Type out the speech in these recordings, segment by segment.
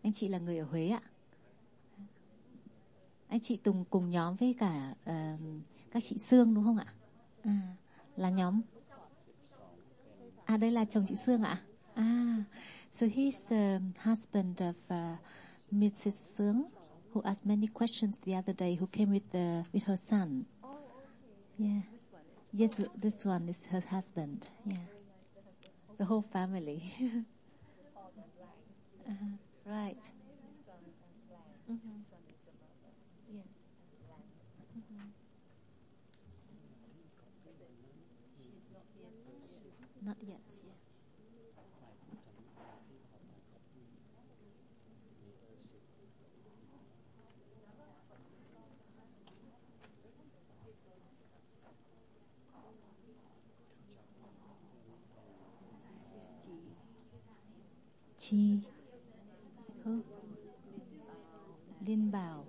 Anh chị là người ở Huế ạ. Anh chị Tùng cùng nhóm với cả các chị Sương đúng không ạ? Là nhóm. Đây là chồng chị Sương ạ. So he's the husband of Mrs. Sương, who asked many questions the other day, who came with her son. Yeah. Yes, this one is her husband. Yeah. The whole family. Right. Yes. Not yet. Yeah. Chi. Who? Liên Bảo.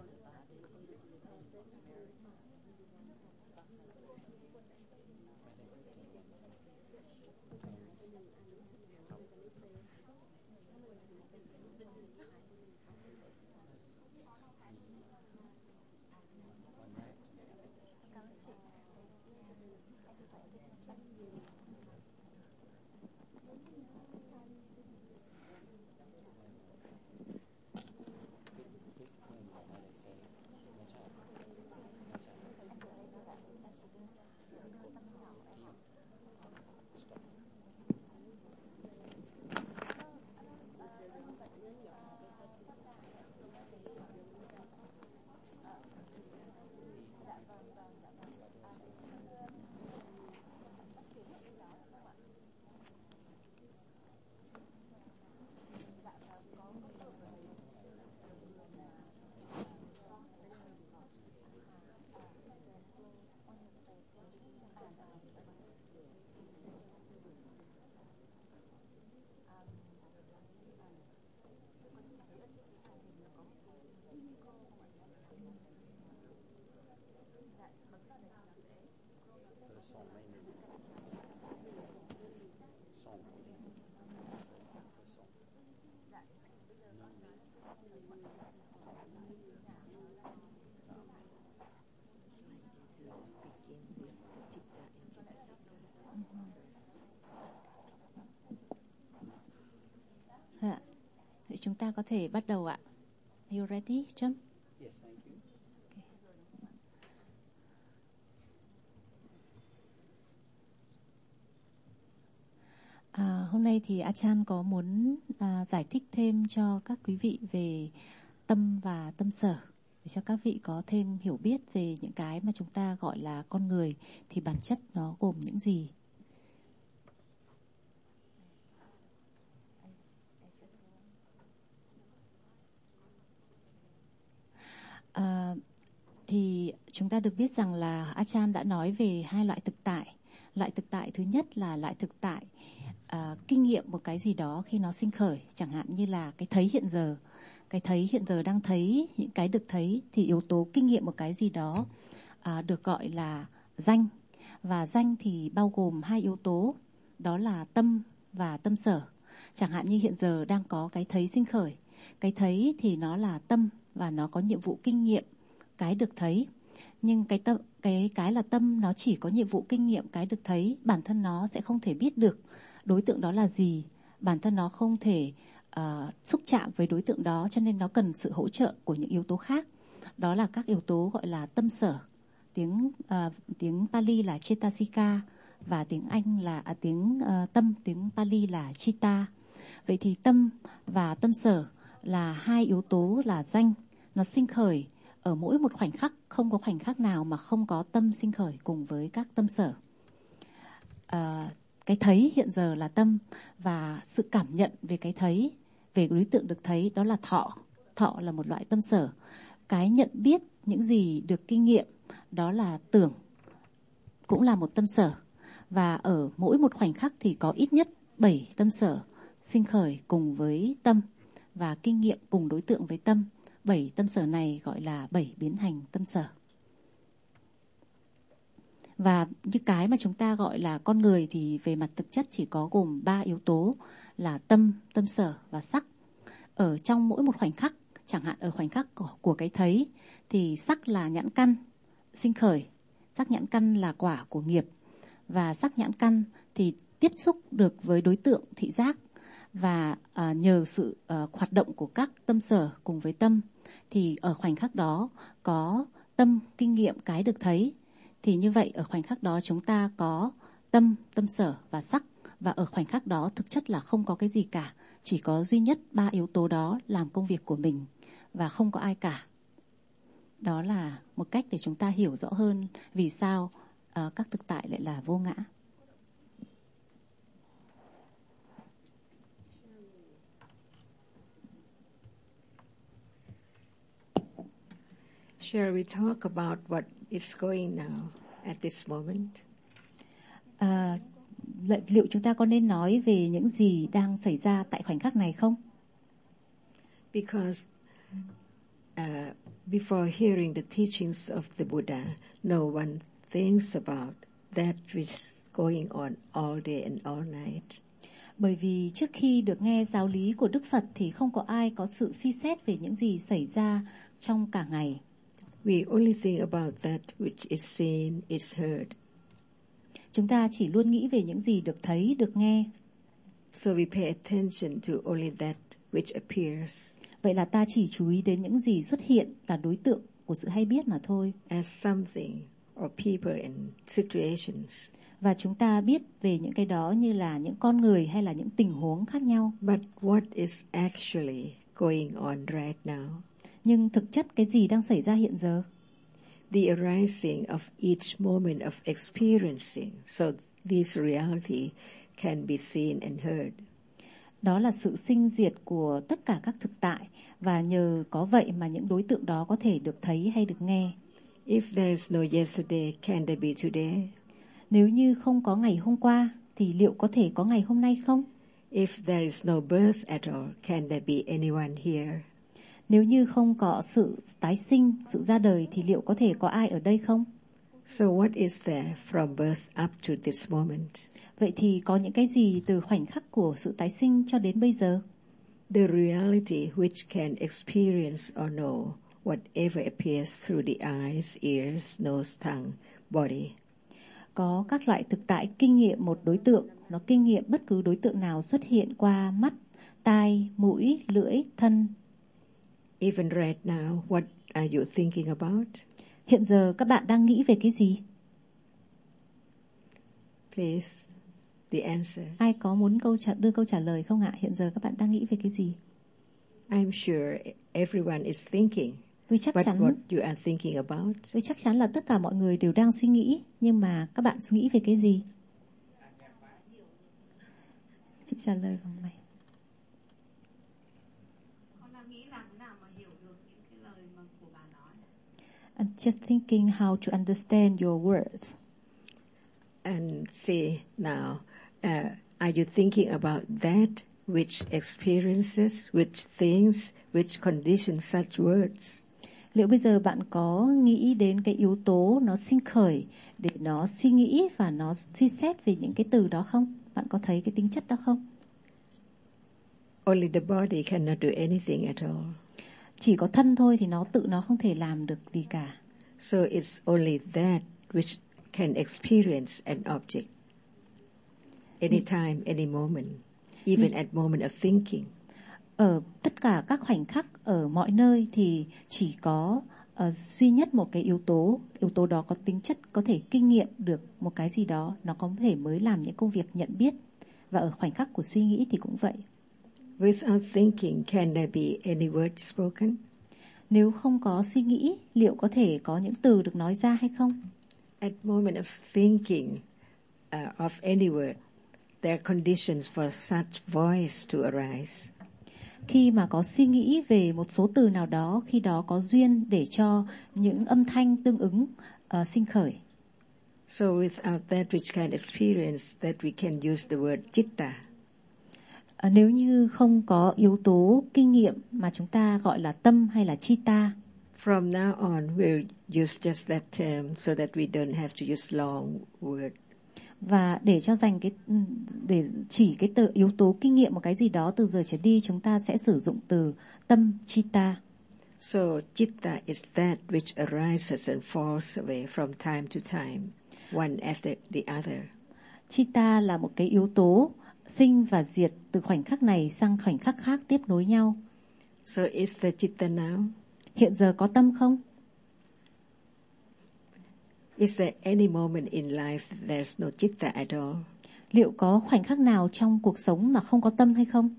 Vậy chúng ta có thể bắt đầu ạ. Are you ready, Trâm? Yes, thank you. Hôm nay thì Achan có muốn giải thích thêm cho các quý vị về tâm và tâm sở, để cho các vị có thêm hiểu biết về những cái mà chúng ta gọi là con người thì bản chất nó gồm những gì. Thì chúng ta được biết rằng là Achan đã nói về hai loại thực tại. Loại thực tại thứ nhất là loại thực tại kinh nghiệm một cái gì đó khi nó sinh khởi, chẳng hạn như là cái thấy hiện giờ. Cái thấy hiện giờ đang thấy, những cái được thấy thì yếu tố kinh nghiệm một cái gì đó được gọi là danh. Và danh thì bao gồm hai yếu tố, đó là tâm và tâm sở. Chẳng hạn như hiện giờ đang có cái thấy sinh khởi. Cái thấy thì nó là tâm và nó có nhiệm vụ kinh nghiệm cái được thấy. Nhưng cái là tâm nó chỉ có nhiệm vụ kinh nghiệm cái được thấy, bản thân nó sẽ không thể biết được đối tượng đó là gì, bản thân nó không thể xúc chạm với đối tượng đó, cho nên nó cần sự hỗ trợ của những yếu tố khác. Đó là các yếu tố gọi là tâm sở. Tiếng Pali là Cetasika và tiếng Anh là tâm, tiếng Pali là Chitta. Vậy thì tâm và tâm sở là hai yếu tố là danh, nó sinh khởi ở mỗi một khoảnh khắc, không có khoảnh khắc nào mà không có tâm sinh khởi cùng với các tâm sở. Cái thấy hiện giờ là tâm, và sự cảm nhận về cái thấy, về đối tượng được thấy, đó là thọ. Thọ là một loại tâm sở. Cái nhận biết những gì được kinh nghiệm, đó là tưởng, cũng là một tâm sở. Và ở mỗi một khoảnh khắc thì có ít nhất 7 tâm sở sinh khởi cùng với tâm và kinh nghiệm cùng đối tượng với tâm. 7 tâm sở này gọi là 7 biến hành tâm sở. Và như cái mà chúng ta gọi là con người thì về mặt thực chất chỉ có gồm 3 yếu tố là tâm, tâm sở và sắc. ở trong mỗi một khoảnh khắc. Chẳng hạn ở khoảnh khắc của cái thấy thì sắc là nhãn căn sinh khởi, sắc nhãn căn là quả của nghiệp, và sắc nhãn căn thì tiếp xúc được với đối tượng thị giác, và nhờ sự hoạt động của các tâm sở cùng với tâm thì ở khoảnh khắc đó có tâm kinh nghiệm cái được thấy. Thì như vậy ở khoảnh khắc đó chúng ta có tâm, tâm sở và sắc, và ở khoảnh khắc đó thực chất là không có cái gì cả, chỉ có duy nhất 3 yếu tố đó làm công việc của mình và không có ai cả. Đó là một cách để chúng ta hiểu rõ hơn vì sao các thực tại lại là vô ngã. Shall we talk about what is going now at this moment? Liệu chúng ta có nên nói về những gì đang xảy ra tại khoảnh khắc này không? Because before hearing the teachings of the Buddha, no one thinks about that which is going on all day and all night. Bởi vì trước khi được nghe giáo lý của Đức Phật thì không có ai có sự suy xét về những gì xảy ra trong cả ngày. We only think about that which is seen, is heard. Chúng ta chỉ luôn nghĩ về những gì được thấy, được nghe. So we pay attention to only that which appears. Vậy là ta chỉ chú ý đến những gì xuất hiện là đối tượng của sự hay biết mà thôi. As something or people and situations. Và chúng ta biết về những cái đó như là những con người hay là những tình huống khác nhau. But what is actually going on right now? Nhưng thực chất cái gì đang xảy ra hiện giờ? The arising of each moment of experiencing, so this reality can be seen and heard. Đó là sự sinh diệt của tất cả các thực tại, và nhờ có vậy mà những đối tượng đó có thể được thấy hay được nghe. If there is no yesterday, can there be today? Nếu như không có ngày hôm qua, thì liệu có thể có ngày hôm nay không? If there is no birth at all, can there be anyone here? Nếu như không có sự tái sinh, sự ra đời thì liệu có thể có ai ở đây không? So what is there from birth up to this moment? Vậy thì có những cái gì từ khoảnh khắc của sự tái sinh cho đến bây giờ? The reality which can experience or know whatever appears through the eyes, ears, nose, tongue, body. Có các loại thực tại kinh nghiệm một đối tượng, nó kinh nghiệm bất cứ đối tượng nào xuất hiện qua mắt, tai, mũi, lưỡi, thân. Even right now, what are you thinking about? Hiện giờ các bạn đang nghĩ về cái gì? Please, the answer. Ai có muốn đưa câu trả lời không ạ? Hiện giờ các bạn đang nghĩ về cái gì? I'm sure everyone is thinking. Tôi chắc But chắn what you are thinking about? Tôi chắc chắn là tất cả mọi người đều đang suy nghĩ, nhưng mà các bạn suy nghĩ về cái gì? Chị trả lời không mày? Con đang nghĩ làm thế nào mà hiểu được những cái lời mà của bà nói. I'm just thinking how to understand your words. And see now, are you thinking about that which experiences, which thinks, which conditions such words? Liệu bây giờ bạn có nghĩ đến cái yếu tố nó sinh khởi để nó suy nghĩ và nó suy xét về những cái từ đó không? Bạn có thấy cái tính chất đó không? Only the body cannot do anything at all. Chỉ có thân thôi thì nó không thể làm được gì cả. So it's only that which can experience an object. Anytime, any moment, even at moment of thinking. Ở tất cả các khoảnh khắc ở mọi nơi thì chỉ có duy nhất một cái yếu tố đó có tính chất có thể kinh nghiệm được một cái gì đó, nó có thể mới làm những công việc nhận biết. Và ở khoảnh khắc của suy nghĩ thì cũng vậy. Without thinking, can there be any word spoken? Nếu không có suy nghĩ, liệu có thể có những từ được nói ra hay không? At moment of thinking of any word, there are conditions for such voice to arise. Khi mà có suy nghĩ về một số từ nào đó, khi đó có duyên để cho những âm thanh tương ứng sinh khởi. So without that which can experience, that we can use the word chitta. Nếu như không có yếu tố kinh nghiệm mà chúng ta gọi là tâm hay là chitta. From now on, we'll use just that term so that we don't have to use long word. Và để chỉ cái yếu tố kinh nghiệm một cái gì đó từ giờ trở đi, chúng ta sẽ sử dụng từ tâm chitta. So chitta is that which arises and falls away from time to time, one after the other. Chitta là một cái yếu tố sinh và diệt từ khoảnh khắc này sang khoảnh khắc khác tiếp nối nhau. So is the chitta now? Hiện giờ có tâm không? Is there any moment in life there's no chitta at all? Liệu có khoảnh khắc nào trong cuộc sống mà không có tâm hay không?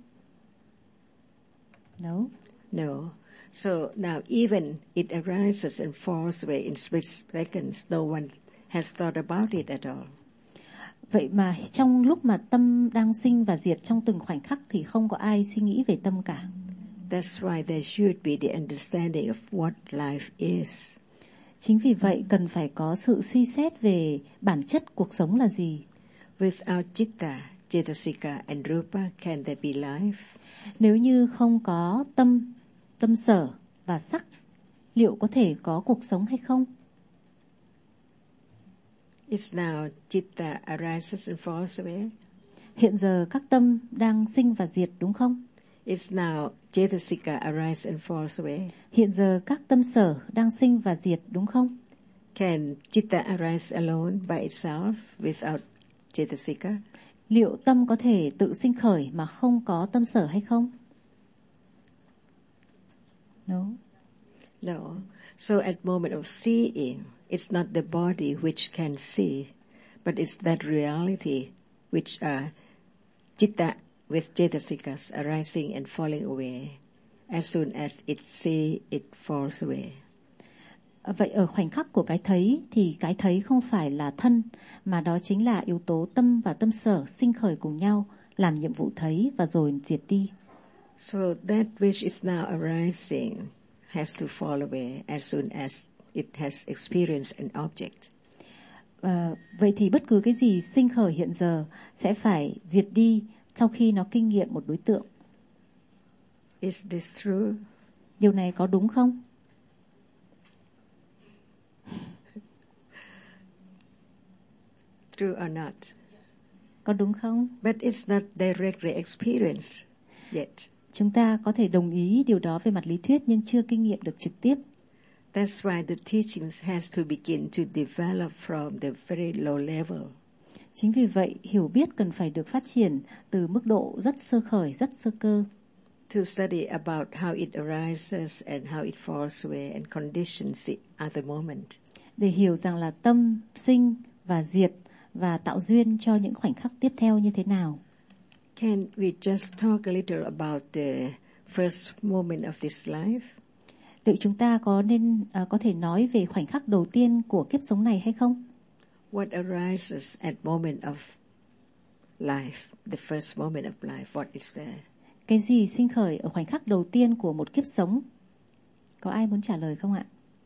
No. No. So now even it arises and falls away in split seconds. No one has thought about it at all. Vậy mà trong lúc mà tâm đang sinh và diệt trong từng khoảnh khắc thì không có ai suy nghĩ về tâm cả. That's why there should be the understanding of what life is. Chính vì vậy cần phải có sự suy xét về bản chất cuộc sống là gì. Without chitta, cetasika and rupa, can there be life? Nếu như không có tâm sở và sắc, liệu có thể có cuộc sống hay không? It's now chitta arises and falls away. Hiện giờ các tâm đang sinh và diệt đúng không? It's now cetasika arise and falls away. Hiện giờ các tâm sở đang sinh và diệt đúng không? Can chitta arise alone by itself without cetasika? Liệu tâm có thể tự sinh khởi mà không có tâm sở hay không? No. No. So at moment of seeing, it's not the body which can see, but it's that reality which are chitta with cetasikas arising and falling away. As soon as it see, it falls away. Vậy ở khoảnh khắc của cái thấy thì cái thấy không phải là thân, mà đó chính là yếu tố tâm và tâm sở sinh khởi cùng nhau, làm nhiệm vụ thấy và rồi diệt đi. So that which is now arising has to fall away as soon as it has experienced an object. Vậy thì bất cứ cái gì sinh khởi hiện giờ sẽ phải diệt đi sau khi nó kinh nghiệm một đối tượng. Is this true? Điều này có đúng không? True or not? Có đúng không? But it's not directly experienced yet. Chúng ta có thể đồng ý điều đó về mặt lý thuyết nhưng chưa kinh nghiệm được trực tiếp. That's why the teachings has to begin to develop from the very low level. Chính vì vậy, hiểu biết cần phải được phát triển từ mức độ rất sơ khởi, rất sơ cơ. To study about how it arises and how it falls away and conditions it at the moment. Để hiểu rằng là tâm sinh và diệt và tạo duyên cho những khoảnh khắc tiếp theo như thế nào. Can we just talk a little about the first moment of this life? Liệu chúng ta có thể nói về khoảnh khắc đầu tiên của kiếp sống này hay không? What arises at moment of life, the first moment of life, what is there? Cái gì sinh khởi ở khoảnh khắc đầu tiên của một kiếp sống? Có ai muốn trả lời không ạ?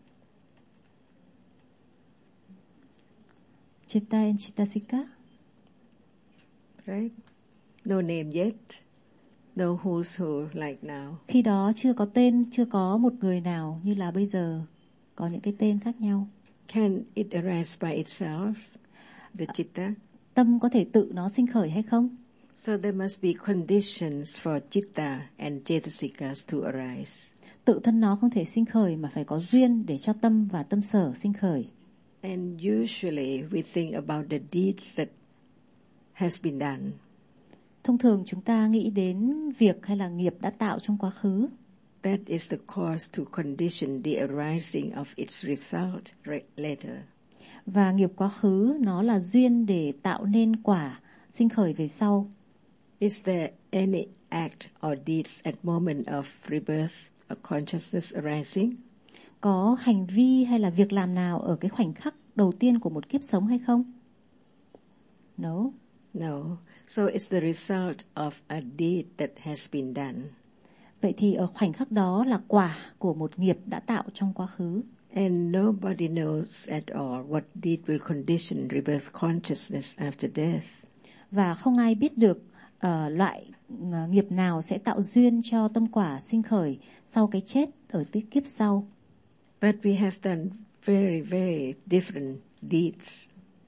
Chitta and Chittasika? Right? No name yet. No who's who like now. Khi đó chưa có tên, chưa có một người nào như là bây giờ. Có những cái tên khác nhau. Can it arise by itself, the chitta? Tâm có thể tự nó sinh khởi hay không? So there must be conditions for chitta and cetasikas to arise. Tự thân nó không thể sinh khởi mà phải có duyên để cho tâm và tâm sở sinh khởi. And usually we think about the deeds that has been done. Thông thường chúng ta nghĩ đến việc hay là nghiệp đã tạo trong quá khứ. That is the cause to condition the arising of its result later. Và nghiệp quá khứ nó là duyên để tạo nên quả sinh khởi về sau. Is there any act or deeds at moment of rebirth or consciousness arising? Có hành vi hay là việc làm nào ở cái khoảnh khắc đầu tiên của một kiếp sống hay không? No. No. So it's the result of a deed that has been done. Vậy thì ở khoảnh khắc đó là quả của một nghiệp đã tạo trong quá khứ. And nobody knows at all what deed will condition rebirth consciousness after death. Và không ai biết được loại nghiệp nào sẽ tạo duyên cho tâm quả sinh khởi sau cái chết ở kiếp sau. But we have done very, very different deeds.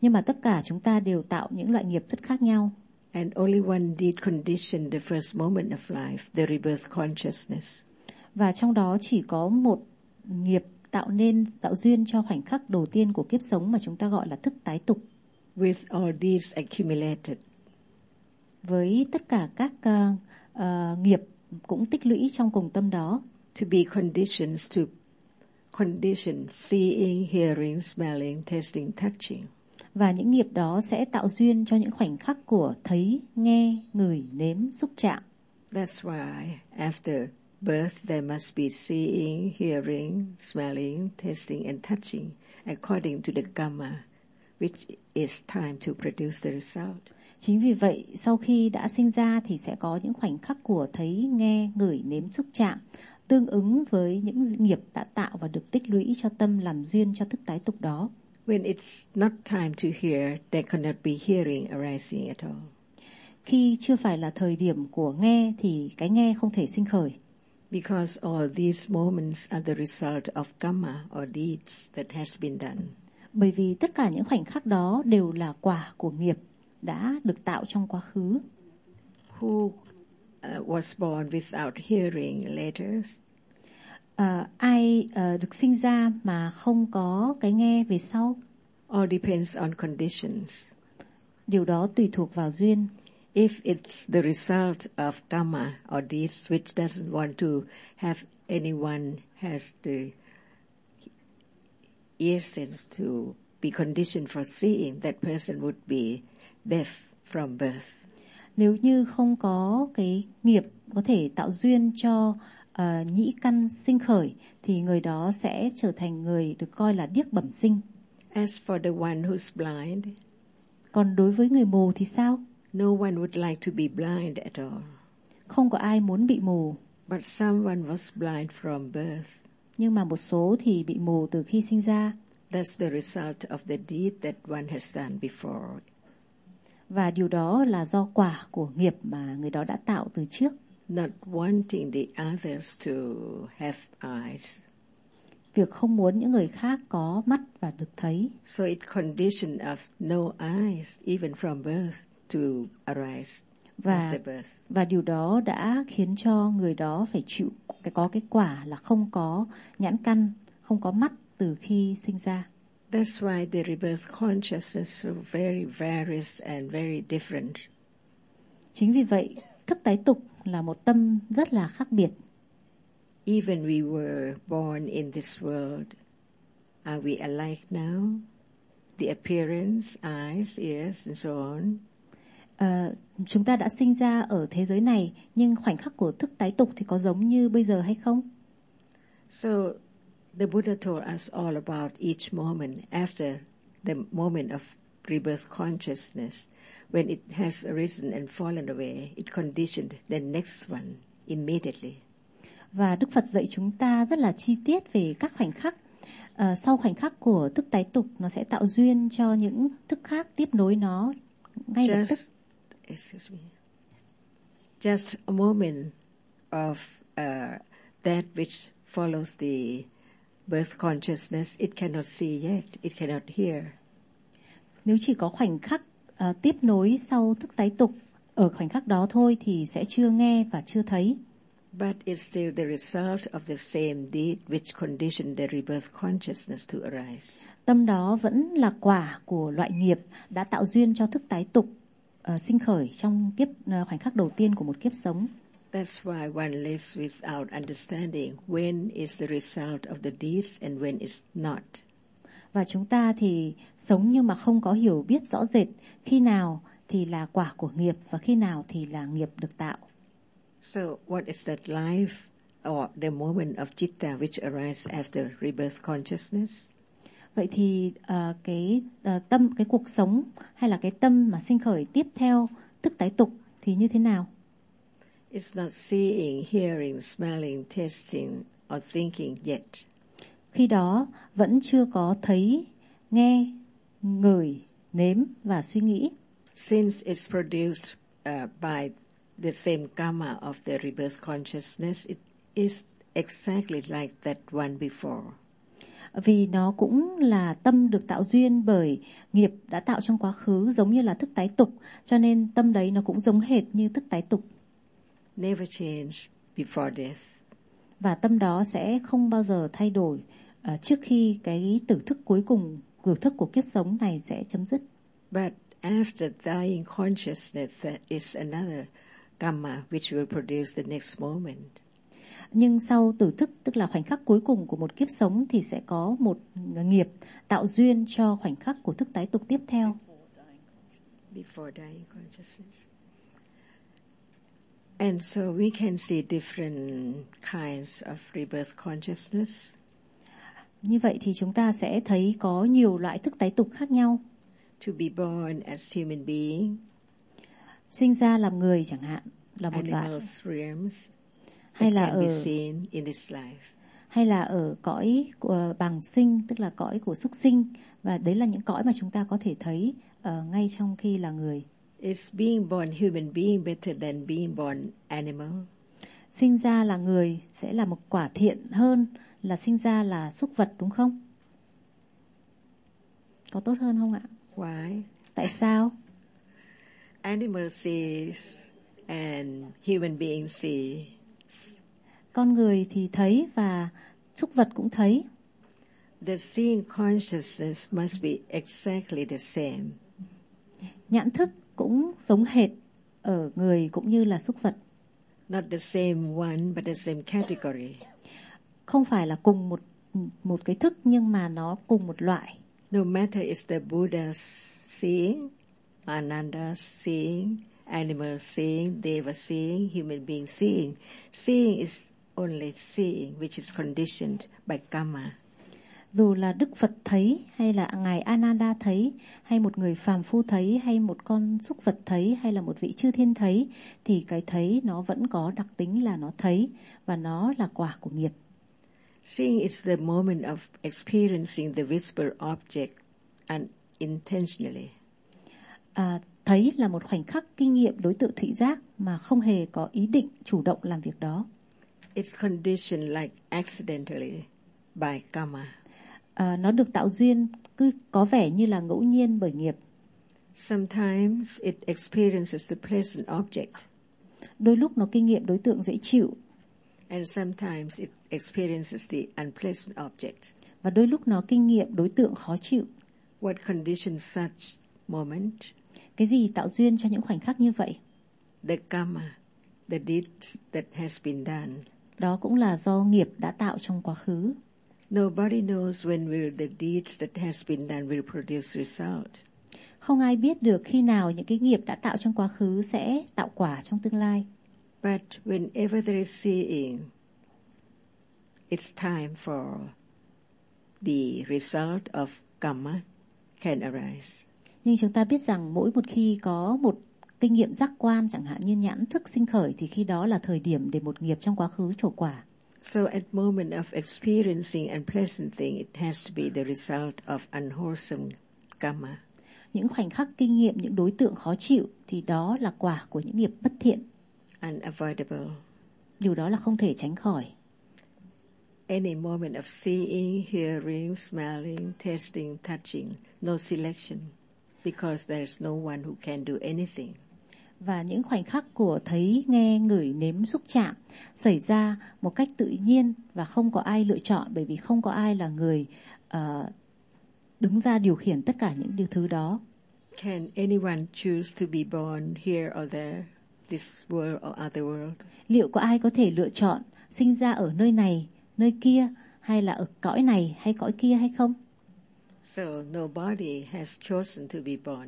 Nhưng mà tất cả chúng ta đều tạo những loại nghiệp rất khác nhau. And only one did condition the first moment of life, the rebirth consciousness. Và trong đó chỉ có một nghiệp tạo duyên cho khoảnh khắc đầu tiên của kiếp sống mà chúng ta gọi là thức tái tục. With all these accumulated. Với tất cả các nghiệp cũng tích lũy trong cùng tâm đó. To be conditions to condition seeing, hearing, smelling, tasting, touching. Và những nghiệp đó sẽ tạo duyên cho những khoảnh khắc của thấy, nghe, ngửi, nếm, xúc chạm. That's why after birth there must be seeing, hearing, smelling, tasting and touching according to the karma, which is time to produce the result. Chính vì vậy, sau khi đã sinh ra thì sẽ có những khoảnh khắc của thấy, nghe, ngửi, nếm, xúc chạm, tương ứng với những nghiệp đã tạo và được tích lũy cho tâm làm duyên cho thức tái tục đó. When it's not time to hear, there cannot be hearing arising at all. Khi chưa phải là thời điểm của nghe thì cái nghe không thể sinh khởi. Because all these moments are the result of karma or deeds that has been done. Bởi vì tất cả những khoảnh khắc đó đều là quả của nghiệp đã được tạo trong quá khứ. Who was born without hearing later? Ai được sinh ra mà không có cái nghe về sau? All depends on conditions. Điều đó tùy thuộc vào duyên. If it's the result of karma or deeds which doesn't want to have anyone has the ear sense to be conditioned for seeing, that person would be deaf from birth. Nếu như không có cái nghiệp có thể tạo duyên cho nhĩ căn sinh khởi thì người đó sẽ trở thành người được coi là điếc bẩm sinh. As for the one who's blind, còn đối với người mù thì sao? No one would like to be blind at all. Không có ai muốn bị mù. But someone was blind from birth. Nhưng mà một số thì bị mù từ khi sinh ra. That's the result of the deed that one has done before. Và điều đó là do quả của nghiệp mà người đó đã tạo từ trước. Not wanting the others to have eyes. Việc không muốn những người khác có mắt và được thấy. So it conditioned of no eyes, even from birth, to arise after birth. Và điều đó đã khiến cho người đó phải có cái quả là không có nhãn căn, không có mắt từ khi sinh ra. That's why the rebirth consciousness is very various and very different. Chính vì vậy, thức tái tục là một tâm rất là khác biệt. Even we were born in this world, are we alike now? The appearance, eyes, ears, and so on. Chúng ta đã sinh ra ở thế giới này, nhưng khoảnh khắc của thức tái tục thì có giống như bây giờ hay không? So the Buddha told us all about each moment after the moment of rebirth consciousness. When it has arisen and fallen away, it conditioned the next one immediately. Và Đức Phật dạy chúng ta rất là chi tiết về các khoảnh khắc. Sau khoảnh khắc của thức tái tục, nó sẽ tạo duyên cho những thức khác tiếp nối nó ngay lập tức. Just a moment of that which follows the birth consciousness, it cannot see yet, it cannot hear. Nếu chỉ có khoảnh khắc tiếp nối sau thức tái tục, ở khoảnh khắc đó thôi thì sẽ chưa nghe và chưa thấy. But it's still the result of the same deed which conditioned the rebirth consciousness to arise. Tâm đó vẫn là quả của loại nghiệp đã tạo duyên cho thức tái tục sinh khởi trong khoảnh khắc đầu tiên của một kiếp sống. That's why one lives without understanding when is the result of the deeds and when it's not. Và chúng ta thì sống nhưng mà không có hiểu biết rõ rệt khi nào thì là quả của nghiệp và khi nào thì là nghiệp được tạo. So what is that life or the moment of citta which arises after rebirth consciousness? Vậy thì cái cuộc sống hay là cái tâm mà sinh khởi tiếp theo thức tái tục thì như thế nào? It's not seeing, hearing, smelling, tasting or thinking yet. Khi đó vẫn chưa có thấy, nghe, ngửi, nếm và suy nghĩ. Since it's produced by the same karma of the rebirth consciousness, it is exactly like that one before. Vì nó cũng là tâm được tạo duyên bởi nghiệp đã tạo trong quá khứ, giống như là thức tái tục, cho nên tâm đấy nó cũng giống hệt như thức tái tục. Never change before death. Và tâm đó sẽ không bao giờ thay đổi trước khi cái tử thức cuối cùng, tử thức của kiếp sống này sẽ chấm dứt. But after dying consciousness, there is another karma which will produce the next moment. Nhưng sau tử thức, tức là khoảnh khắc cuối cùng của một kiếp sống, thì sẽ có một nghiệp tạo duyên cho khoảnh khắc của thức tái tục tiếp theo. Before dying consciousness. And so we can see different kinds of rebirth consciousness. Như vậy thì chúng ta sẽ thấy có nhiều loại thức tái tục khác nhau. To be born as human being, sinh ra làm người chẳng hạn là một loại, hay là ở cõi của bàng sinh, tức là cõi của súc sinh, và đấy là những cõi mà chúng ta có thể thấy ngay trong khi là người. Is being born human being better than being born animal? Sinh ra là người sẽ là một quả thiện hơn là sinh ra là súc vật, đúng không? Có tốt hơn không ạ? Why? Tại sao? Animal sees and human being see. Con người thì thấy và súc vật cũng thấy. The seeing consciousness must be exactly the same. Nhãn thức cũng giống hệt ở người cũng như là súc vật. Not the same one, but the same category. Không phải là cùng một cái thức, nhưng mà nó cùng một loại. No matter it's the Buddha seeing, Ananda seeing, animal seeing, Deva seeing, human being seeing. Seeing is only seeing, which is conditioned by karma. Dù là Đức Phật thấy, hay là Ngài Ananda thấy, hay một người phàm phu thấy, hay một con súc vật thấy, hay là một vị chư thiên thấy, thì cái thấy nó vẫn có đặc tính là nó thấy, và nó là quả của nghiệp. Seeing is the moment of experiencing the visible object unintentionally. Thấy là một khoảnh khắc kinh nghiệm đối tượng thụy giác mà không hề có ý định chủ động làm việc đó. It's conditioned like accidentally by karma. Nó được tạo duyên cứ có vẻ như là ngẫu nhiên bởi nghiệp. Sometimes it experiences the pleasant object. Đôi lúc nó kinh nghiệm đối tượng dễ chịu. And sometimes it experiences the unpleasant object. Và đôi lúc nó kinh nghiệm đối tượng khó chịu. What conditions such moment? Cái gì tạo duyên cho những khoảnh khắc như vậy? The karma, the deeds that has been done. Đó cũng là do nghiệp đã tạo trong quá khứ. Nobody knows when will the deeds that has been done will produce result. Không ai biết được khi nào những cái nghiệp đã tạo trong quá khứ sẽ tạo quả trong tương lai. But whenever there is seeing, it's time for the result of karma can arise. Nhưng chúng ta biết rằng mỗi một khi có một kinh nghiệm giác quan, chẳng hạn như nhãn thức sinh khởi, thì khi đó là thời điểm để một nghiệp trong quá khứ trổ quả. So at moment of experiencing unpleasant thing, it has to be the result of unwholesome karma. Những khoảnh khắc kinh nghiệm những đối tượng khó chịu thì đó là quả của những nghiệp bất thiện. Unavoidable. Điều đó là không thể tránh khỏi. Any moment of seeing, hearing, smelling, tasting, touching, no selection, because there is no one who can do anything. Và những khoảnh khắc của thấy, nghe, ngửi, nếm, xúc chạm xảy ra một cách tự nhiên và không có ai lựa chọn, bởi vì không có ai là người đứng ra điều khiển tất cả những điều thứ đó. Can anyone choose to be born here or there, this world or other world? Liệu có ai có thể lựa chọn sinh ra ở nơi này, nơi kia, hay là ở cõi này hay cõi kia hay không? So nobody has chosen to be born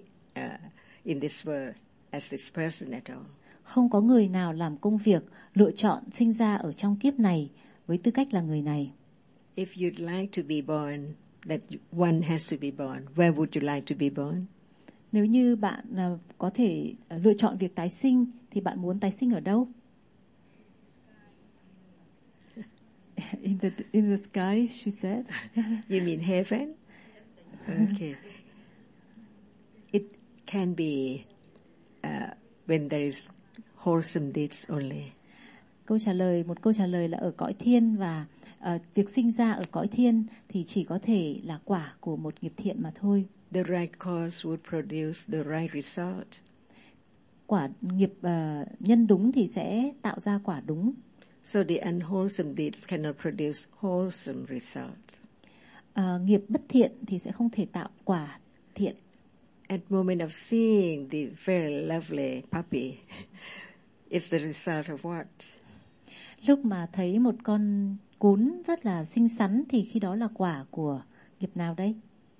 in this world as this person at all. Không có người nào làm công việc lựa chọn sinh ra ở trong kiếp này với tư cách là người này. If you'd like to be born, that one has to be born, where would you like to be born? Nếu như bạn có thể lựa chọn việc tái sinh, thì bạn muốn tái sinh ở đâu? In the sky, she said. You mean heaven? Okay. It can be when there is wholesome deeds only. Một câu trả lời là ở cõi thiên, và việc sinh ra ở cõi thiên thì chỉ có thể là quả của một nghiệp thiện mà thôi. The right cause would produce the right result. Quả nghiệp nhân đúng thì sẽ tạo ra quả đúng. So the unwholesome deeds cannot produce wholesome results. Nghiệp bất thiện thì sẽ không thể tạo quả thiện. At moment of seeing the very lovely puppy, it's the result of what? Lúc mà thấy một con cún rất là xinh xắn thì khi đó là quả của nghiệp nào đấy?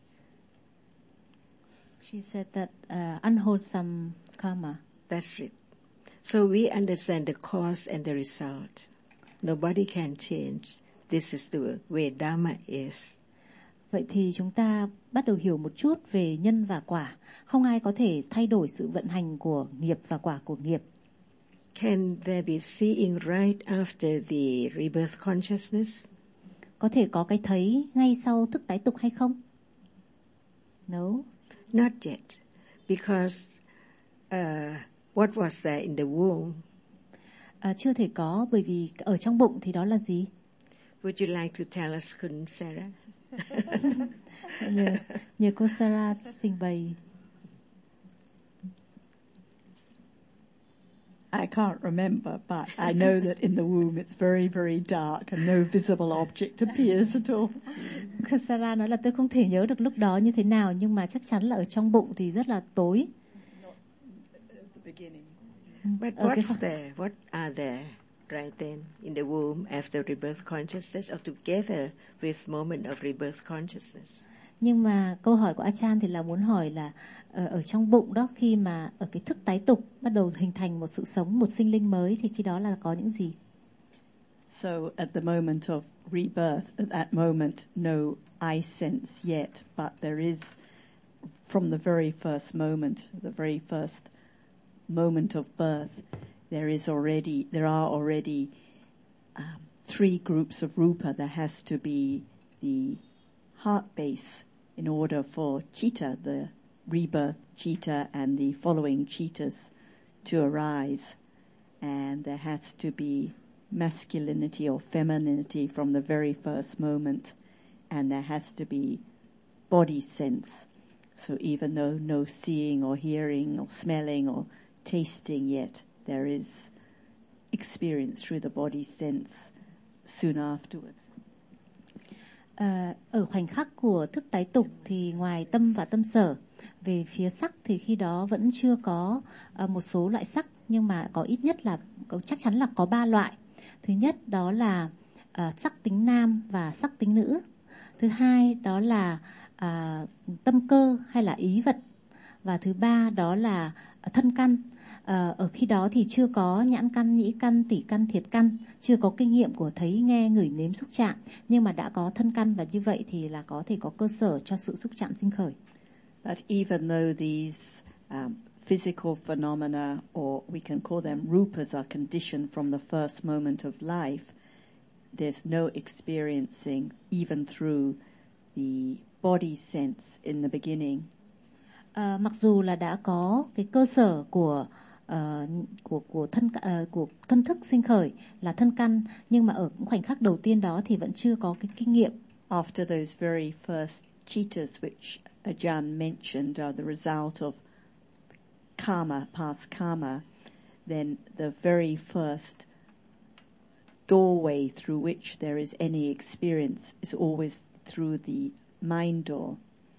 She said that unwholesome karma. That's it. So we understand the cause and the result. Nobody can change. This is the way Dharma is. Vậy thì chúng ta bắt đầu hiểu một chút về nhân và quả. Không ai có thể thay đổi sự vận hành của nghiệp và quả của nghiệp. Can there be seeing right after the rebirth consciousness? Có thể có cái thấy ngay sau thức tái tục hay không? No. Not yet. Because what was there in the womb? Chưa thể có, bởi vì ở trong bụng thì đó là gì? Would you like to tell us, Kun Sarah? Nhờ cô Sarah trình bày. I can't remember, but I know that in the womb it's very, very dark and no visible object appears at all. Cô Sarah nói là tôi không thể nhớ được lúc đó như thế nào, nhưng mà chắc chắn là ở trong bụng thì rất là tối. But what's there? What are there right then in the womb after rebirth consciousness or together with moment of rebirth consciousness? Nhưng mà câu hỏi của Achan thì là muốn hỏi là ở trong bụng đó, khi mà ở cái thức tái tục bắt đầu hình thành một sự sống, một sinh linh mới, thì khi đó là có những gì? So at the moment of rebirth, at that moment, no I sense yet, but there is, from the very first moment, the very first moment of birth, there are already 3 groups of rupa. There has to be the heart base in order for Chitta, the rebirth Chitta and the following Chittas to arise. And there has to be masculinity or femininity from the very first moment. And there has to be body sense. So even though no seeing or hearing or smelling or tasting yet, there is experience through the body sense soon afterwards. Ở khoảnh khắc của thức tái tục thì ngoài tâm và tâm sở, về phía sắc thì khi đó vẫn chưa có một số loại sắc, nhưng mà có ít nhất là chắc chắn là có 3 loại. Thứ nhất đó là sắc tính nam và sắc tính nữ. Thứ hai đó là tâm cơ hay là ý vật. Và thứ ba đó là thân căn. Ở khi đó thì chưa có nhãn căn, nhĩ căn, tỷ căn, thiệt căn, chưa có kinh nghiệm của thấy, nghe, ngửi, nếm, xúc chạm, nhưng mà đã có thân căn, và như vậy thì là có thể có cơ sở cho sự xúc chạm sinh khởi. But even though these physical phenomena, or we can call them rupas, are conditioned from the first moment of life, there's no experiencing even through the body sense in the beginning. Mặc dù là đã có cái cơ sở của thân thức sinh khởi là thân căn, nhưng mà ở khoảnh khắc đầu tiên đó thì vẫn chưa có cái kinh nghiệm. After those very first Chittas which Ajahn mentioned are the result of karma, past karma, then the very first doorway through which there is any experience is always through the mind door.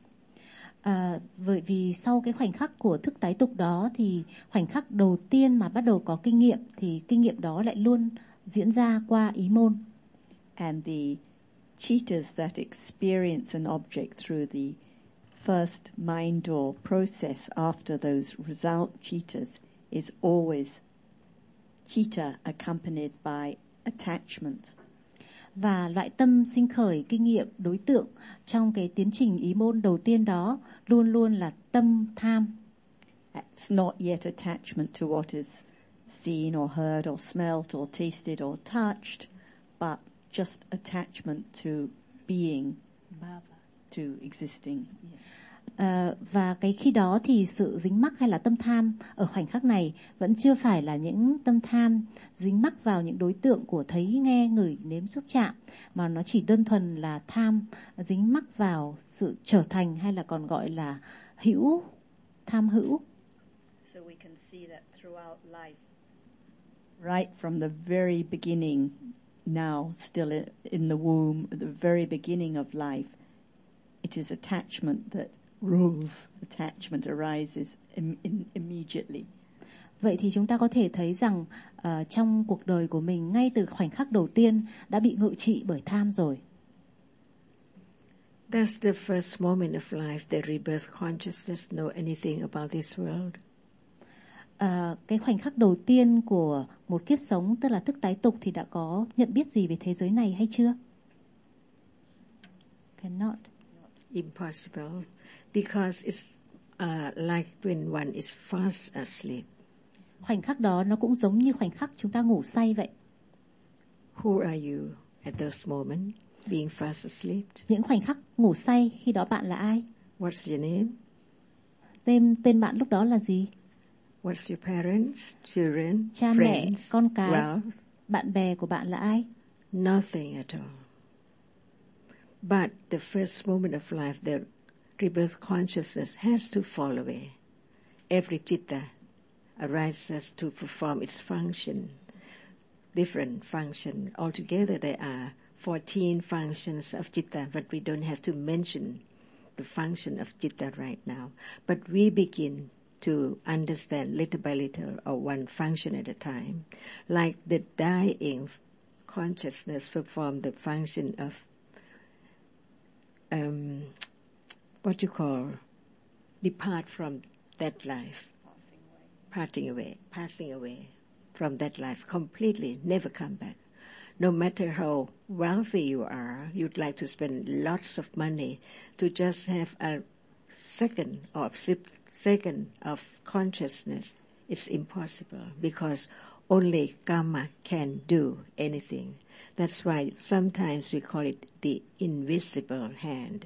Bởi vì sau cái khoảnh khắc của thức tái tục đó thì khoảnh khắc đầu tiên mà bắt đầu có kinh nghiệm thì kinh nghiệm đó lại luôn diễn ra qua ý môn. And the Chittas that experience an object through the first mind door process after those result Chittas is always Chitta accompanied by attachment. Và loại tâm sinh khởi kinh nghiệm đối tượng trong cái tiến trình ý môn đầu tiên đó luôn luôn là tâm tham. It's not yet attachment to what is seen or heard or smelt or tasted or touched, but just attachment to being, to existing. Yes. Và cái khi đó thì sự dính mắc hay là tâm tham ở khoảnh khắc này vẫn chưa phải là những tâm tham dính mắc vào những đối tượng của thấy, nghe, ngửi, nếm, xúc chạm, mà nó chỉ đơn thuần là tham dính mắc vào sự trở thành, hay là còn gọi là hữu, tham hữu. So we can see that throughout life, right from the very beginning, now still in the womb, at the very beginning of life, it is attachment that rules. Attachment arises immediately. Vậy thì chúng ta có thể thấy rằng trong cuộc đời của mình, ngay từ khoảnh khắc đầu tiên đã bị ngự trị bởi tham rồi. That's the first moment of life the rebirth consciousness know anything about this world. Cái khoảnh khắc đầu tiên của một kiếp sống, tức là thức tái tục, thì đã có nhận biết gì về thế giới này hay chưa? Cannot. Impossible, because it's like when one is fast asleep. Khoảnh khắc đó nó cũng giống như khoảnh khắc chúng ta ngủ say vậy. Who are you at those moments, being fast asleep? Những khoảnh khắc ngủ say, khi đó bạn là ai? What's your name? Tên bạn lúc đó là gì? What's your parents, children, Cha friends, mẹ, con cái, wealth? bạn bè của bạn là ai? Nothing at all. But the first moment of life, the rebirth consciousness has to follow it. Every citta arises to perform its function, different function. Altogether there are 14 functions of citta, but we don't have to mention the function of citta right now. But we begin to understand little by little, or one function at a time. Like the dying consciousness perform the function of what you call depart from that life, passing away from that life completely, never come back. No matter how wealthy you are, you'd like to spend lots of money to just have a second or second of consciousness. It's impossible, because only karma can do anything. That's why sometimes we call it the invisible hand.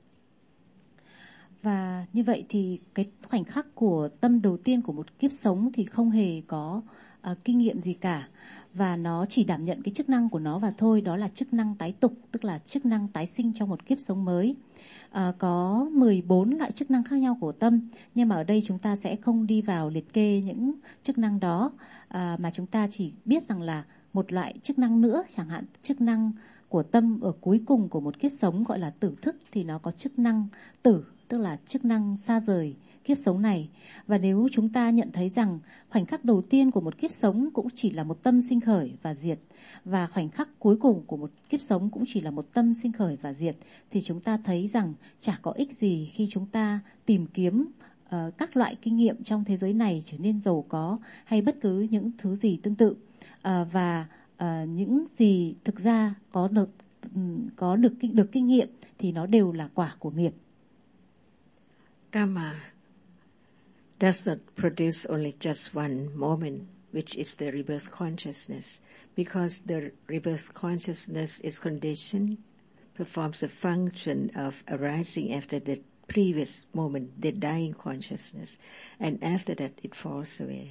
Và như vậy thì cái khoảnh khắc của tâm đầu tiên của một kiếp sống thì không hề có kinh nghiệm gì cả. Và nó chỉ đảm nhận cái chức năng của nó và thôi, đó là chức năng tái tục, tức là chức năng tái sinh trong một kiếp sống mới. Có 14 loại chức năng khác nhau của tâm, nhưng mà ở đây chúng ta sẽ không đi vào liệt kê những chức năng đó, mà chúng ta chỉ biết rằng là một loại chức năng nữa, chẳng hạn chức năng của tâm ở cuối cùng của một kiếp sống gọi là tử thức, thì nó có chức năng tử, tức là chức năng xa rời kiếp sống này. Và nếu chúng ta nhận thấy rằng khoảnh khắc đầu tiên của một kiếp sống cũng chỉ là một tâm sinh khởi và diệt, và khoảnh khắc cuối cùng của một kiếp sống cũng chỉ là một tâm sinh khởi và diệt, thì chúng ta thấy rằng chả có ích gì khi chúng ta tìm kiếm các loại kinh nghiệm trong thế giới này trở nên giàu có, hay bất cứ những thứ gì tương tự. Và những gì thực ra có được kinh nghiệm thì nó đều là quả của nghiệp. Karma does not produce only just one moment, which is the rebirth consciousness, because the rebirth consciousness is conditioned, performs a function of arising after the previous moment, the dying consciousness, and after that it falls away.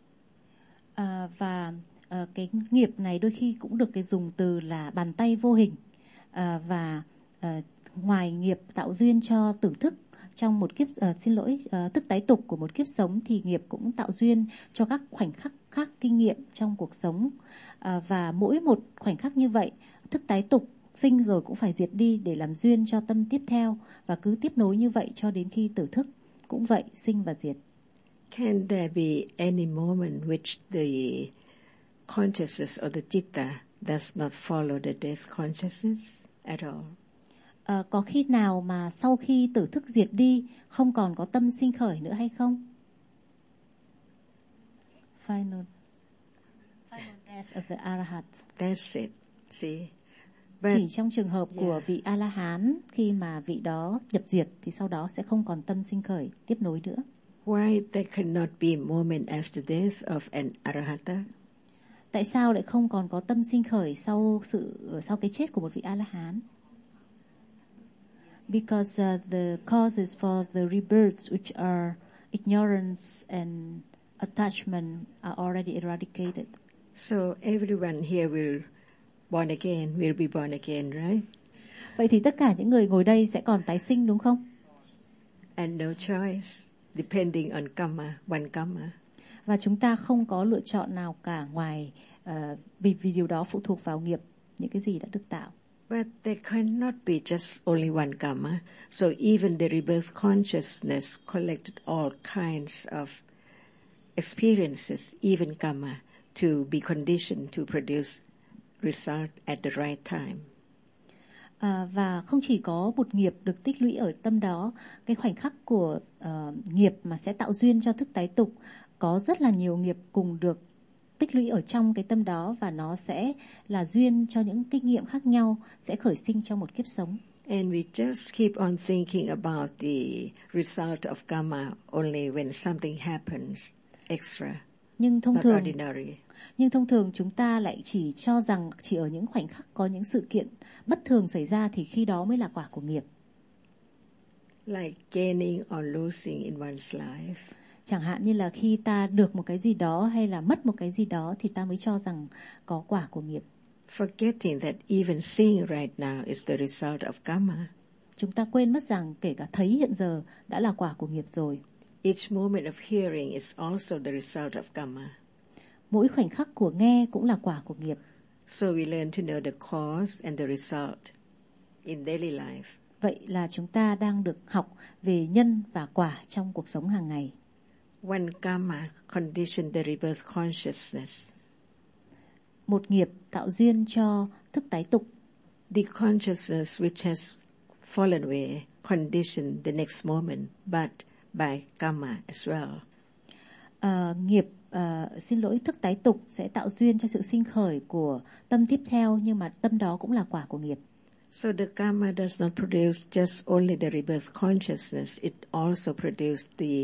Và cái nghiệp này đôi khi cũng được cái dùng từ là bàn tay vô hình, và ngoài nghiệp tạo duyên cho tử thức trong một kiếp thức tái tục của một kiếp sống, thì nghiệp cũng tạo duyên cho các khoảnh khắc khác kinh nghiệm trong cuộc sống. Và mỗi một khoảnh khắc như vậy, thức tái tục sinh rồi cũng phải diệt đi để làm duyên cho tâm tiếp theo, và cứ tiếp nối như vậy cho đến khi tử thức cũng vậy, sinh và diệt. Can there be any moment which the consciousness or the citta does not follow the death consciousness at all? Có khi nào mà sau khi tử thức diệt đi không còn có tâm sinh khởi nữa hay không? Final death of the Arhat. That's it. See? Chỉ trong trường hợp của vị A-la-hán, khi mà vị đó nhập diệt thì sau đó sẽ không còn tâm sinh khởi tiếp nối nữa. Why there cannot be a moment after death of an Arahata? Tại sao lại không còn có tâm sinh khởi sau cái chết của một vị A-la-hán? Because the causes for the rebirths, which are ignorance and attachment, are already eradicated. So everyone here will be born again, right? Vậy thì tất cả những người ngồi đây sẽ còn tái sinh, đúng không? And no choice, depending on karma, one karma. Và chúng ta không có lựa chọn nào cả ngoài vì điều đó phụ thuộc vào nghiệp, những cái gì đã được tạo. But there cannot be just only one karma. So even the rebirth consciousness collected all kinds of experiences, even karma, to be conditioned to produce result at the right time. Và không chỉ có một nghiệp được tích lũy ở tâm đó, cái khoảnh khắc của nghiệp mà sẽ tạo duyên cho thức tái tục, có rất là nhiều nghiệp cùng được tích lũy ở trong cái tâm đó, và nó sẽ là duyên cho những kinh nghiệm khác nhau sẽ khởi sinh trong một kiếp sống. And we just keep on thinking about the result of karma only when something happens extra, Nhưng thông not thường ordinary. Nhưng thông thường chúng ta lại chỉ cho rằng chỉ ở những khoảnh khắc có những sự kiện bất thường xảy ra thì khi đó mới là quả của nghiệp. Like gaining or losing in one's life. Chẳng hạn như là khi ta được một cái gì đó hay là mất một cái gì đó thì ta mới cho rằng có quả của nghiệp. Forgetting that even seeing right now is the result of karma. Chúng ta quên mất rằng kể cả thấy hiện giờ đã là quả của nghiệp rồi. Each moment of hearing is also the result of karma. Mỗi khoảnh khắc của nghe cũng là quả của nghiệp. So we learn to know the cause and the result in daily life. Vậy là chúng ta đang được học về nhân và quả trong cuộc sống hàng ngày. One karma conditioned the rebirth consciousness. Một nghiệp tạo duyên cho thức tái tục. The consciousness which has fallen away conditioned the next moment, but by karma as well. Thức tái tục sẽ tạo duyên cho sự sinh khởi của tâm tiếp theo, nhưng mà tâm đó cũng là quả của nghiệp. So the karma does not produce just only the rebirth consciousness, it also produced the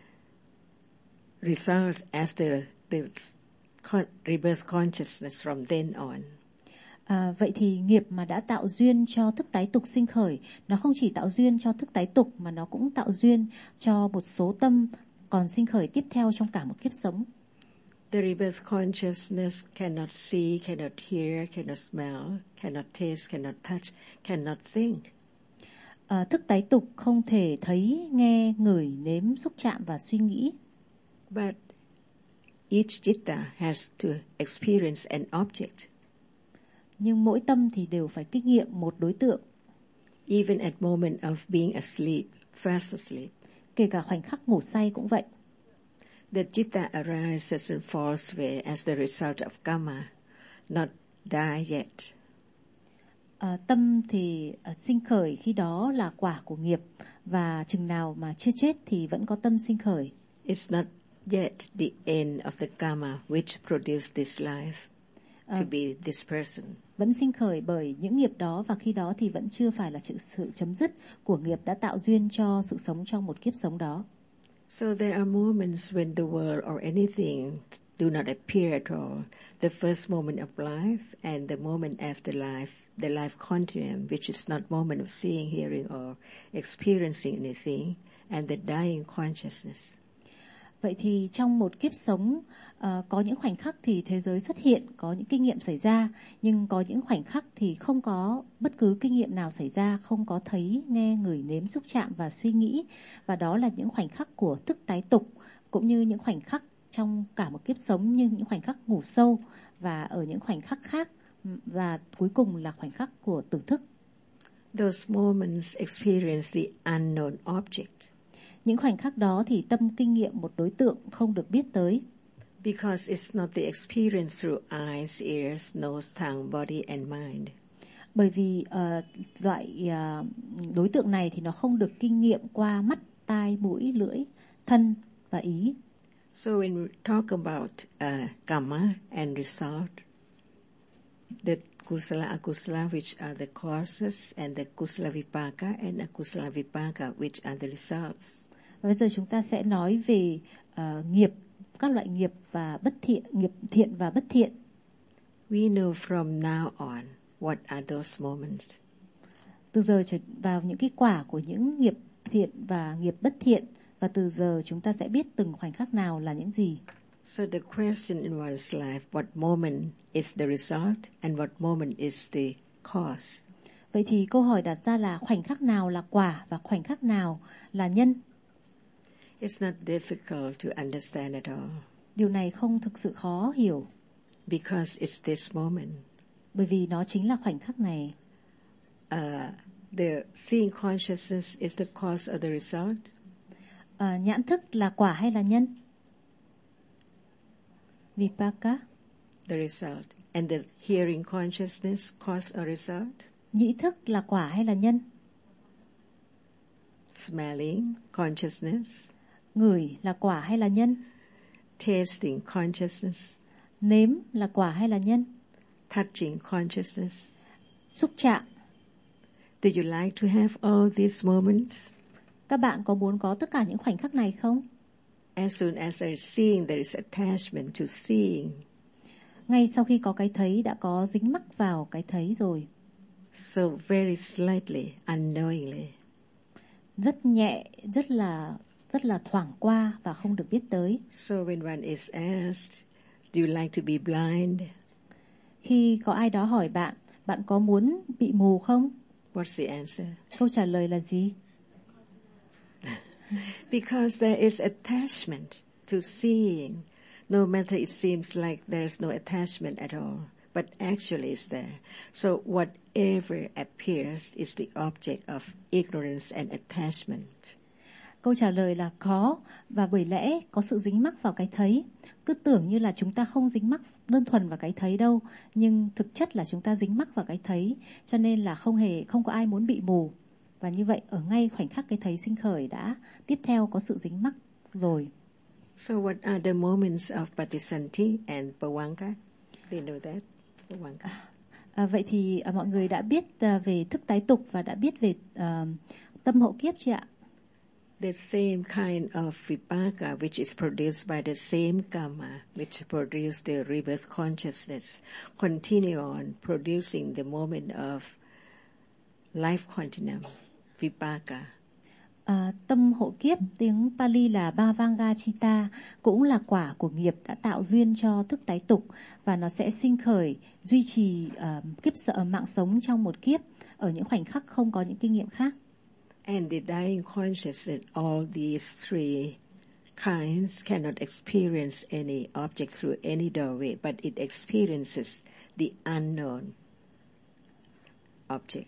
result after the rebirth consciousness from then on. Vậy thì nghiệp mà đã tạo duyên cho thức tái tục sinh khởi, nó không chỉ tạo duyên cho thức tái tục mà nó cũng tạo duyên cho một số tâm còn sinh khởi tiếp theo trong cả một kiếp sống. The rebirth consciousness cannot see, cannot hear, cannot smell, cannot taste, cannot touch, cannot think. Thức tái tục không thể thấy, nghe, ngửi, nếm, xúc chạm và suy nghĩ. But each citta has to experience an object. Nhưng mỗi tâm thì đều phải kinh nghiệm một đối tượng. Even at moment of being asleep, fast asleep. Kể cả khoảnh khắc ngủ say cũng vậy. The citta arises and falls away as the result of karma, not die yet. Tâm thì sinh khởi khi đó là quả của nghiệp, và chừng nào mà chưa chết thì vẫn có tâm sinh khởi. It's not yet the end of the karma which produced this life to be this person. Vẫn sinh khởi bởi những nghiệp đó, và khi đó thì vẫn chưa phải là sự chấm dứt của nghiệp đã tạo duyên cho sự sống trong một kiếp sống đó. So there are moments when the world or anything do not appear at all. The first moment of life and the moment after life, the life continuum, which is not moment of seeing, hearing or experiencing anything, and the dying consciousness. Vậy thì trong một kiếp sống có những khoảnh khắc thì thế giới xuất hiện, có những kinh nghiệm xảy ra, nhưng có những khoảnh khắc thì không có bất cứ kinh nghiệm nào xảy ra, không có thấy, nghe, ngửi, nếm, xúc chạm và suy nghĩ. Và đó là những khoảnh khắc của thức tái tục, cũng như những khoảnh khắc trong cả một kiếp sống, như những khoảnh khắc ngủ sâu và ở những khoảnh khắc khác, và cuối cùng là khoảnh khắc của tử thức. Those moments experience the unknown object. Những khoảnh khắc đó thì tâm kinh nghiệm một đối tượng không được biết tới. Because it's not the experience through eyes, ears, nose, tongue, body and mind. Bởi vì loại đối tượng này thì nó không được kinh nghiệm qua mắt, tai, mũi, lưỡi, thân và ý. So when we talk about karma and result, the kusala, akusala, which are the causes, and the kusala vipaka and akusala vipaka, which are the results. Và bây giờ chúng ta sẽ nói về nghiệp, các loại nghiệp và bất thiện, nghiệp thiện và bất thiện. We know from now on what are those moments. Từ giờ trở vào những cái quả của những nghiệp thiện và nghiệp bất thiện, và từ giờ chúng ta sẽ biết từng khoảnh khắc nào là những gì. So the question in one's life, what moment is the result and what moment is the cause? Vậy thì câu hỏi đặt ra là khoảnh khắc nào là quả và khoảnh khắc nào là nhân? It's not difficult to understand at all Điều này không thực sự khó hiểu, because it's this moment. bởi vì nó chính là khoảnh khắc này. The seeing consciousness is the cause of the result. Nhãn thức là quả hay là nhân? Vipaka. The result. And the hearing consciousness cause or result. Nhĩ thức là quả hay là nhân? Smelling consciousness. Ngửi là quả hay là nhân? Tasting consciousness. Nếm là quả hay là nhân? Touching consciousness. Xúc chạm. Do you like to have all these moments? Các bạn có muốn có tất cả những khoảnh khắc này không? As soon as they're seeing, there is attachment to seeing. Ngay sau khi có cái thấy đã có dính mắc vào cái thấy rồi. So very slightly, unknowingly. Rất nhẹ, rất là thoảng qua và không được biết tới. So when one is asked, do you like to be blind? Khi có ai đó hỏi bạn, bạn có muốn bị mù không? What's the answer? Câu trả lời là gì? Because there is attachment to seeing. No matter it seems like there's no attachment at all, but actually it's there. So whatever appears is the object of ignorance and attachment. Câu trả lời là có, và bởi lẽ có sự dính mắc vào cái thấy. Cứ tưởng như là chúng ta không dính mắc đơn thuần vào cái thấy đâu, nhưng thực chất là chúng ta dính mắc vào cái thấy, cho nên là không có ai muốn bị mù. Và như vậy ở ngay khoảnh khắc cái thấy sinh khởi đã tiếp theo có sự dính mắc rồi. So what are the moments of Patisanti and Bhavanka? Do you know that? Bhavanka. Vậy thì mọi người đã biết về thức tái tục và đã biết về tâm hậu kiếp chưa ạ? The same kind of vipaka which is produced by the same karma which produced the rebirth consciousness continue on producing the moment of life continuum, vipaka. Tâm hộ kiếp, tiếng Pali là Bhavanga Chitta, cũng là quả của nghiệp đã tạo duyên cho thức tái tục, và nó sẽ sinh khởi, duy trì mạng sống trong một kiếp ở những khoảnh khắc không có những kinh nghiệm khác. And the dying consciousness, all these three kinds cannot experience any object through any doorway, but it experiences the unknown object.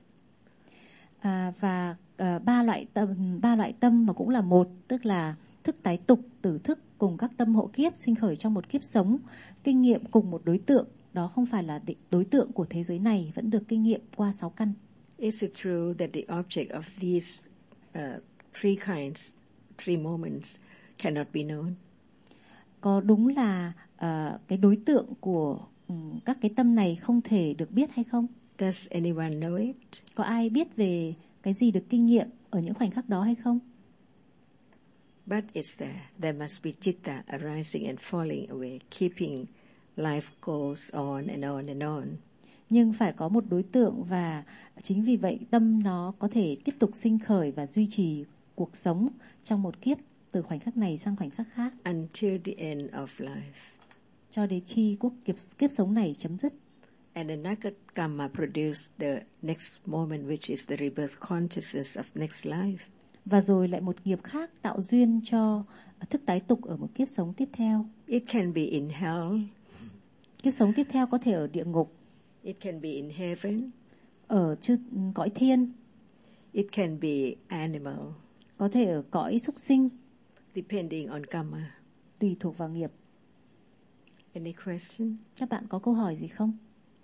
Và ba loại tâm mà cũng là một, tức là thức tái tục, tử thức cùng các tâm hộ kiếp sinh khởi trong một kiếp sống, kinh nghiệm cùng một đối tượng, đó không phải là đối tượng của thế giới này, vẫn được kinh nghiệm qua 6 căn. Is it true that the object of these three kinds, three moments, cannot be known? Có đúng là cái đối tượng của các cái tâm này không thể được biết hay không? Does anyone know it? Có ai biết về cái gì được kinh nghiệm ở những khoảnh khắc đó hay không? But it's there. There must be citta arising and falling away, keeping life goes on and on and on. Nhưng phải có một đối tượng, và chính vì vậy tâm nó có thể tiếp tục sinh khởi và duy trì cuộc sống trong một kiếp, từ khoảnh khắc này sang khoảnh khắc khác, Until the end of life. cho đến khi kiếp sống này chấm dứt. And another karma produced the next moment, which is the rebirth consciousness of next life. Và rồi lại một nghiệp khác tạo duyên cho thức tái tục ở một kiếp sống tiếp theo. It can be in hell. Kiếp sống tiếp theo có thể ở địa ngục, It can be in heaven. ở cõi thiên, It can be animal. có thể ở cõi súc sinh, Depending on karma. tùy thuộc vào nghiệp. Any question? Các bạn có câu hỏi gì không?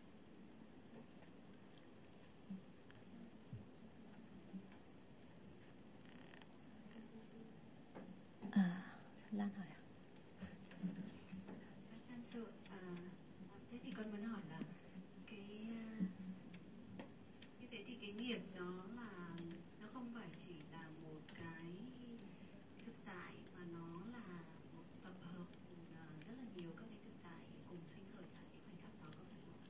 Lan hỏi ạ. San sự, thế thì con muốn hỏi là như thế thì cái nghiệp nó không phải chỉ là một cái thực tại, mà nó là một tập hợp rất là nhiều các cái thực tại cùng sinh khởi tại cái khoảnh khắc đó, có phải không?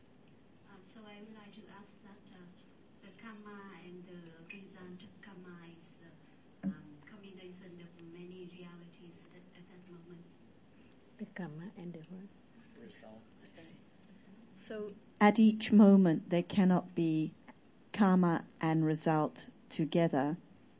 the result of karma is the combination of many realities at that moment. The karma and the what? So at each moment there cannot be karma and result together.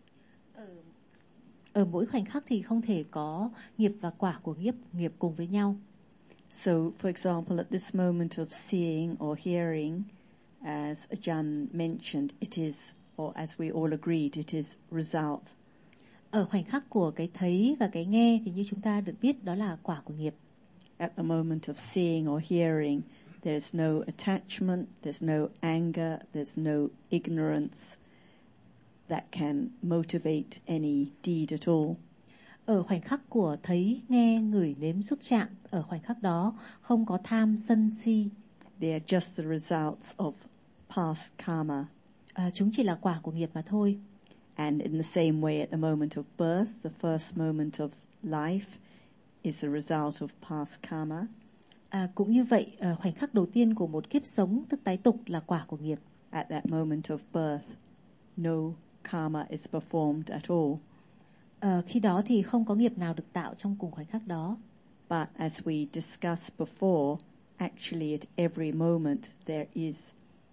Ở mỗi khoảnh khắc thì không thể có nghiệp và quả của nghiệp cùng với nhau. So, for example, at this moment of seeing or hearing, as Ajahn mentioned, it is, or as we all agreed, it is result. Ở khoảnh khắc của cái thấy và cái nghe thì như chúng ta được biết đó là quả của nghiệp. At the moment of seeing or hearing, there's no attachment, there's no anger, there's no ignorance that can motivate any deed at all. Ở khoảnh khắc của thấy, nghe, ngửi, nếm, xúc chạm, ở khoảnh khắc đó không có tham, sân, si. They are just the results of past karma. Chúng chỉ là quả của nghiệp mà thôi. And in the same way, at the moment of birth, the first moment of life is the result of past karma. Cũng như vậy, khoảnh khắc đầu tiên của một kiếp sống, tức tái tục, là quả của nghiệp. At that moment of birth, no karma is performed at all. Khi đó thì không có nghiệp nào được tạo trong cùng khoảnh khắc đó. But as we discussed before, actually at every moment there is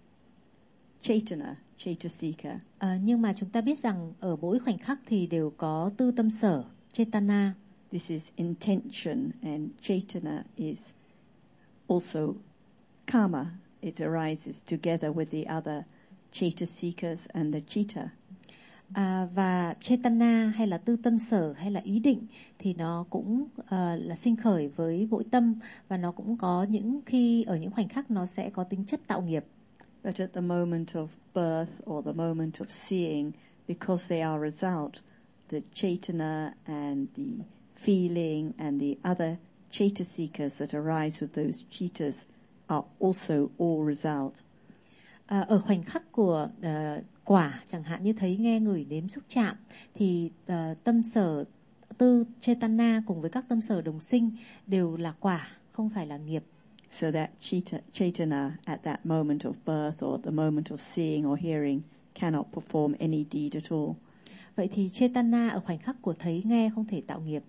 Chaitasika. Nhưng mà chúng ta biết rằng ở mỗi khoảnh khắc thì đều có tư tâm sở, Chetana. This is intention, and Chaitana is also karma. It arises together with the other Chaitasikas and the Chitta. Và Chetana hay là tư tâm sở hay là ý định thì nó cũng là sinh khởi với mỗi tâm, và nó cũng có những khi ở những khoảnh khắc nó sẽ có tính chất tạo nghiệp. But at the moment of birth or the moment of seeing, because they are result, the Chaitana and the feeling and the other Chaitasikas that arise with those Chittas are also all result. Ở khoảnh khắc của quả, chẳng hạn như thấy, nghe, ngửi, nếm, xúc chạm, thì tâm sở tư Chetana cùng với các tâm sở đồng sinh đều là quả, không phải là nghiệp. So that Chaitana at that moment of birth or the moment of seeing or hearing cannot perform any deed at all. Vậy thì Chetana ở khoảnh khắc của thấy, nghe không thể tạo nghiệp.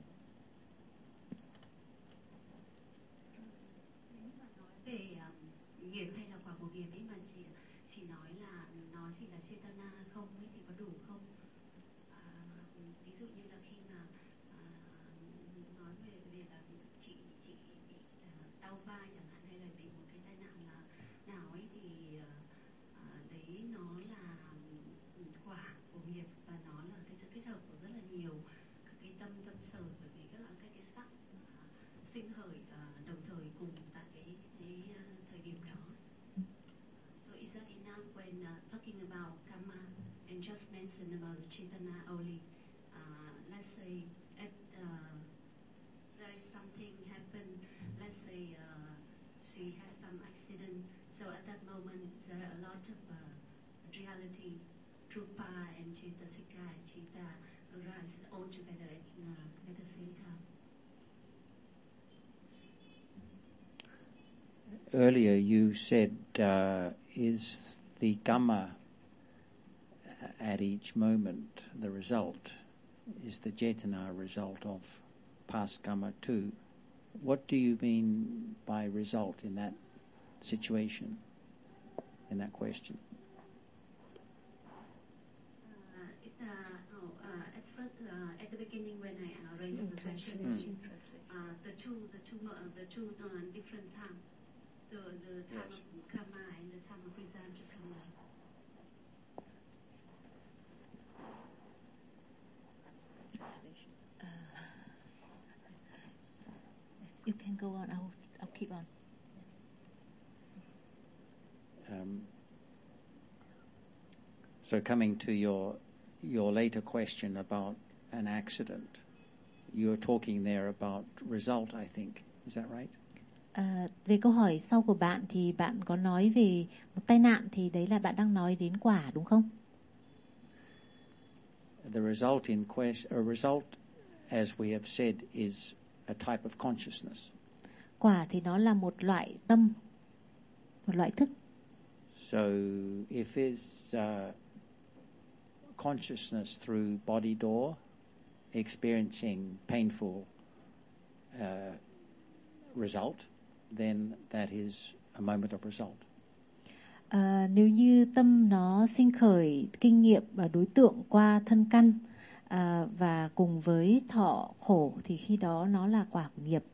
Về nghiệp hay là quả của nghiệp ấy mà chị nói là nó chỉ là Chetana không ấy thì có đủ không? Ví dụ như là khi mà nói về là ví dụ chị bị đau vai chẳng hạn, hay là bị một cái tai nạn là nào ấy, thì đấy nó là quả của nghiệp, và nó là cái sự kết hợp của rất là nhiều các cái tâm sở, bởi vì các cái sắc sinh khởi đồng thời cùng tại cái thời điểm đó. So is that enough when talking about karma and just mention about the Chaitana only? Let's say there is something happen. Let's say she has some accident. So at that moment there are a lot of reality, Rupa and Chaitasika and Chitta arise all together at the same time. Earlier you said, is the Kamma at each moment the result? Is the Chetana a result of past Kamma too? What do you mean by result in that situation, in that question? At first, at the beginning when I raised the question, the two different times. The time of karma and the time of result of karma. You can go on. I'll keep on. So coming to your later question about an accident, you're talking there about result, I think. Is that right? Về câu hỏi sau của bạn thì bạn có nói về một tai nạn, thì đấy là bạn đang nói đến quả, đúng không? The result in question, a result, as we have said, is a type of consciousness. Quả thì nó là một loại tâm, một loại thức. So if it's consciousness through body door, experiencing painful result, then that is a moment of result. Nếu như tâm nó sinh khởi kinh nghiệm đối tượng qua thân căn và cùng với thọ khổ thì khi đó nó là quả của nghiệp.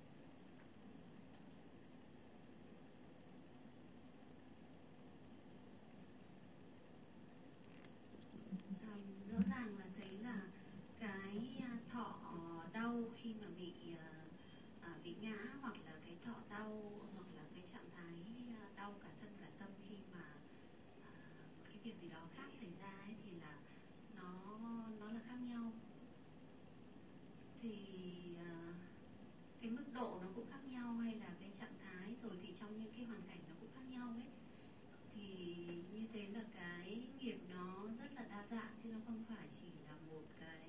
Rõ ràng là thấy là cái thọ đau khi mà bị ngã, hoặc là cái thọ đau, hoặc là cái trạng thái đau cả thân cả tâm khi mà cái việc gì đó khác xảy ra ấy, thì là nó là khác nhau. Thì cái mức độ nó cũng khác nhau, hay là cái trạng thái, rồi thì trong những cái hoàn cảnh nó cũng khác nhau ấy. Thì như thế là cái nghiệp nó rất là đa dạng, chứ nó không phải chỉ là một cái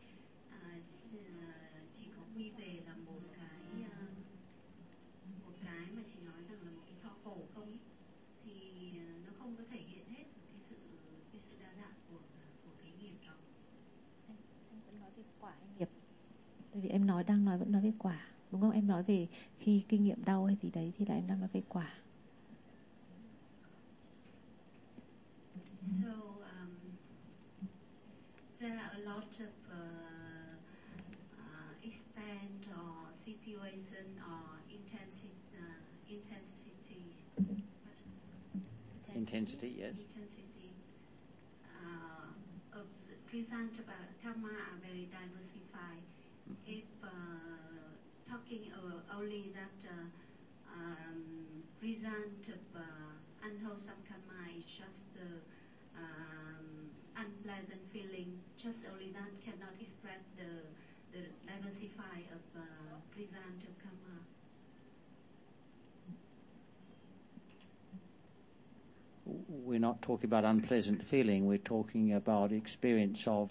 chỉ có quy về là một cái mà chỉ nói rằng là một cái thọ khổ không ấy. Thì nó không có thể hiện hết cái sự đa dạng của cái nghiệp đó. Em vẫn nói về quả hay nghiệp? Tại vì em vẫn nói về quả, đúng không? Em nói về khi kinh nghiệm đau hay gì đấy thì là em đang nói về quả. So there are a lot of extent or situation or intensity. Intensity, yes. Intensity of present karma are very diversified. If talking only that result of unwholesome karma is just the unpleasant feeling, just only that cannot express the diversify of present of karma. We're not talking about unpleasant feeling, we're talking about experience of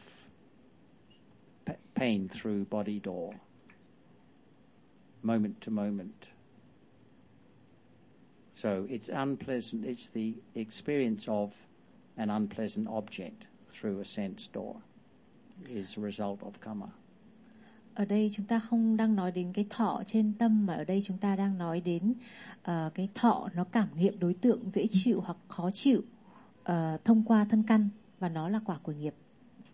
pain through body door, moment to moment. So it's unpleasant, it's the experience of an unpleasant object through a sense door is a result of karma. Ở đây chúng ta không đang nói đến cái thọ trên tâm, mà ở đây chúng ta đang nói đến cái thọ nó cảm nghiệm đối tượng dễ chịu hoặc khó chịu thông qua thân căn, và nó là quả của nghiệp.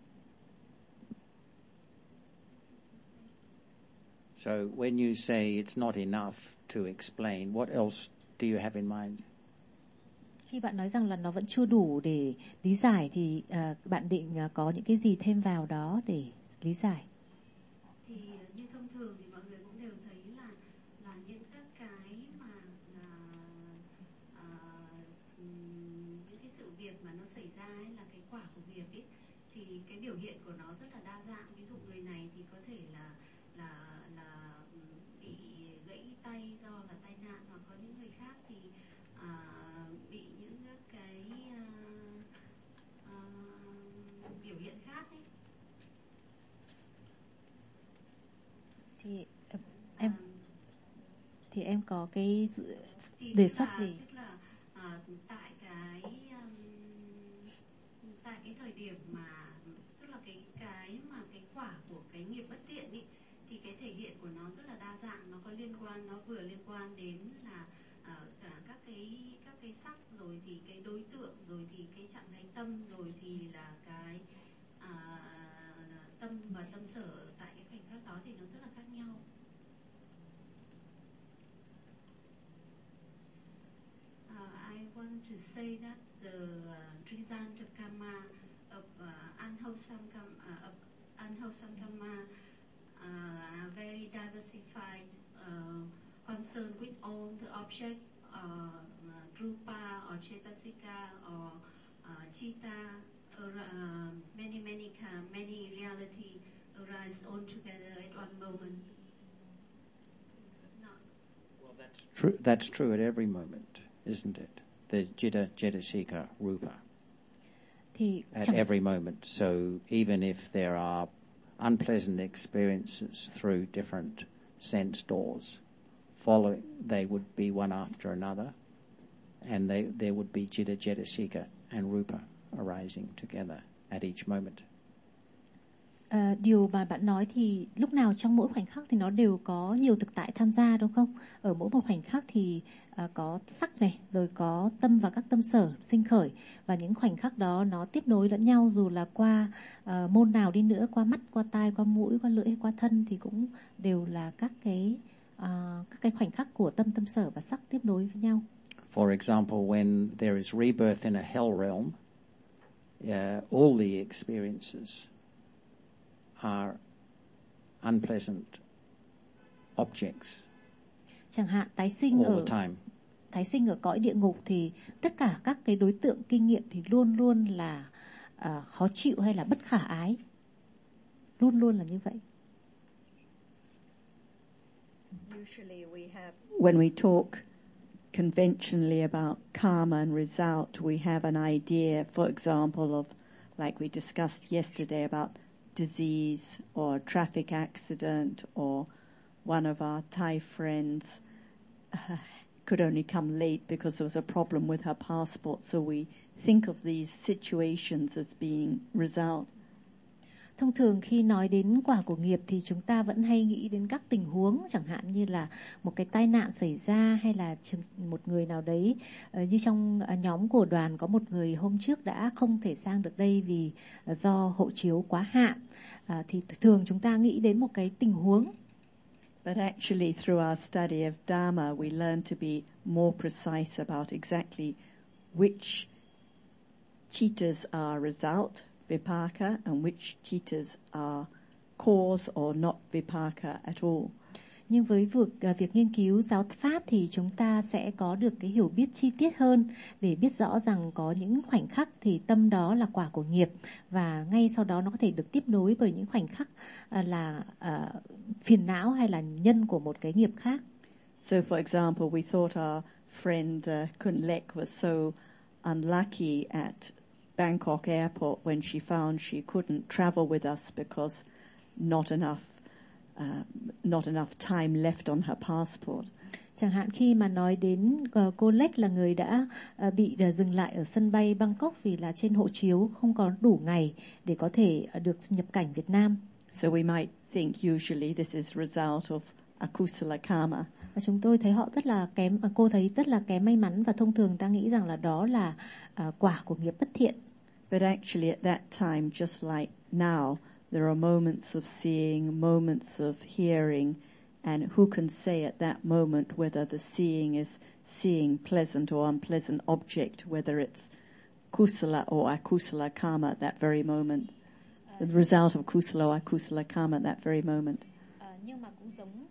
So when you say it's not enough to explain, what else do you have in mind? Khi bạn nói rằng là nó vẫn chưa đủ để lý giải thì bạn định có những cái gì thêm vào đó để lý giải? Thì như thông thường thì mọi người cũng đều thấy là những các cái mà những cái sự việc mà nó xảy ra ấy, là cái quả của nghiệp ấy, thì cái biểu hiện của nó rất là đa dạng. Ví dụ người này thì có thể là bị gãy tay do là tai nạn, hoặc có những người khác thì bị những các cái biểu hiện khác ấy. Thì em có cái đề xuất gì? Tức là tại cái thời điểm mà tức là cái quả của cái nghiệp bất thiện ý, thì cái thể hiện của nó rất là đa dạng. Nó có vừa liên quan đến là cả các cái sắc, rồi thì cái đối tượng, rồi thì cái trạng thái tâm, rồi thì là cái tâm và tâm sở tại cái khoảnh khắc đó thì nó rất là khác nhau. I want to say that the result of karma, of unwholesome karma, are very diversified, concerned with all the objects, rupa or cetasika or chitta, or many reality arise all together at one moment. Well, that's true at every moment, isn't it? The citta, cetasika, rupa. At every moment. So even if there are unpleasant experiences through different sense doors, they would be one after another, and there would be citta, cetasika, and rupa arising together at each moment. Điều mà bạn nói thì lúc nào trong mỗi khoảnh khắc thì nó đều có nhiều thực tại tham gia, đúng không? Ở mỗi một khoảnh khắc thì có sắc này, rồi có tâm và các tâm sở sinh khởi, và những khoảnh khắc đó nó tiếp nối lẫn nhau, dù là qua môn nào đi nữa, qua mắt, qua tai, qua mũi, qua lưỡi, qua thân, thì cũng đều là các cái khoảnh khắc của tâm, tâm sở và sắc tiếp nối với nhau. For example, when there is rebirth in a hell realm, all the experiences are unpleasant objects. Chẳng hạn tái sinh ở cõi địa ngục thì tất cả các cái đối tượng kinh nghiệm thì luôn luôn là khó chịu hay là bất khả ái, luôn luôn là như vậy. Usually when we talk conventionally about karma and result, we have an idea, for example, of, like we discussed yesterday, about disease or a traffic accident, or one of our Thai friends could only come late because there was a problem with her passport. So we think of these situations as being result. Thông thường khi nói đến quả của nghiệp thì chúng ta vẫn hay nghĩ đến các tình huống, chẳng hạn như là một cái tai nạn xảy ra, hay là một người nào đấy, như trong nhóm của đoàn có một người hôm trước đã không thể sang được đây vì do hộ chiếu quá hạn, thì thường chúng ta nghĩ đến một cái tình huống. But actually through our study of Dharma, we learn to be more precise about exactly which chittas are result, vipaka, and which chittas are cause or not vipaka at all. Nhưng với việc nghiên cứu giáo pháp thì chúng ta sẽ có được cái hiểu biết chi tiết hơn để biết rõ rằng có những khoảnh khắc thì tâm đó là quả của nghiệp, và ngay sau đó nó có thể được tiếp nối bởi những khoảnh khắc là phiền não hay là nhân của một cái nghiệp khác. So for example, we thought our friend Kun Lek was so unlucky at Bangkok airport when she found she couldn't travel with us because not enough time left on her passport. Chẳng hạn khi mà nói đến cô Lek là người đã bị dừng lại ở sân bay Bangkok vì là trên hộ chiếu không có đủ ngày để có thể được nhập cảnh Việt Nam. So we might think usually this is result of akusala karma. Và chúng tôi thấy họ rất là kém, cô thấy rất là kém may mắn, và thông thường ta nghĩ rằng là đó là quả của nghiệp bất thiện. But actually at that time, just like now, there are moments of seeing, moments of hearing, and who can say at that moment whether the seeing is seeing pleasant or unpleasant object, whether it's kusala or akusala karma at that very moment, the result of kusala or akusala karma at that very moment. Nhưng mà cũng giống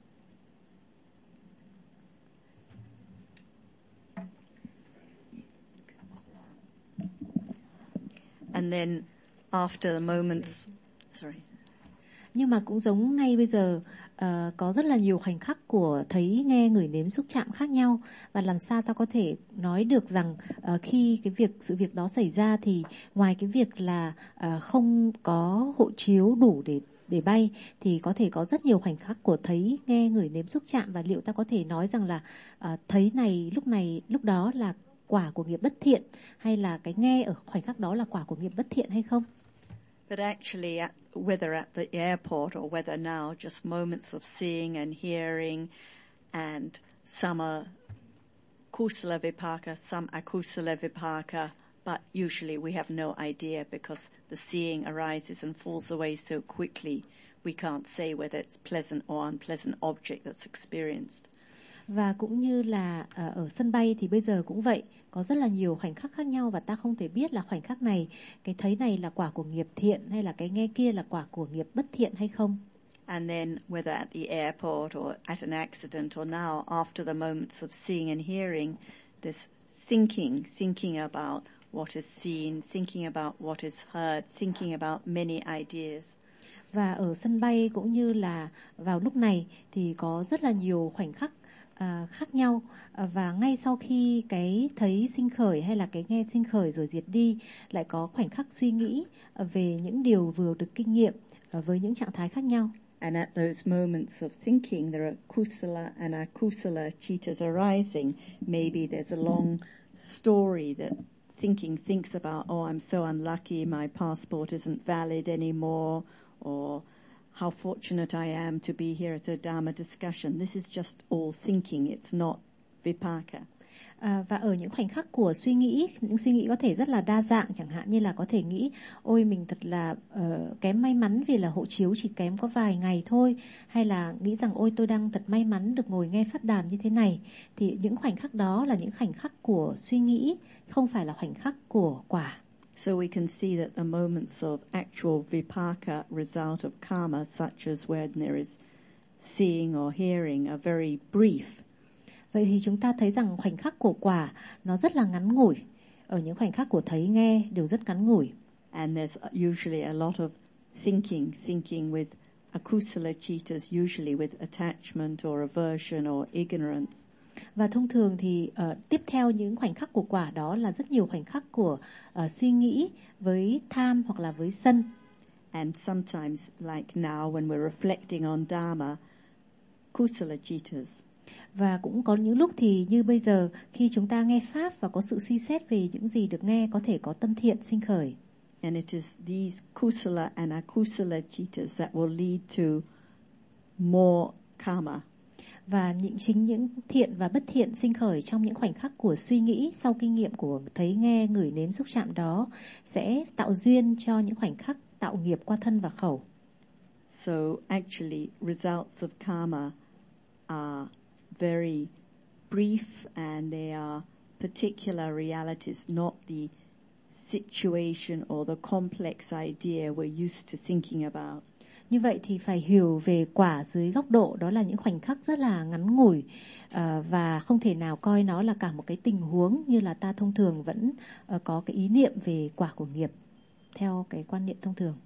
And then after the moments, Nhưng mà cũng giống ngay bây giờ, có rất là nhiều khoảnh khắc của thấy, nghe, ngửi, nếm, xúc chạm khác nhau, và làm sao ta có thể nói được rằng khi cái sự việc đó xảy ra thì ngoài cái việc là không có hộ chiếu đủ để bay, thì có thể có rất nhiều khoảnh khắc của thấy, nghe, ngửi, nếm, xúc chạm, và liệu ta có thể nói rằng là thấy này lúc đó là quả của nghiệp bất thiện, hay là cái nghe ở khoảnh khắc đó là quả của nghiệp bất thiện hay không? But actually, whether at the airport or whether now, just moments of seeing and hearing, and some are kusala vipaka, some akusala vipaka, but usually we have no idea because the seeing arises and falls away so quickly, we can't say whether it's pleasant or unpleasant object that's experienced. Và cũng như là ở sân bay thì bây giờ cũng vậy, có rất là nhiều khoảnh khắc khác nhau, và ta không thể biết là khoảnh khắc này, cái thấy này là quả của nghiệp thiện, hay là cái nghe kia là quả của nghiệp bất thiện hay không. And then whether at the airport or at an accident or now after the moments of seeing and hearing, this thinking about what is seen, thinking about what is heard, thinking about many ideas. Và ở sân bay cũng như là vào lúc này thì có rất là nhiều khoảnh khắc khác nhau, và ngay sau khi cái thấy sinh khởi hay là cái nghe sinh khởi rồi diệt đi, lại có khoảnh khắc suy nghĩ về những điều vừa được kinh nghiệm với những trạng thái khác nhau. And at those moments of thinking, there are kusala and akusala chittas arising. Maybe there's a long story that thinks about, oh, I'm so unlucky, my passport isn't valid anymore, or how fortunate I am to be here at a Dharma discussion. This is just all thinking, it's not vipaka. Và ở những khoảnh khắc của suy nghĩ, những suy nghĩ có thể rất là đa dạng, chẳng hạn như là có thể nghĩ ôi mình thật là kém may mắn vì là hộ chiếu chỉ kém có vài ngày thôi, hay là nghĩ rằng ôi tôi đang thật may mắn được ngồi nghe pháp đàm như thế này. Thì những khoảnh khắc đó là những khoảnh khắc của suy nghĩ, không phải là khoảnh khắc của quả. So we can see that the moments of actual vipaka, result of karma, such as when there is seeing or hearing, are very brief. Vậy thì chúng ta thấy rằng khoảnh khắc của quả nó rất là ngắn ngủi. Ở những khoảnh khắc của thấy nghe đều rất ngắn ngủi. And there's usually a lot of thinking with akusala chittas, usually with attachment or aversion or ignorance. Và thông thường thì tiếp theo những khoảnh khắc của quả đó là rất nhiều khoảnh khắc của suy nghĩ với tham hoặc là với sân. And sometimes, like now, when we're reflecting on Dharma, kusala chittas. Và cũng có những lúc thì như bây giờ khi chúng ta nghe pháp và có sự suy xét về những gì được nghe, có thể có tâm thiện sinh khởi. And it is these kusala and akusala chittas that will lead to more karma. Và chính những thiện và bất thiện sinh khởi trong những khoảnh khắc của suy nghĩ sau kinh nghiệm của thấy nghe, ngửi nếm xúc chạm đó sẽ tạo duyên cho những khoảnh khắc tạo nghiệp qua thân và khẩu. So actually results of karma are very brief and they are particular realities, not the situation or the complex idea we're used to thinking about. Như vậy thì phải hiểu về quả dưới góc độ đó là những khoảnh khắc rất là ngắn ngủi và không thể nào coi nó là cả một cái tình huống như là ta thông thường vẫn có cái ý niệm về quả của nghiệp theo cái quan niệm thông thường.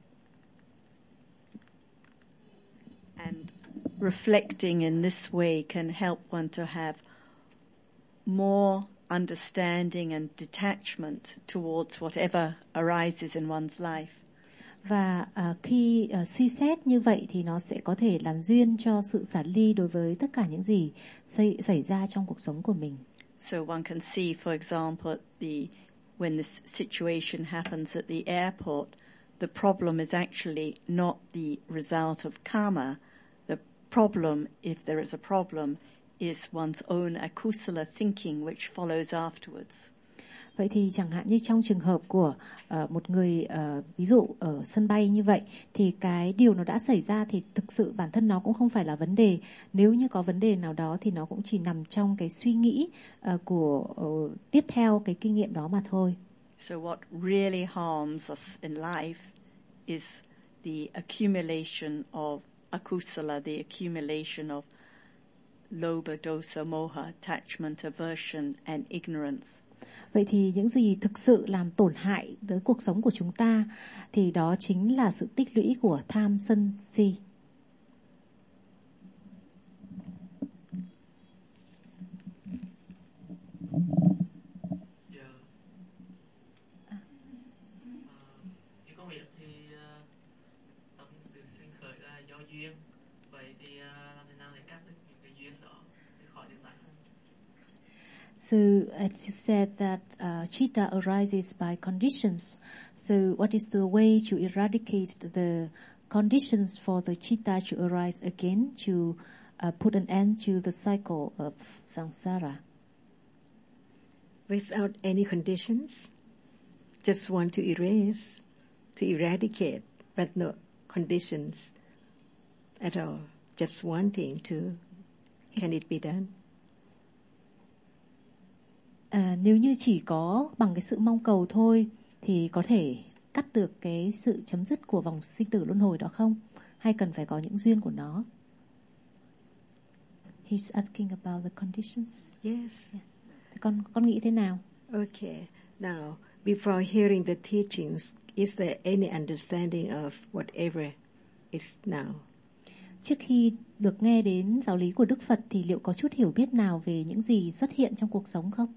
And reflecting in this way can help one to have more understanding and detachment towards whatever arises in one's life. Và khi suy xét như vậy thì nó sẽ có thể làm duyên cho sự xả ly đối với tất cả những gì xảy ra trong cuộc sống của mình. So one can see, for example, when this situation happens at the airport, the problem is actually not the result of karma. The problem, if there is a problem, is one's own akusala thinking which follows afterwards. Vậy thì chẳng hạn như trong trường hợp của một người ví dụ ở sân bay như vậy thì cái điều nó đã xảy ra thì thực sự bản thân nó cũng không phải là vấn đề. Nếu như có vấn đề nào đó thì nó cũng chỉ nằm trong cái suy nghĩ của tiếp theo cái kinh nghiệm đó mà thôi. So what really harms us in life is the accumulation of akusala, the accumulation of lobha, dosa, moha, attachment, aversion and ignorance. Vậy thì những gì thực sự làm tổn hại tới cuộc sống của chúng ta thì đó chính là sự tích lũy của tham sân si. Như công việc thì tâm được sinh khởi là do duyên. Vậy thì làm thế nào để cắt được những cái duyên đó để khỏi được tái sanh? So, as you said that chitta arises by conditions. So, what is the way to eradicate the conditions for the chitta to arise again, to put an end to the cycle of samsara? Without any conditions, just want to erase, to eradicate, but no conditions at all. Just wanting to. Can it be done? Nếu như chỉ có bằng cái sự mong cầu thôi thì có thể cắt được cái sự chấm dứt của vòng sinh tử luân hồi đó không? Hay cần phải có những duyên của nó? He's asking about the conditions. Yes. Yeah. Con nghĩ thế nào? Okay. Now, before hearing the teachings, is there any understanding of whatever is now? Trước khi được nghe đến giáo lý của Đức Phật thì liệu có chút hiểu biết nào về những gì xuất hiện trong cuộc sống không?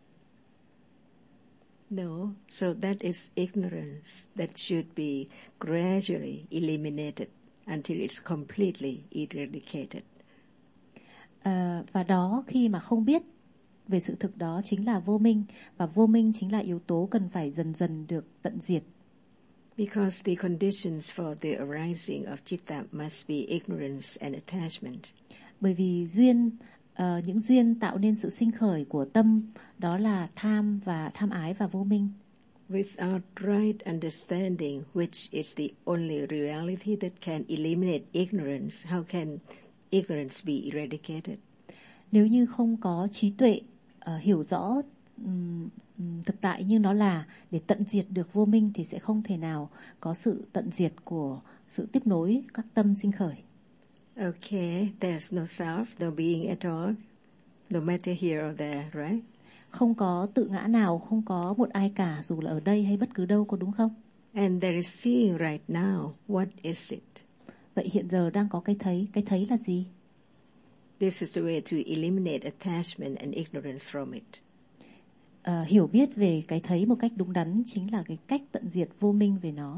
No, so that is ignorance that should be gradually eliminated until it's completely eradicated. Và đó khi mà không biết về sự thực đó chính là vô minh, và vô minh chính là yếu tố cần phải dần dần được tận diệt. Because the conditions for the arising of citta must be ignorance and attachment. Bởi vì những duyên tạo nên sự sinh khởi của tâm đó là tham ái và vô minh. Without right understanding, which is the only reality that can eliminate ignorance, how can ignorance be eradicated? Nếu như không có trí tuệ hiểu rõ thực tại như nó là để tận diệt được vô minh thì sẽ không thể nào có sự tận diệt của sự tiếp nối các tâm sinh khởi. Okay, there's no self, no being at all, no matter here or there, right? Không có tự ngã nào, không có một ai cả dù là ở đây hay bất cứ đâu, có đúng không? And there is seeing right now. What is it? Vậy hiện giờ đang có cái thấy là gì? This is the way to eliminate attachment and ignorance from it. Hiểu biết về cái thấy một cách đúng đắn chính là cái cách tận diệt vô minh về nó.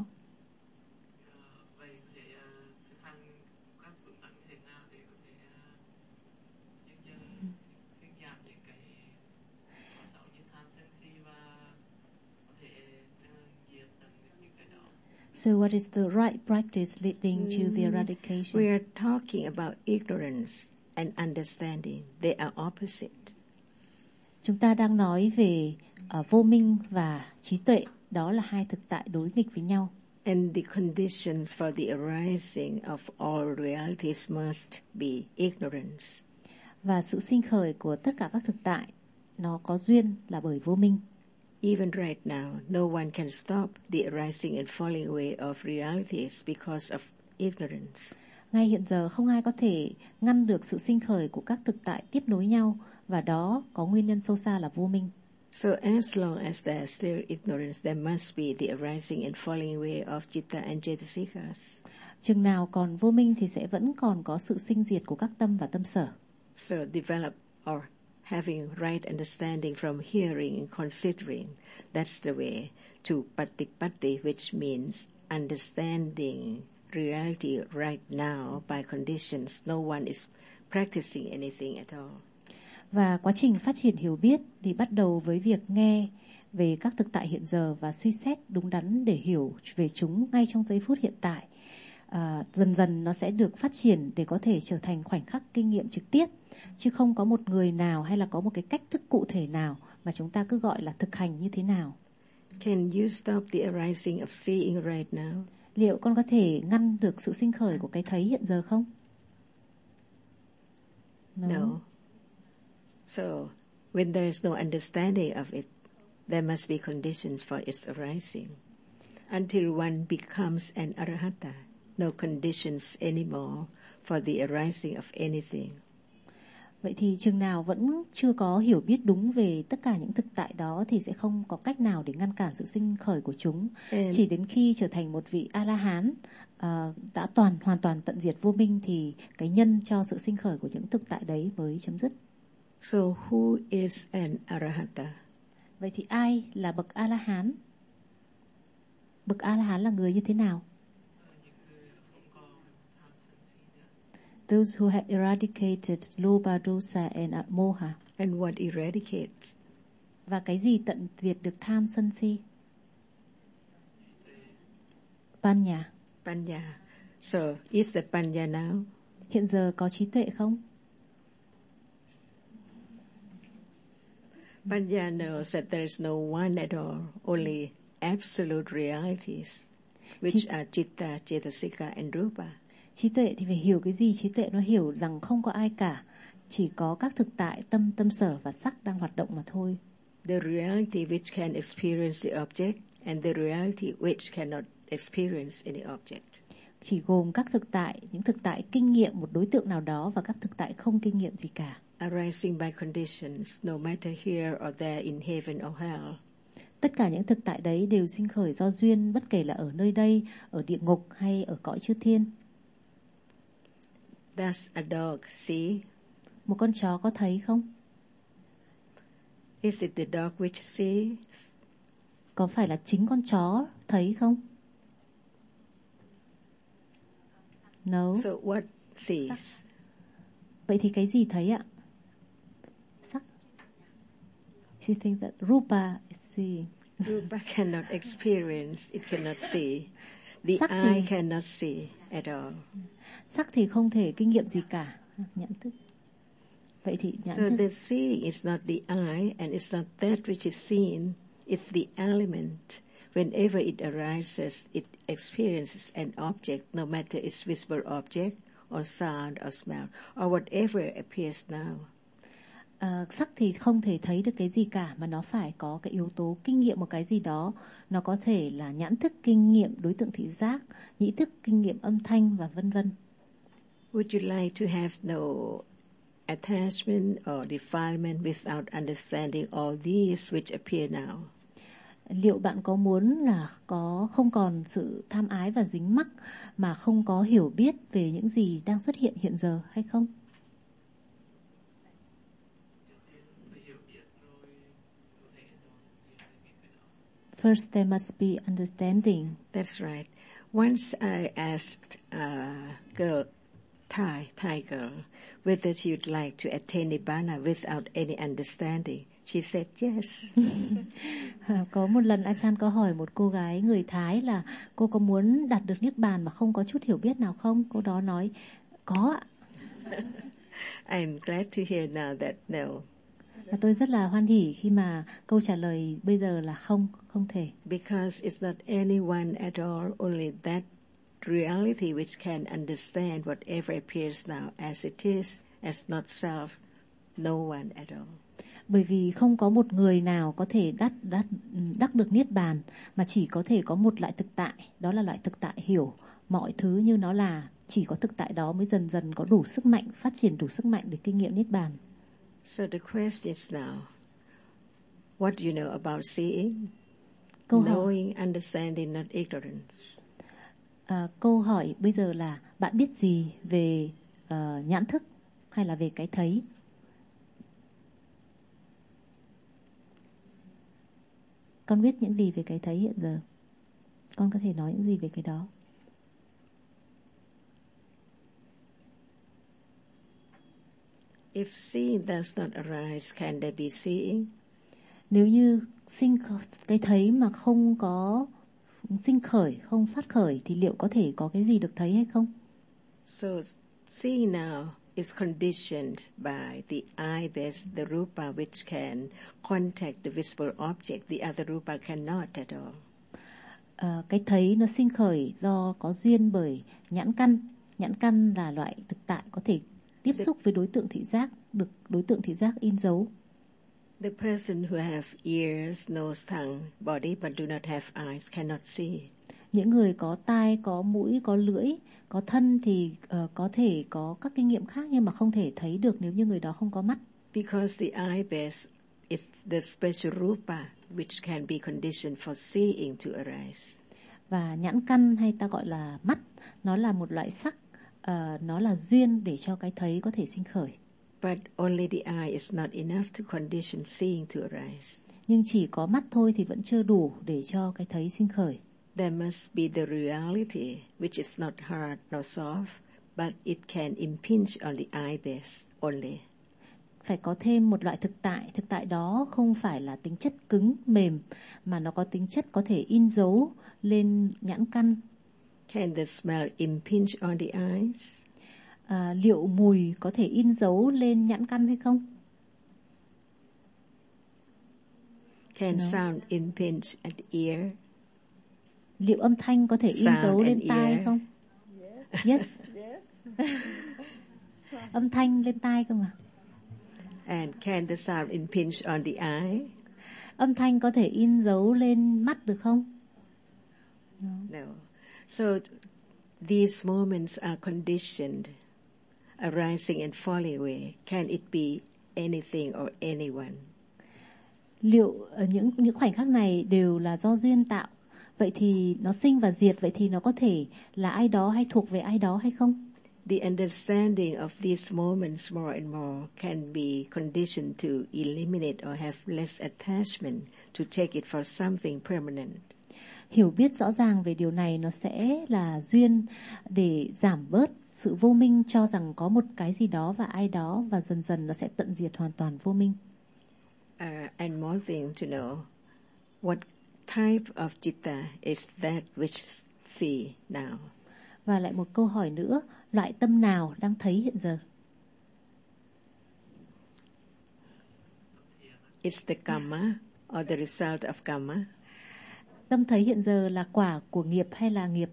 Vậy có thể thực hành các phương pháp như thế nào để có thể giúp cho thuyết giảm những cái khó xấu như tham sân si và có thể diệt tận những cái đó. So what is the right practice leading to the eradication? We are talking about ignorance and understanding. They are opposite. Chúng ta đang nói về vô minh và trí tuệ, đó là hai thực tại đối nghịch với nhau. And the conditions for the arising of all realities must be ignorance. Và sự sinh khởi của tất cả các thực tại nó có duyên là bởi vô minh. Even right now, no one can stop the arising and falling away of realities because of ignorance. Ngay hiện giờ không ai có thể ngăn được sự sinh khởi của các thực tại tiếp nối nhau, và đó có nguyên nhân sâu xa là vô minh. So as long as there is still ignorance, there must be the arising and falling away of citta and cetasikas. Chừng nào còn vô minh thì sẽ vẫn còn có sự sinh diệt của các tâm và tâm sở. So develop or having right understanding from hearing and considering, that's the way to patipatti, which means understanding reality right now by conditions. No one is practicing anything at all. Và quá trình phát triển hiểu biết thì bắt đầu với việc nghe về các thực tại hiện giờ và suy xét đúng đắn để hiểu về chúng ngay trong giây phút hiện tại. Dần dần nó sẽ được phát triển để có thể trở thành khoảnh khắc kinh nghiệm trực tiếp, chứ không có một người nào hay là có một cái cách thức cụ thể nào mà chúng ta cứ gọi là thực hành như thế nào. Can you stop the arising of seeing right now? Liệu con có thể ngăn được sự sinh khởi của cái thấy hiện giờ không? No. So, when there is no understanding of it, there must be conditions for its arising. Until one becomes an arahata, no conditions anymore for the arising of anything. Vậy thì chừng nào vẫn chưa có hiểu biết đúng về tất cả những thực tại đó thì sẽ không có cách nào để ngăn cản sự sinh khởi của chúng. Chỉ đến khi trở thành một vị A-la-hán đã hoàn toàn tận diệt vô minh thì cái nhân cho sự sinh khởi của những thực tại đấy mới chấm dứt. So who is an arahata? Vậy thì ai là bậc A-la-hán? Bậc A-la-hán là người như thế nào? Those who have eradicated lobha, dosa and moha. And what eradicates? Và cái gì tận diệt được tham sân si? Panya. Panya. So, is the panya now? Hiện giờ có trí tuệ không? Panya knows that there is no one at all, only absolute realities, which are citta, cetasika and rupa. Trí tuệ thì phải hiểu cái gì? Trí tuệ nó hiểu rằng không có ai cả, chỉ có các thực tại tâm sở và sắc đang hoạt động mà thôi. The reality which can experience the object and the reality which cannot experience any object. Chỉ gồm các thực tại, những thực tại kinh nghiệm một đối tượng nào đó và các thực tại không kinh nghiệm gì cả. Arising by conditions, no matter here or there in heaven or hell. Tất cả những thực tại đấy đều sinh khởi do duyên, bất kể là ở nơi đây, ở địa ngục hay ở cõi chư thiên. Does a dog see? Một con chó có thấy không? Is it the dog which sees? Có phải là chính con chó thấy không? No. So what sees? Vậy thì cái gì thấy ạ? Sắc. She thinks that rupa is seeing. Rupa cannot experience, it cannot see. The Sắc eye thì- cannot see at all. Sắc thì không thể kinh nghiệm gì cả, nhãn thức. Vậy thì nhãn So thức. the seeing is not the eye, and it's not that which is seen, it's the element. Whenever it arises, it experiences an object, no matter it's visible object, or sound, or smell, or whatever appears now. Sắc thì không thể thấy được cái gì cả, mà nó phải có cái yếu tố kinh nghiệm một cái gì đó. Nó có thể là nhãn thức kinh nghiệm đối tượng thị giác, nhĩ thức kinh nghiệm âm thanh và vân vân. Would you like to have no attachment or defilement without understanding all these which appear now? Liệu bạn có muốn là không còn sự tham ái và dính mắc mà không có hiểu biết về những gì đang xuất hiện hiện giờ hay không? First, there must be understanding. That's right. Once I asked a girl, Thai girl, whether she would like to attain Nibbana without any understanding. She said yes. Có một lần Achan có hỏi một cô gái người Thái là cô có muốn đạt được Niết Bàn mà không có chút hiểu biết nào không? Cô đó nói có ạ. I'm glad to hear now that no. Và tôi rất là hoan hỉ khi mà câu trả lời bây giờ là không thể. Because it's not anyone at all, only that reality which can understand whatever appears now as it is, as not self, no one at all. Bởi vì không có một người nào có thể đắc được Niết Bàn, mà chỉ có thể có một loại thực tại, đó là loại thực tại hiểu mọi thứ như nó là. Chỉ có thực tại đó mới dần dần có đủ sức mạnh, phát triển đủ sức mạnh để kinh nghiệm Niết Bàn. So the question is now, what do you know about seeing? Câu hỏi, Knowing, understanding, not ignorance. Câu hỏi bây giờ là bạn biết gì về nhãn thức hay là về cái thấy? Con biết những gì về cái thấy hiện giờ? Con có thể nói những gì về cái đó? If seeing does not arise, can there be seeing? Nếu như cái thấy mà không có sinh khởi, không phát khởi thì liệu có thể có cái gì được thấy hay không? So seeing now is conditioned by the eye-based, the rupa which can contact the visible object, the other rupa cannot at all. Cái thấy nó sinh khởi do có duyên bởi nhãn căn. Nhãn căn là loại thực tại có thể tiếp xúc với đối tượng thị giác, được đối tượng thị giác in dấu. The person who have ears, nose, tongue, body but do not have eyes cannot see. Những người có tai, có mũi, có lưỡi, có thân thì có thể có các kinh nghiệm khác nhưng mà không thể thấy được nếu như người đó không có mắt. Because the eye base is the special rupa which can be conditioned for seeing to arise. Và nhãn căn hay ta gọi là mắt, nó là một loại sắc, nó là duyên để cho cái thấy có thể sinh khởi. But only the eye is not enough to condition seeing to arise. Nhưng chỉ có mắt thôi thì vẫn chưa đủ để cho cái thấy sinh khởi. There must be the reality which is not hard nor soft, but it can impinge on the eye base only. Phải có thêm một loại thực tại đó không phải là tính chất cứng, mềm, mà nó có tính chất có thể in dấu lên nhãn căn. Can the smell impinge on the eyes? Liệu mùi có thể in dấu lên nhãn căn hay không? Can sound impinge at the ear? Liệu âm thanh có thể in Sound dấu lên and tai ear. không? Yes. Âm thanh lên tai cơ mà. And can the sound impinge on the eye? Âm thanh có thể in dấu lên mắt được không? No. So these moments are conditioned, arising and falling away. Can it be anything or anyone? Liệu những khoảnh khắc này đều là do duyên tạo? Vậy thì nó sinh và diệt, vậy thì nó có thể là ai đó hay thuộc về ai đó hay không? The understanding of these moments more and more can be conditioned to eliminate or have less attachment, to take it for something permanent. Hiểu biết rõ ràng về điều này nó sẽ là duyên để giảm bớt sự vô minh cho rằng có một cái gì đó và ai đó, và dần dần nó sẽ tận diệt hoàn toàn vô minh. And more thing to know, what type of citta is that which see now? Và lại một câu hỏi nữa, loại tâm nào đang thấy hiện giờ? It's the karma or the result of karma. Tâm thấy hiện giờ là quả của nghiệp hay là nghiệp?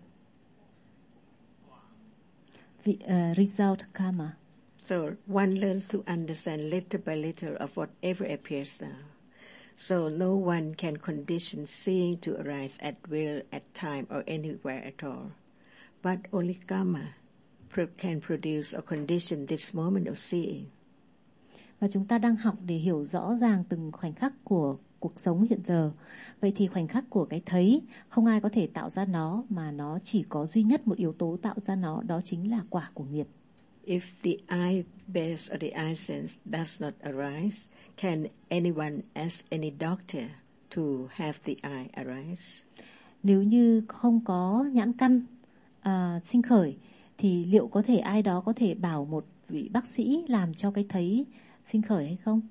Result karma. So one learns to understand little by little of whatever appears now. So no one can condition seeing to arise at will, at time, or anywhere at all. But only karma can produce or condition this moment of seeing. Và chúng ta đang học để hiểu rõ ràng từng khoảnh khắc của cuộc sống hiện giờ. Vậy thì khoảnh khắc của cái thấy, không ai có thể tạo ra nó, mà nó chỉ có duy nhất một yếu tố tạo ra nó, đó chính là quả của nghiệp. If the eye base or the eye sense does not arise, can anyone ask any doctor to have the eye arise? Nếu như không có nhãn căn sinh khởi, thì liệu có thể ai đó có thể bảo một vị bác sĩ làm cho cái thấy sinh khởi hay không?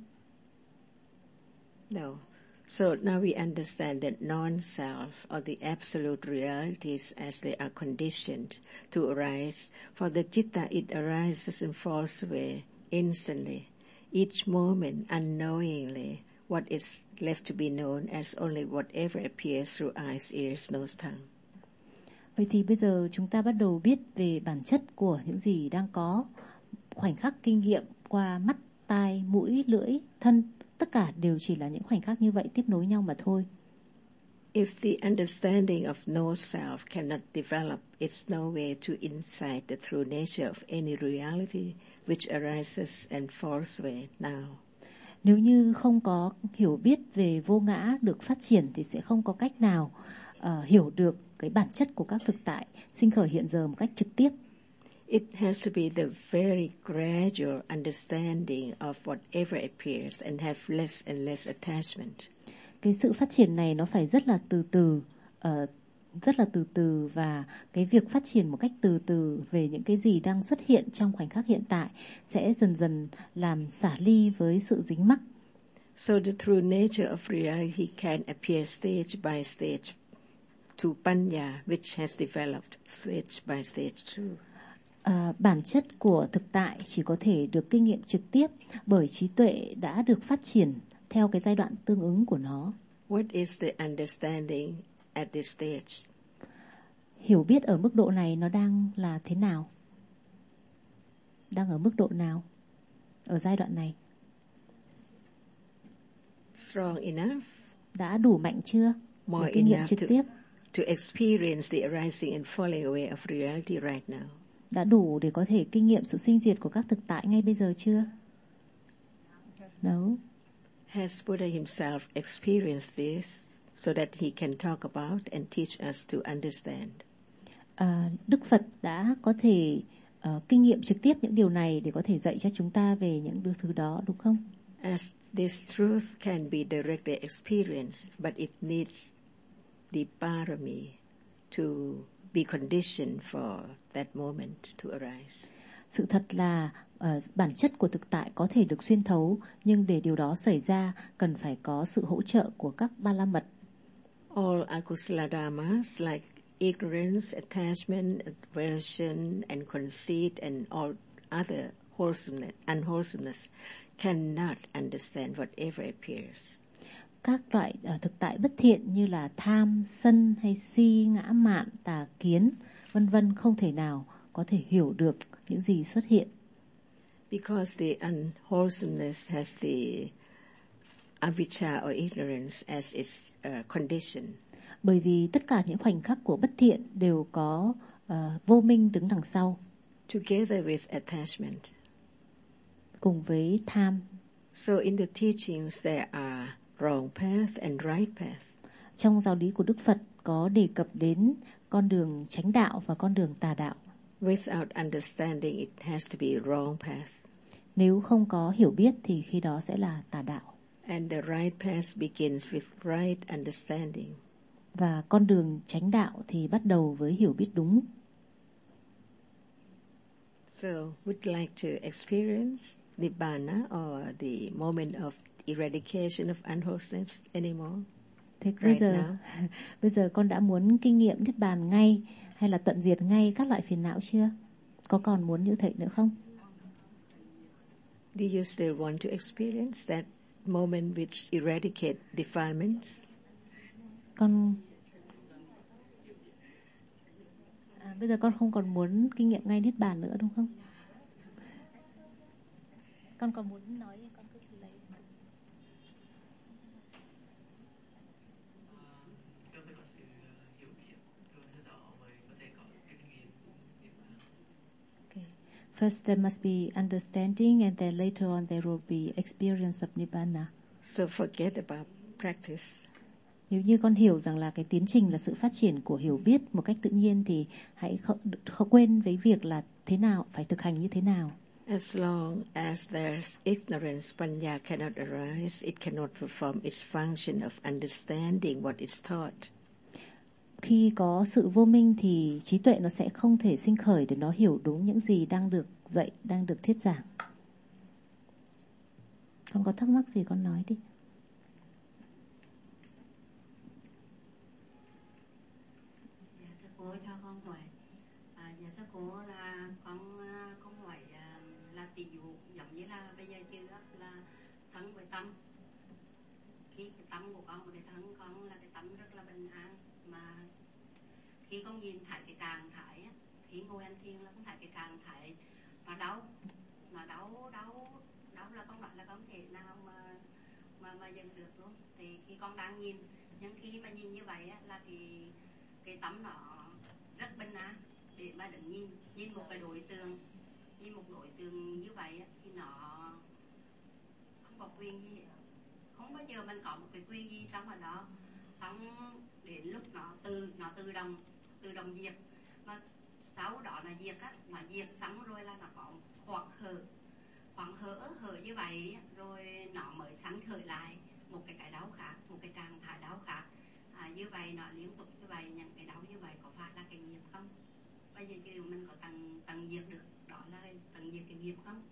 No. So now we understand that non-self or the absolute realities as they are conditioned to arise. For the citta, it arises and falls away instantly, each moment unknowingly. What is left to be known as only whatever appears through eyes, ears, nose, tongue. Vậy thì bây giờ chúng ta bắt đầu biết về bản chất của những gì đang có, khoảnh khắc kinh nghiệm qua mắt, tai, mũi, lưỡi, thân, tất cả đều chỉ là những khoảnh khắc như vậy tiếp nối nhau mà thôi. If the understanding of no self cannot develop, it's no way to insight the true nature of any reality which arises and falls away now. Nếu như không có hiểu biết về vô ngã được phát triển thì sẽ không có cách nào hiểu được cái bản chất của các thực tại sinh khởi hiện giờ một cách trực tiếp. It has to be the very gradual understanding of whatever appears and have less and less attachment. Cái sự phát triển này nó phải rất là từ từ, và cái việc phát triển một cách từ từ về những cái gì đang xuất hiện trong khoảnh khắc hiện tại sẽ dần dần làm xả ly với sự dính mắc. So the true nature of reality can appear stage by stage to panya, which has developed stage by stage too. Bản chất của thực tại chỉ có thể được kinh nghiệm trực tiếp bởi trí tuệ đã được phát triển theo cái giai đoạn tương ứng của nó. What is the understanding at this stage? Hiểu biết ở mức độ này nó đang là thế nào? Đang ở mức độ nào? Ở giai đoạn này? Strong enough? Đã đủ mạnh chưa? More để kinh nghiệm enough trực tiếp? to experience the arising and falling away of reality right now. Đã đủ để có thể kinh nghiệm sự sinh diệt của các thực tại ngay bây giờ chưa? No. Has Buddha himself experienced this so that he can talk about and teach us to understand? Đức Phật đã có thể kinh nghiệm trực tiếp những điều này để có thể dạy cho chúng ta về những thứ đó, đúng không? As this truth can be directly experienced, but it needs the parami to be conditioned for that moment to arise. Sự thật là bản chất của thực tại có thể được xuyên thấu, nhưng để điều đó xảy ra cần phải có sự hỗ trợ của các ba la mật. All akusala dhammas like ignorance, attachment, aversion, and conceit, and all other unwholesomeness cannot understand whatever appears. Các loại thực tại bất thiện như là tham, sân hay si, ngã mạn, tà kiến, vân vân không thể nào có thể hiểu được những gì xuất hiện. Because the unwholesomeness has the avijja or ignorance as its condition. Bởi vì tất cả những khoảnh khắc của bất thiện đều có vô minh đứng đằng sau. Together with attachment. Cùng với tham. So in the teachings there are wrong path and right path. Trong giáo lý của Đức Phật có đề cập đến con đường chánh đạo và con đường tà đạo. Without understanding, it has to be wrong path. Nếu không có hiểu biết thì khi đó sẽ là tà đạo. And the right path begins with right understanding. Và con đường chánh đạo thì bắt đầu với hiểu biết đúng. So, would you like to experience Nibbana or the moment of eradication of unwholesomeness anymore? Thế Right now. bây giờ con đã muốn kinh nghiệm Niết Bàn ngay hay là tận diệt ngay các loại phiền não chưa? Có còn muốn như thế nữa không? Do you still want to experience that moment which eradicate defilements? Bây giờ con không còn muốn kinh nghiệm ngay Niết Bàn nữa đúng không? Con còn muốn nói con cứ lấy. Okay. First there must be understanding and then later on there will be experience of Nibbana. So forget about practice. Nếu như con hiểu rằng là cái tiến trình là sự phát triển của hiểu biết một cách tự nhiên thì hãy không quên với việc là thế nào, phải thực hành như thế nào. As long as there's ignorance, panya cannot arise. It cannot perform its function of understanding what is taught. Khi có sự vô minh thì trí tuệ nó sẽ không thể sinh khởi để nó hiểu đúng những gì đang được dạy, đang được thuyết giảng. Con có thắc mắc gì con nói đi. Dạ thưa cô cho con hỏi. Dạ thưa cô là con hỏi là tỷ dụ giống như là bây giờ chưa là thân với tâm. Khi cái tâm của con và cái thân con là cái tâm rất là bình an, mà khi con nhìn thấy cái trạng thái á, khi ngồi ăn thiền là con thấy cái trạng thái nó đau là con nói là không thể nào mà dừng được luôn. Thì khi con đang nhìn, nhưng khi mà nhìn như vậy á, là cái tấm nó rất bình an để mà đứng nhìn một cái đối tượng, như vậy á, thì nó không có quyền gì hết. Không bao giờ mình có một cái quyền gì trong ở đó. Xong đến lúc nó tự động diệt, mà sau đó là diệt á, nó diệt xong rồi là nó có khoảng hở như vậy, rồi nó mới sanh khởi lại một cái đau khác, một cái trạng thái đau khác. Như vậy nó liên tục như vậy, những cái đau như vậy có phải là cái nghiệp không? Bây giờ chứ mình có tận diệt được, đó là tận diệt cái nghiệp không?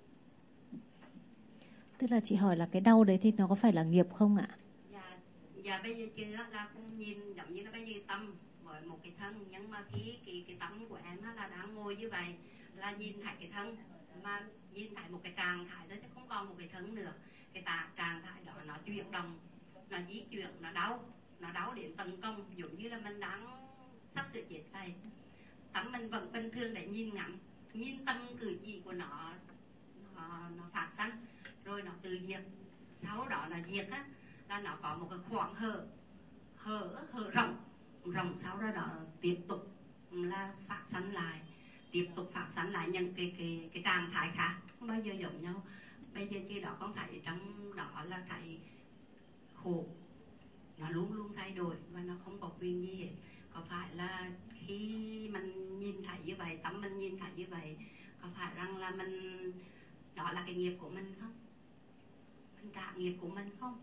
Tức là chị hỏi là cái đau đấy thì nó có phải là nghiệp không ạ? Dạ bây giờ chứ là cũng nhìn giống như là bây giờ tâm với một cái thân, nhưng mà khi cái tâm của em là đang ngồi như vậy là nhìn thấy cái thân, mà nhìn thấy một cái trạng thái đó chứ không còn một cái thân nữa. Cái trạng thái đó nó chuyển động, nó di chuyển, nó đau đến tấn công, giống như là mình đang sắp sửa chết vậy. Tâm mình vẫn bình thường để nhìn ngắm, nhìn tâm cử chỉ của nó phát sanh, rồi nó tự diệt. Sau đó là diệt á, là nó có một cái khoảng hở rộng, sau đó tiếp tục là phát sanh lại những cái trạng thái khác, không bao giờ giống nhau. Bây giờ khi đó không thấy trong đó là thấy khổ, nó luôn luôn thay đổi và nó không có quyền gì hết. Có phải là khi mình nhìn thấy như vậy, tâm mình nhìn thấy như vậy, có phải rằng là mình đó là cái nghiệp của mình không? Mình trả nghiệp của mình không?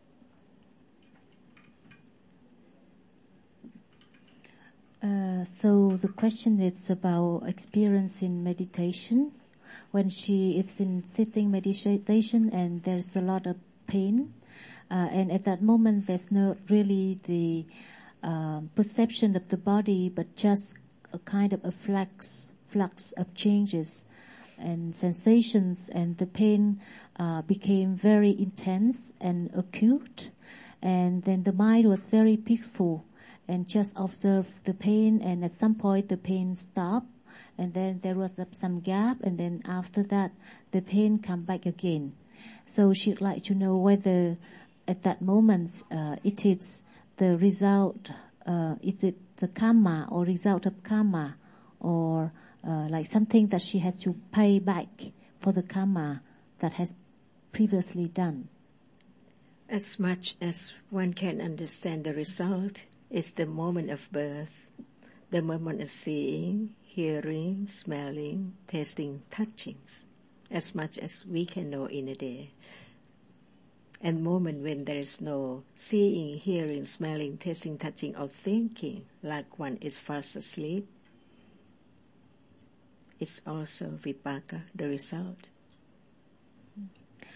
So the question is about experience in meditation. When she is in sitting meditation and there's a lot of pain, and at that moment there's not really the perception of the body, but just a kind of a flux of changes and sensations, and the pain became very intense and acute, and then the mind was very peaceful and just observed the pain, and at some point the pain stopped, and then there was some gap, and then after that the pain come back again. So she'd like to know whether at that moment it is the result, is it the karma or result of karma, or like something that she has to pay back for the karma that has previously done. As much as one can understand the result is the moment of birth, the moment of seeing, hearing, smelling, tasting, touching, as much as we can know in a day. And moment when there is no seeing, hearing, smelling, tasting, touching, or thinking, like one is fast asleep, it's also vipaka, the result.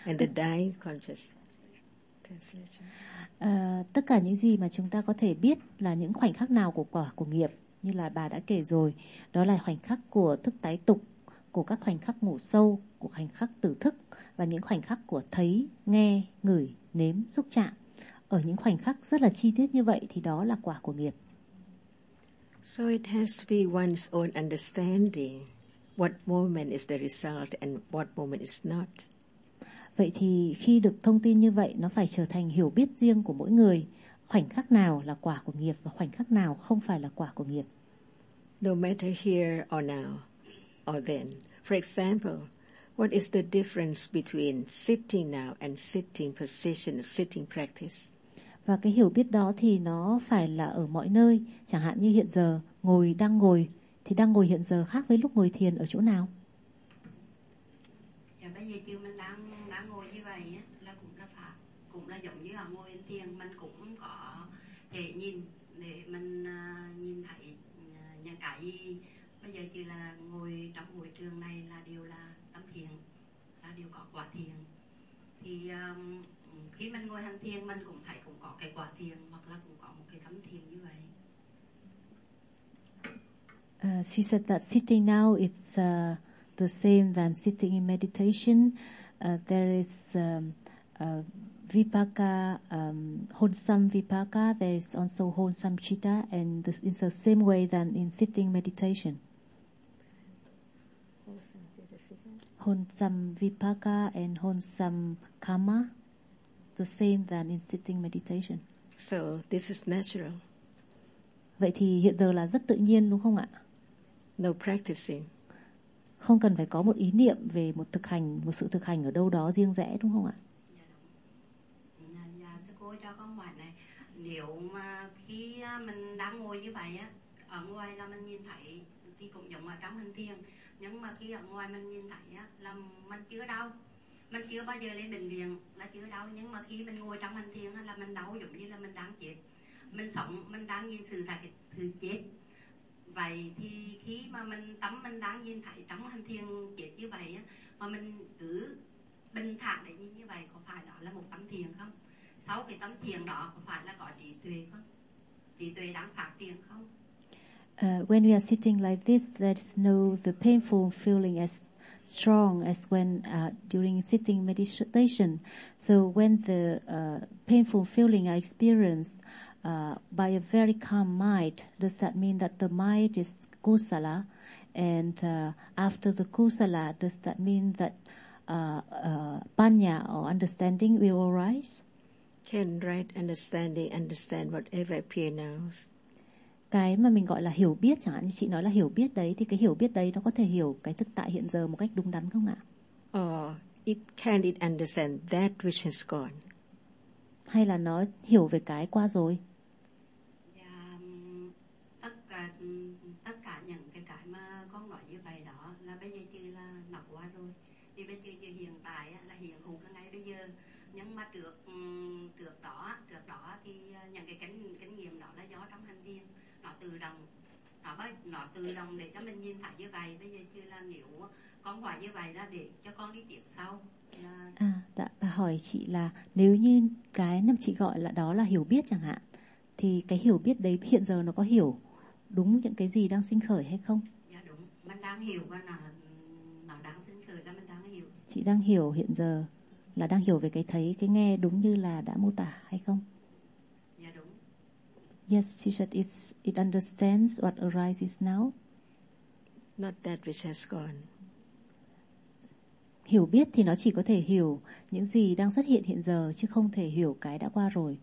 And the dying consciousness. Translation. Tất cả những gì mà chúng ta có thể biết là những khoảnh khắc nào của quả của nghiệp, như là bà đã kể rồi, đó là khoảnh khắc của thức tái tục, của các khoảnh khắc ngủ sâu, của khoảnh khắc tử thức và những khoảnh khắc của thấy, nghe, ngửi, nếm, xúc chạm. Ở những khoảnh khắc rất là chi tiết như vậy thì đó là quả của nghiệp. So it has to be one's own understanding what moment is the result and what moment is not. Vậy thì khi được thông tin như vậy, nó phải trở thành hiểu biết riêng của mỗi người. Khoảnh khắc nào là quả của nghiệp và khoảnh khắc nào không phải là quả của nghiệp. No matter here or now or then. For example, what is the difference between sitting now and sitting position, sitting practice? Và cái hiểu biết đó thì nó phải là ở mọi nơi. Chẳng hạn như hiện giờ đang ngồi thì đang ngồi hiện giờ khác với lúc ngồi thiền ở chỗ nào? Dạ bây giờ chứ mình đang ngồi như vậy á, là cũng là pháp, cũng là giống như là ngồi thiền, mình cũng có thể nhìn để mình nhìn thấy những cái gì. Bây giờ chỉ là ngồi trong hội trường này là đều là tâm thiền, là đều có quả thiền. Thì khi mình ngồi hành thiền mình cũng thấy cũng có cái quả thiền, hoặc là cũng có một cái tâm thiền như vậy. She said that sitting now it's the same than sitting in meditation. There is vipaka, wholesome vipaka. There is also wholesome chitta, and it's the same way than in sitting meditation. Wholesome vipaka and wholesome karma, the same than in sitting meditation. So this is natural. Vậy thì hiện giờ là rất tự nhiên đúng không ạ? No practicing. Không cần phải có một ý niệm về một sự thực hành ở đâu đó riêng rẽ đúng không ạ? Dạ đúng. Dạ thưa cô cho con hỏi này, nếu mà khi mình đang ngồi như vậy á, ở ngoài là mình nhìn thấy thì cũng giống ở trong hành thiền, nhưng mà khi ở ngoài mình nhìn thấy á là mình chưa đau, mình chưa bao giờ lên bệnh viện là chưa đau, nhưng mà khi mình ngồi trong hành thiền á là mình đau giống như là mình đang chết, mình sống, mình đang nhìn sự thật sự chết. Vậy thì khi mà tâm mình đang nhìn thấy trong hành thiền chết như vậy á, mà mình cứ bình thản để nhìn như vậy, có phải đó là một tâm thiền không? Sau cái tâm thiền đó có phải là có trí tuệ không? Trí tuệ đang phát triển không? When we are sitting like this, there is no the painful feeling as strong as when during sitting meditation. So when the painful feeling are experienced by a very calm mind, does that mean that the mind is kusala? And after the kusala, does that mean that panya or understanding will arise? Can right understand whatever appear now. Cái mà mình gọi là hiểu biết, chẳng hạn như chị nói là hiểu biết đấy, thì cái hiểu biết đấy nó có thể hiểu cái thực tại hiện giờ một cách đúng đắn không ạ? Can it understand that which has gone? Hay là nó hiểu về cái qua rồi? Dạ, tất cả những cái mà con nói như vậy đó là bây giờ chỉ là nó qua rồi. Thì bây giờ chỉ hiện tại là hiện hữu cái ngay bây giờ. Nhưng mà trước đó thì những cái kinh nghiệm đó là do trong hành thiền nó tự động để cho mình nhìn thấy như vậy. Bây giờ chưa là nếu con hỏi như vậy là để cho con đi tiếp sau. Bà hỏi chị là nếu như cái mà chị gọi là đó là hiểu biết chẳng hạn, thì cái hiểu biết đấy hiện giờ nó có hiểu đúng những cái gì đang sinh khởi hay không? Dạ đúng, mình đang hiểu và nó đang sinh khởi là mình đang hiểu. Chị đang hiểu hiện giờ là đang hiểu về cái thấy, cái nghe đúng như là đã mô tả hay không? Dạ đúng. Yes, she said it understands what arises now. Not that which has gone. Hiểu biết thì nó chỉ có thể hiểu những gì đang xuất hiện hiện giờ, chứ không thể hiểu cái đã qua rồi.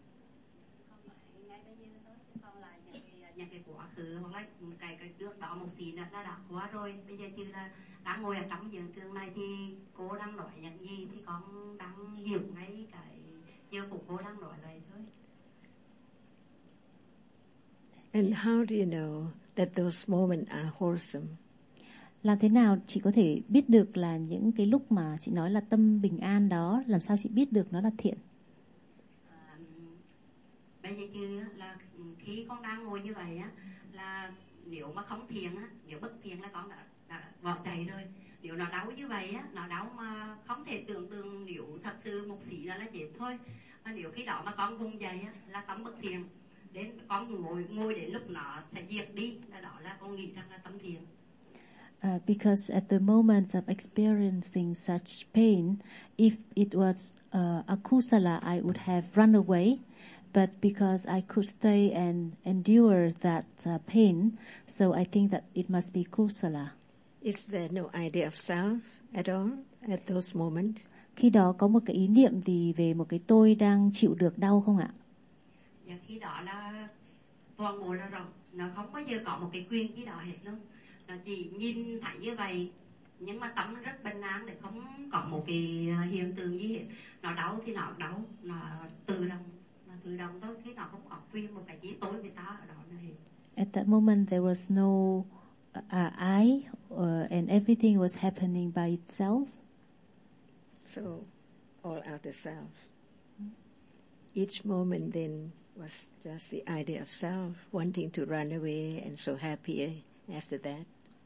Những cái quá khứ hoặc là cái trước đó một xí nữa là đã qua rồi. Bây giờ chỉ là đang ngồi ở trong hiện trường này thì cô đang nói những gì thì con đang hiểu ngay cái giờ của cô đang nói vậy thôi. And how do you know that those moments are wholesome? Làm thế nào chị có thể biết được là những cái lúc mà chị nói là tâm bình an đó, làm sao chị biết được nó là thiện? Bây giờ chứ là khi con đang ngồi như vậy á, là nếu mà không thiền á, nếu bất thiền là con đã bỏ chạy rồi. Nếu nó đau như vậy á, nó đau mà không thể tưởng tượng nếu thật sự một xí là chết thôi. Mà nếu khi đó mà con vùng dậy á, là tâm bất thiện. Đến con ngồi đến lúc nó sẽ diệt đi, là đó là con nghĩ rằng là tâm thiện. Because at the moment of experiencing such pain, if it was a kusala, I would have run away. But because I could stay and endure that pain, so I think that it must be kusala. Is there no idea of self at all at those moments? Khi đó có một cái ý niệm gì về một cái tôi đang chịu được đau không ạ? Và khi đó là toàn bộ là rồi, nó không bao giờ có một cái quyền gì đó hết luôn. Nó chỉ nhìn thấy như vậy, nhưng mà tâm rất bình an để không có một cái hiện tượng gì hết. Nó đau thì nó đau, nó tự động thôi, khi nó không có quyền một cái gì tối với ta ở đó nữa hết. At that moment there was no I, and everything was happening by itself. So, all out of self. Each moment then was just the idea of self, wanting to run away and so happy after that.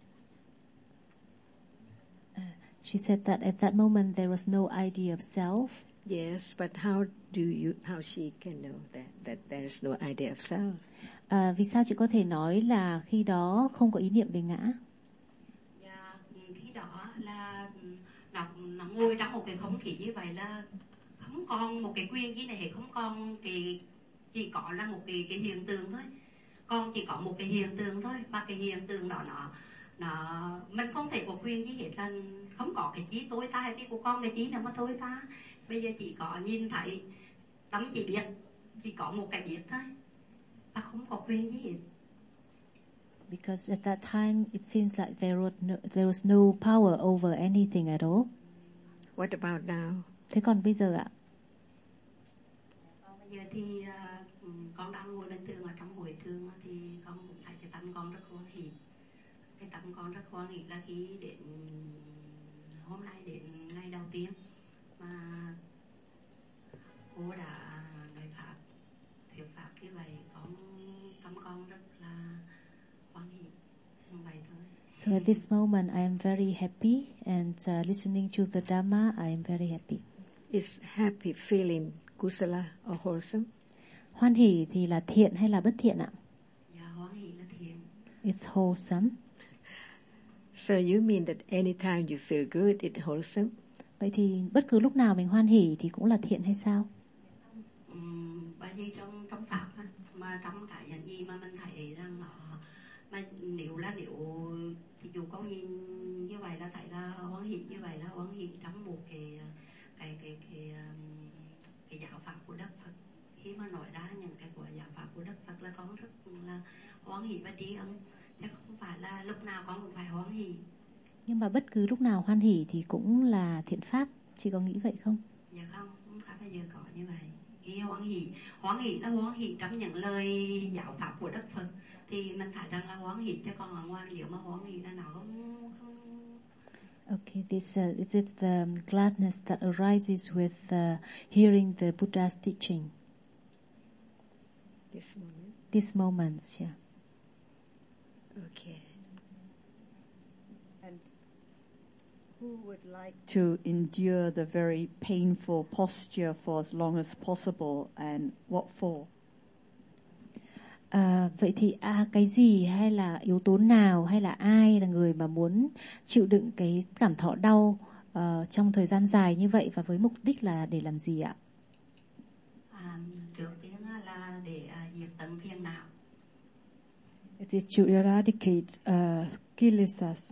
She said that at that moment there was no idea of self. Yes, but how she can know that there is no idea of self? Vì sao chị có thể nói là khi đó không có ý niệm về ngã? Khi đó là nó ngồi trong một cái không khí như vậy là không còn một cái quyền gì này hết, không còn chỉ có là một cái hiện tượng thôi. Con chỉ có một cái hiện tượng thôi, và cái hiện tượng đó nó mình không thể có quyền gì hết, là không có cái chí tối ta hay cái của con cái chí nào mà tối ta. Bây giờ chỉ có nhìn thấy, tâm chỉ biết, chỉ có một cái biết thôi, và không có quyền gì hết. Because at that time it seems like there was no power over anything at all. What about now? Thế còn bây giờ ạ? Bây giờ thì con đang ngồi bình thường ở trong hội trường thì con cũng thấy cái tâm con rất hoan hỉ. Cái tâm con rất hoan hỉ là khi đến hôm nay, đến ngày đầu tiên mà cô đã nói pháp, thuyết pháp như vậy, tâm con rất là hoan hỉ. Vậy thôi. So at this moment I am very happy, and listening to the Dhamma I am very happy. Is happy feeling kusala or wholesome? Hoan hỉ thì là thiện hay là bất thiện ạ? Dạ, hoan hỉ là thiện. It's wholesome. So you mean that anytime you feel good, it's wholesome? Vậy thì bất cứ lúc nào mình hoan hỉ thì cũng là thiện hay sao? Bởi vì trong pháp mà trong cái những gì mà mình thấy rằng mà nếu thì dù con nhìn như vậy là thấy là hoan hỷ, như vậy là hoan hỷ trong một cái giáo pháp của Đức Phật. Khi mà nói ra những cái của giáo pháp của Đức Phật là con rất là hoan hỷ và tri ân, chứ không phải là lúc nào con cũng phải hoan hỷ. Nhưng mà bất cứ lúc nào hoan hỉ thì cũng là thiện pháp, chị có nghĩ vậy không? Dạ không phải bây giờ có như vậy. Khi hoan hỷ là hoan hỷ trong những lời giáo pháp của Đức Phật thì mình thấy rằng là hoan hỷ, chứ còn ở ngoài nếu mà hoan hỷ là nó không. Okay, this is it the gladness that arises with hearing the Buddha's teaching. This moment, yeah. Okay. And who would like to endure the very painful posture for as long as possible, and what for? Vậy thì cái gì hay là yếu tố nào hay là ai là người mà muốn chịu đựng cái cảm thọ đau trong thời gian dài như vậy, và với mục đích là để làm gì ạ? Trước tiên là để diệt tận phiền não. It is to eradicate kilesas.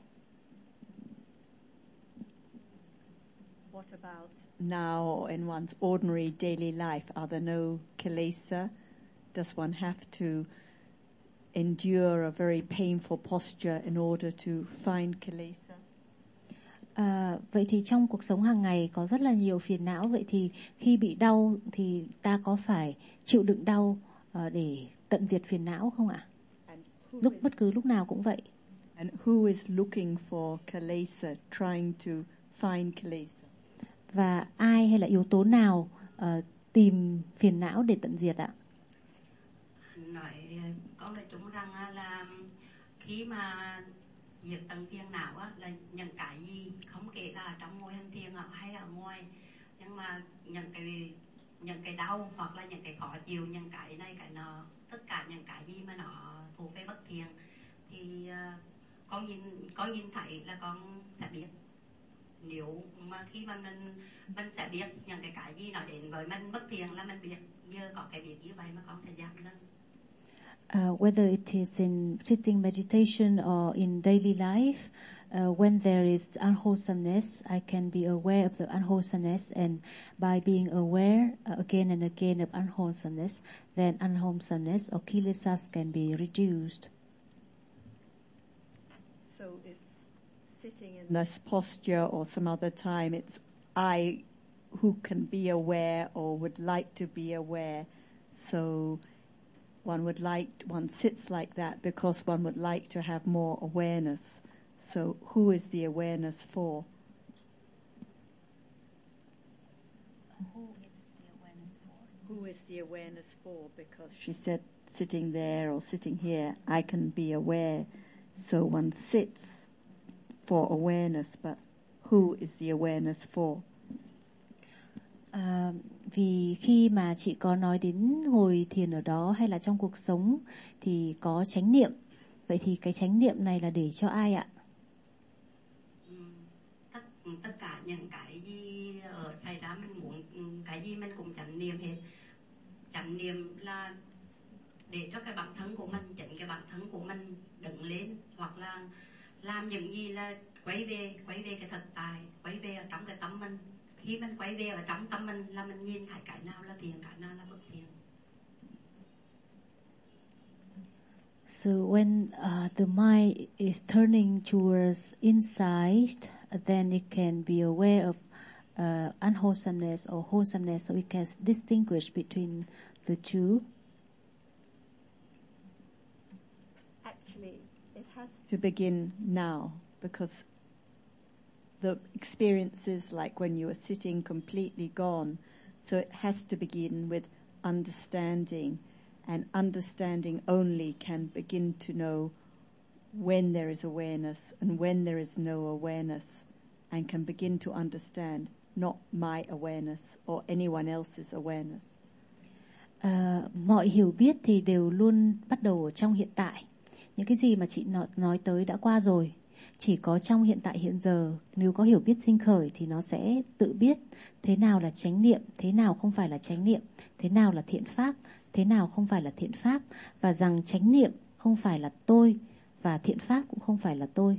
What about now in one's ordinary daily life? Are there no kilesa? Does one have to endure a very painful posture in order to find kilesa? Vậy thì trong cuộc sống hàng ngày có rất là nhiều phiền não. Vậy thì khi bị đau thì ta có phải chịu đựng đau để tận diệt phiền não không ạ? Bất cứ lúc nào cũng vậy. And who is looking for kilesa, trying to find kilesa? Và ai hay là yếu tố nào tìm phiền não để tận diệt ạ? Nói con nói chúng rằng là khi mà diệt tận phiền não á, là những cái gì không kể là trong ngôi hành thiền hay ở ngoài, nhưng mà những cái đau hoặc là những cái khó chịu, những cái này cái nọ, tất cả những cái gì mà nó thuộc về bất thiện thì con nhìn thấy là con sẽ biết. Nếu mà khi mà mình sẽ biết những cái gì nó đến với mình bất thiện là mình biết. Giờ có cái việc như vậy mà con sẽ giảm lên. Whether it is in sitting meditation or in daily life, when there is unwholesomeness, I can be aware of the unwholesomeness, and by being aware again and again of unwholesomeness, then unwholesomeness or kilesas can be reduced. So it's sitting in this posture or some other time, it's I who can be aware or would like to be aware. So one sits like that because one would like to have more awareness. So who is the awareness for? Who is the awareness for? Because she said sitting there or sitting here, I can be aware. So one sits for awareness, but who is the awareness for? Vì khi mà chị có nói đến ngồi thiền ở đó hay là trong cuộc sống thì có chánh niệm. Vậy thì cái chánh niệm này là để cho ai ạ? Tất cả những cái gì xảy ra mình muốn cái gì mình cũng chánh niệm hết. Chánh niệm là để cho cái bản thân của mình, chính cái bản thân của mình đứng lên, hoặc là làm những gì là quay về cái thực tại, quay về ở trong cái tâm mình. Khi mình quay về ở trong tâm mình là mình nhìn thấy cái nào là thiện, cái nào là bất thiện. So when the mind is turning towards inside, then it can be aware of unwholesomeness or wholesomeness, so we can distinguish between the two. Actually, it has to begin now, because the experiences like when you are sitting completely gone, so it has to begin with understanding, and understanding only can begin to know when there is awareness and when there is no awareness, and can begin to understand not my awareness or anyone else's awareness. Mọi hiểu biết thì đều luôn bắt đầu ở trong hiện tại. Những cái gì mà chị nói tới đã qua rồi. Chỉ có trong hiện tại hiện giờ, nếu có hiểu biết sinh khởi thì nó sẽ tự biết thế nào là chánh niệm, thế nào không phải là chánh niệm, thế nào là thiện pháp, thế nào không phải là thiện pháp, và rằng chánh niệm không phải là tôi và thiện pháp cũng không phải là tôi.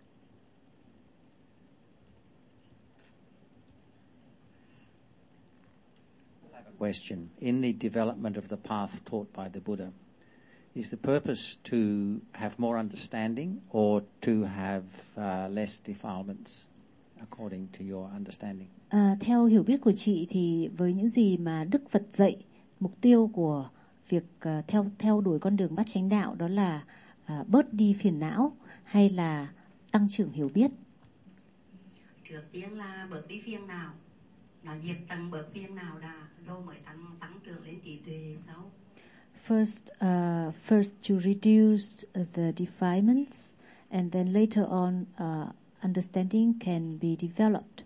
Question. In the development of the path taught by the Buddha, is the purpose to have more understanding or to have less defilements, according to your understanding? Theo hiểu biết của chị thì với những gì mà Đức Phật dạy, mục tiêu của việc theo đuổi con đường bát chánh đạo đó là bớt đi phiền não hay là tăng trưởng hiểu biết? Trước tiên là bớt đi phiền não, nó diệt tận bớt phiền não đã, rồi mới tăng trưởng lên trí tuệ sau. First to reduce the defilements, and then later on understanding can be developed.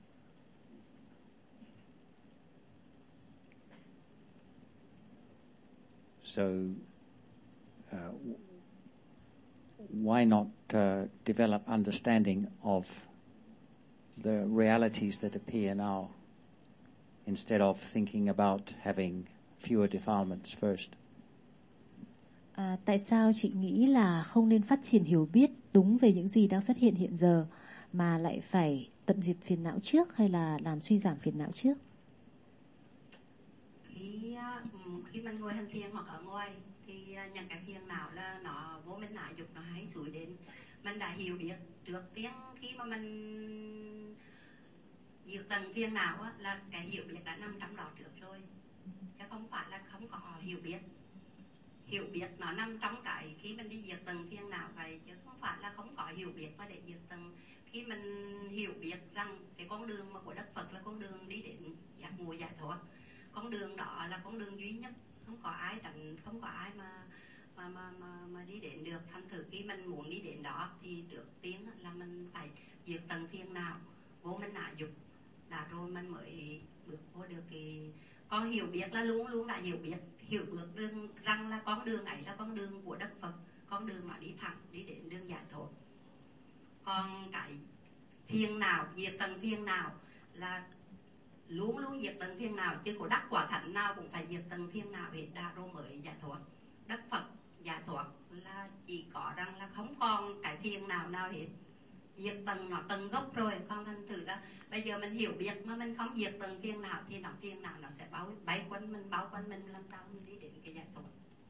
So why not develop understanding of the realities that appear now, instead of thinking about having fewer defilements first? Tại sao chị nghĩ là không nên phát triển hiểu biết đúng về những gì đang xuất hiện hiện giờ mà lại phải tận diệt phiền não trước hay là làm suy giảm phiền não trước? Khi mình ngồi hành thiền hoặc ở ngoài thì những cái phiền não là nó vô minh ái dục nó hay xúi đến. Mình đã hiểu biết trước tiên khi mà mình diệt tận phiền não là cái hiểu biết đã nằm trong đó trước rồi, chứ không phải là không có hiểu biết. Hiểu biết nó nằm trong cái khi mình đi diệt tận phiền não vậy, chứ không phải là không có hiểu biết mà để diệt tận. Khi mình hiểu biết rằng cái con đường mà của Đức Phật là con đường đi đến giác ngộ giải thoát, con đường đó là con đường duy nhất, không có ai tránh, không có ai mà mà đi đến được. Thành thử khi mình muốn đi đến đó thì trước tiên là mình phải diệt tận phiền não vô mình nã dục, đã rồi mình mới bước vô được cái con hiểu biết là luôn luôn đã hiểu được đường rằng là con đường ấy là con đường của Đức Phật, con đường mà đi thẳng đi đến đường giải thoát. Còn cái phiền não, diệt tận phiền não là luôn luôn diệt tận phiền não, chứ có đắc quả thánh nào cũng phải diệt tận phiền não hết đã rồi mới giải thoát. Đức Phật giải thoát là chỉ có rằng là không còn cái phiền não nào hết, diệt tận nó tận gốc rồi. Con thành thử là bây giờ mình hiểu biết mà mình không diệt tận phiền não thì phiền não nó sẽ bay quanh mình, bao quanh mình, làm sao mình đi đến cái giải thoát.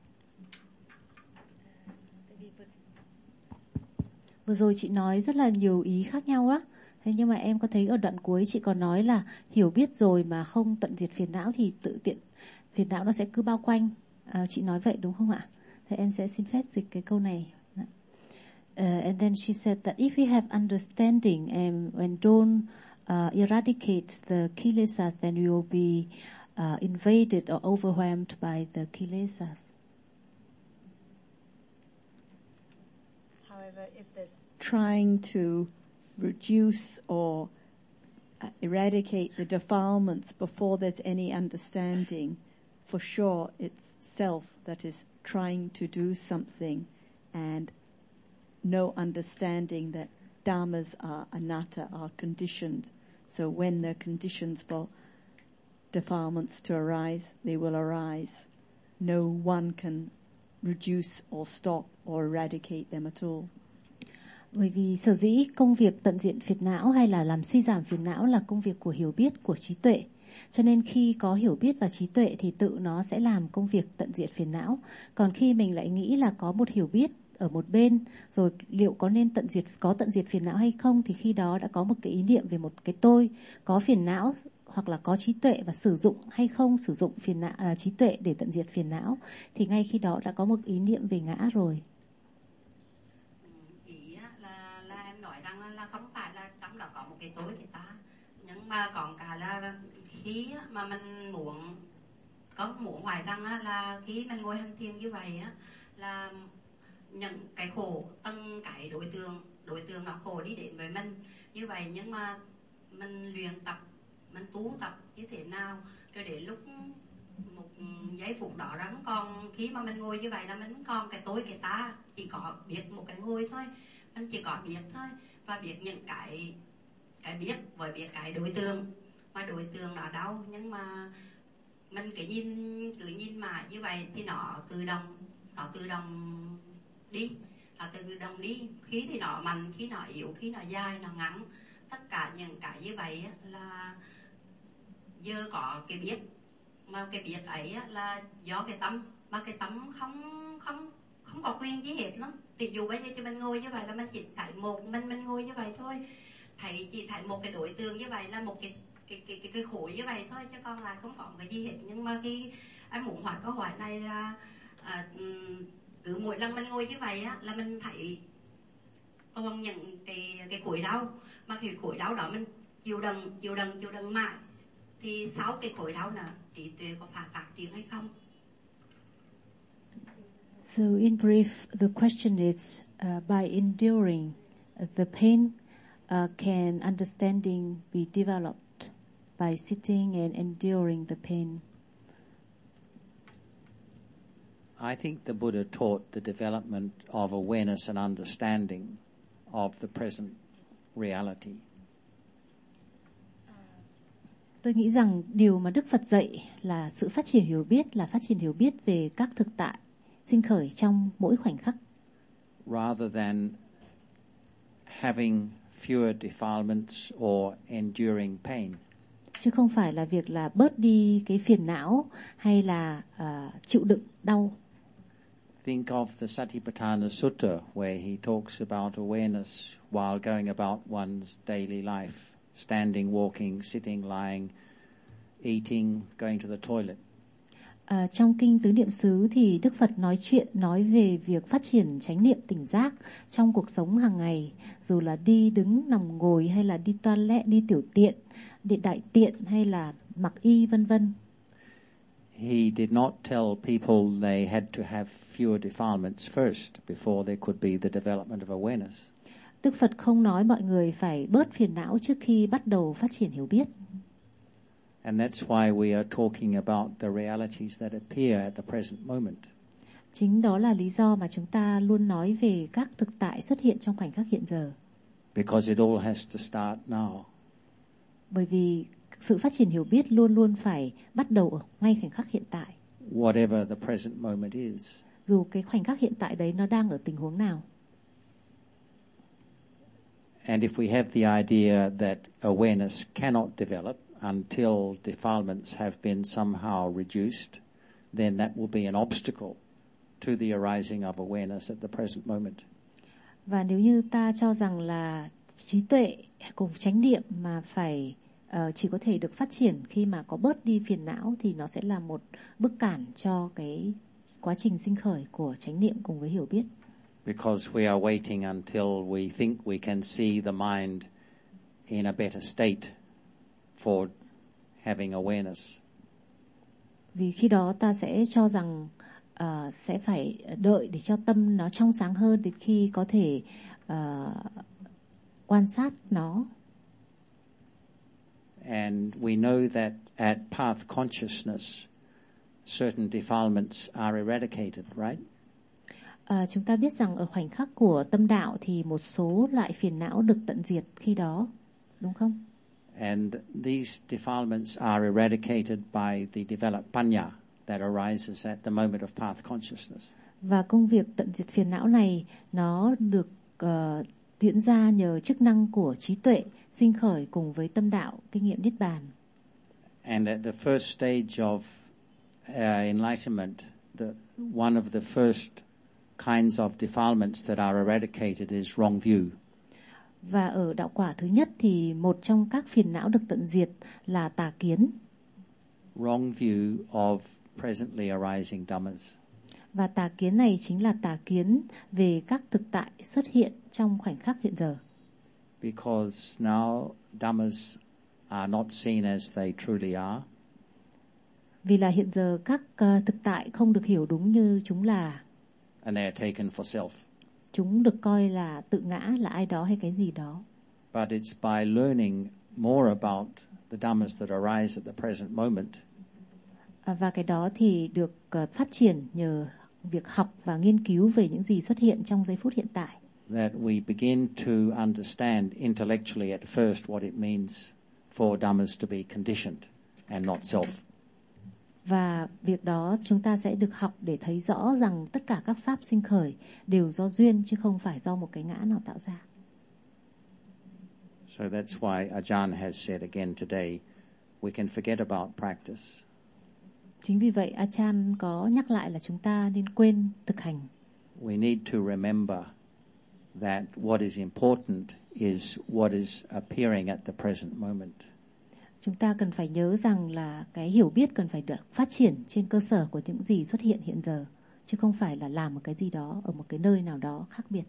Vừa rồi chị nói rất là nhiều ý khác nhau đó. Thế nhưng mà em có thấy ở đoạn cuối chị còn nói là hiểu biết rồi mà không tận diệt phiền não thì tự tiện phiền não nó sẽ cứ bao quanh. Chị nói vậy đúng không ạ? Thế em sẽ xin phép dịch cái câu này. And then she said that if we have understanding and don't eradicate the kilesas, then we will be invaded or overwhelmed by the kilesas. However, if there's trying to reduce or eradicate the defilements before there's any understanding, for sure it's self that is trying to do something and no understanding that dhammas are anatta, are conditioned. So when there are conditions for defilements to arise, they will arise. No one can reduce or stop or eradicate them at all. Bởi vì sở dĩ công việc tận diệt phiền não hay là làm suy giảm phiền não là công việc của hiểu biết, của trí tuệ. Cho nên khi có hiểu biết và trí tuệ thì tự nó sẽ làm công việc tận diệt phiền não. Còn khi mình lại nghĩ là có một hiểu biết ở một bên, rồi liệu có nên tận diệt phiền não hay không, thì khi đó đã có một cái ý niệm về một cái tôi có phiền não hoặc là có trí tuệ và sử dụng hay không sử dụng trí tuệ để tận diệt phiền não, thì ngay khi đó đã có một ý niệm về ngã rồi. Ý là em nói rằng là không phải là trong đó có một cái tôi cái ta, nhưng mà còn cả là khi mà mình muốn hoài rằng là khi mình ngồi hành thiền như vậy là những cái khổ, từng cái đối tượng nó khổ đi đến với mình như vậy, nhưng mà mình luyện tập, mình tu tập như thế nào rồi đến lúc một giây phút đó rằng còn khi mà mình ngồi như vậy là mình còn cái tôi cái ta, chỉ có biết một cái ngồi thôi, mình chỉ có biết thôi, và biết những cái biết với biết cái đối tượng, mà đối tượng đó đâu, nhưng mà mình cứ nhìn mà như vậy thì nó tự động đi, khi thì nó mạnh, khi nó yếu, khi nó dài, nó ngắn, tất cả những cái như vậy là giờ có cái biết, mà cái biết ấy là do cái tâm, mà cái tâm không có quyền gì hết lắm. Ví dụ bây giờ cho mình ngồi như vậy là mình chỉ thấy một mình ngồi như vậy thôi, chỉ thấy một cái đối tượng như vậy là một cái khối như vậy thôi, chứ còn là không có cái gì hết. Nhưng mà khi em muốn hỏi câu hỏi này là cứ mỗi lần mình ngồi như vậy là mình thấy còn những cái khối đau, mà cái khối đau đó mình chịu đựng mãi, thì sau cái khối đau là trí tuệ có phải phát triển hay không? So in brief, the question is, by enduring the pain, can understanding be developed by sitting and enduring the pain? I think the Buddha taught the development of awareness and understanding of the present reality. Tôi nghĩ rằng điều mà Đức Phật dạy là sự phát triển hiểu biết về các thực tại sinh khởi trong mỗi khoảnh khắc. Rather than having fewer defilements or enduring pain. Chứ không phải là việc là bớt đi cái phiền não hay là chịu đựng đau. Think of the Satipatthana Sutta where he talks about awareness while going about one's daily life, standing, walking, sitting, lying, eating, going to the toilet. Trong kinh Tứ Niệm xứ thì Đức Phật nói về việc phát triển chánh niệm tỉnh giác trong cuộc sống hàng ngày, dù là đi đứng nằm ngồi hay là đi toilet, đi tiểu tiện, đi đại tiện hay là mặc y vân vân. he did not tell people they had to have fewer defilements first before there could be the development of awareness. Đức Phật không nói mọi người phải bớt phiền não trước khi bắt đầu phát triển hiểu biết. And that's why we are talking about the realities that appear at the present moment. Chính đó là lý do mà chúng ta luôn nói về các thực tại xuất hiện trong khoảnh khắc hiện giờ. Because it all has to start now. Bởi vì sự phát triển hiểu biết luôn luôn phải bắt đầu ở ngay khoảnh khắc hiện tại. Whatever the present moment is. Dù cái khoảnh khắc hiện tại đấy nó đang ở tình huống nào. And if we have the idea that awareness cannot develop until defilements have been somehow reduced, then that will be an obstacle to the arising of awareness at the present moment. Và nếu như ta cho rằng là trí tuệ cùng chánh niệm mà phải chỉ có thể được phát triển khi mà có bớt đi phiền não, thì nó sẽ là một bức cản cho cái quá trình sinh khởi của chánh niệm cùng với hiểu biết. Because we are waiting until we think we can see the mind in a better state for having awareness. Vì khi đó ta sẽ cho rằng sẽ phải đợi để cho tâm nó trong sáng hơn đến khi có thể quan sát nó. And we know that at path consciousness, certain defilements are eradicated, right? Chúng ta biết rằng ở khoảnh khắc của tâm đạo thì một số loại phiền não được tận diệt khi đó, đúng không? And these defilements are eradicated by the developed panya that arises at the moment of path consciousness. Và công việc tận diệt phiền não này nó được diễn ra nhờ chức năng của trí tuệ sinh khởi cùng với tâm đạo kinh nghiệm niết bàn. And at the first stage of enlightenment, one of the first kinds of defilements that are eradicated is wrong view. Và ở đạo quả thứ nhất thì một trong các phiền não được tận diệt là tà kiến. Wrong view of presently arising dhammas. Và tà kiến này chính là tà kiến về các thực tại xuất hiện trong khoảnh khắc hiện giờ. Because now dhammas are not seen as they truly are. Vì là hiện giờ các thực tại không được hiểu đúng như chúng là. And they are taken for self. Chúng được coi là tự ngã, là ai đó hay cái gì đó. But it's by learning more about the dhammas that arise at the present moment. Và cái đó thì được phát triển nhờ việc học và nghiên cứu về những gì xuất hiện trong giây phút hiện tại. That we begin to understand intellectually at first what it means for dhammas to be conditioned and not self. Và việc đó chúng ta sẽ được học để thấy rõ rằng tất cả các pháp sinh khởi đều do duyên chứ không phải do một cái ngã nào tạo ra. So that's why Ajahn has said again today, we can forget about practice. Chính vì vậy Ajahn có nhắc lại là chúng ta nên quên thực hành. We need to remember that what is important is what is appearing at the present moment. Chúng ta cần phải nhớ rằng là cái hiểu biết cần phải được phát triển trên cơ sở của những gì xuất hiện hiện giờ, chứ không phải là làm một cái gì đó ở một cái nơi nào đó khác biệt.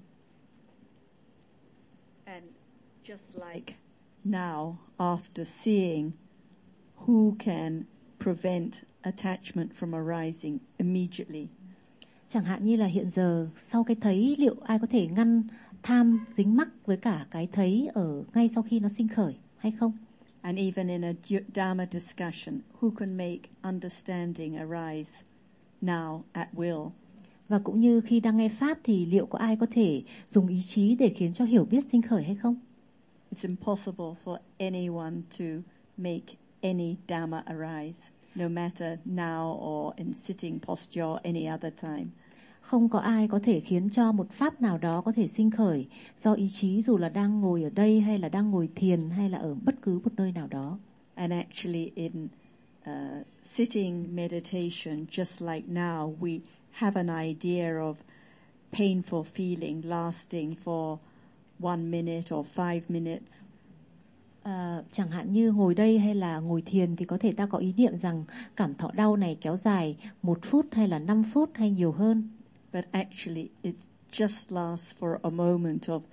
And just like now, after seeing, who can prevent attachment from arising immediately? Chẳng hạn như là hiện giờ sau cái thấy, liệu ai có thể ngăn tham dính mắc với cả cái thấy ở ngay sau khi nó sinh khởi hay không? And even in a Dharma discussion, who can make understanding arise now at will? Và cũng như khi đang nghe Pháp thì liệu có ai có thể dùng ý chí để khiến cho hiểu biết sinh khởi hay không? It's impossible for anyone to make any Dhamma arise, no matter now or in sitting posture or any other time. Không có ai có thể khiến cho một pháp nào đó có thể sinh khởi do ý chí, dù là đang ngồi ở đây hay là đang ngồi thiền hay là ở bất cứ một nơi nào đó. And actually in sitting meditation, just like now, we have an idea of painful feeling lasting for 1 minute or 5 minutes. Chẳng hạn như ngồi đây hay là ngồi thiền thì có thể ta có ý niệm rằng cảm thọ đau này kéo dài 1 phút hay là 5 phút hay nhiều hơn. But actually it just lasts for a moment of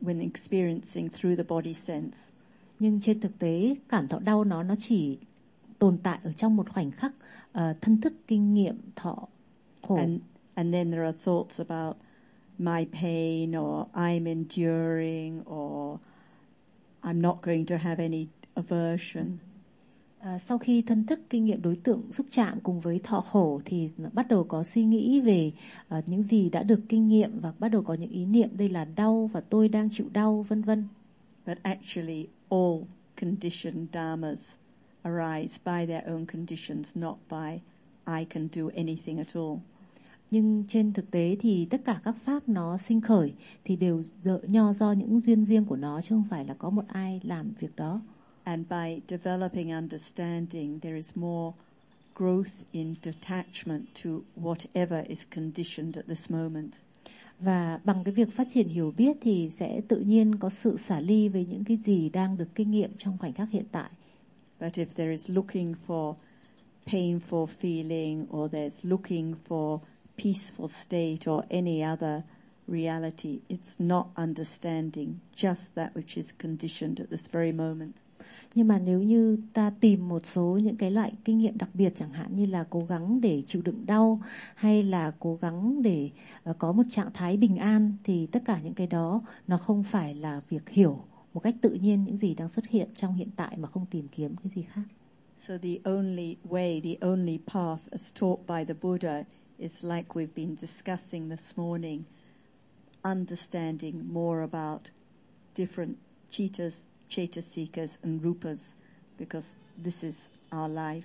experiencing through the body sense. Nhưng trên thực tế cảm thọ đau nó chỉ tồn tại ở trong một khoảnh khắc thân thức kinh nghiệm thọ khổ. And then there are thoughts about my pain, or I'm enduring, or I'm not going to have any aversion. Sau khi thân thức kinh nghiệm đối tượng xúc chạm cùng với thọ khổ thì bắt đầu có suy nghĩ về những gì đã được kinh nghiệm và bắt đầu có những ý niệm đây là đau và tôi đang chịu đau, vân vân. But actually all conditioned dharmas arise by their own conditions, not by I can do anything at all. Nhưng trên thực tế thì tất cả các pháp nó sinh khởi thì đều do những duyên riêng của nó, chứ không phải là có một ai làm việc đó. And by developing understanding, there is more growth in detachment to whatever is conditioned at this moment. Và bằng cái việc phát triển hiểu biết thì sẽ tự nhiên có sự xả ly với những cái gì đang được kinh nghiệm trong khoảnh khắc hiện tại. But if there is looking for painful feeling, or there's looking for peaceful state or any other reality, it's not understanding just that which is conditioned at this very moment. Nhưng mà nếu như ta tìm một số những cái loại kinh nghiệm đặc biệt, chẳng hạn như là cố gắng để chịu đựng đau hay là cố gắng để có một trạng thái bình an, thì tất cả những cái đó nó không phải là việc hiểu một cách tự nhiên những gì đang xuất hiện trong hiện tại mà không tìm kiếm cái gì khác. So the only way, the only path as taught by the Buddha is like we've been discussing this morning, understanding more about different chaitas, cetasikas and rupas, because this is our life.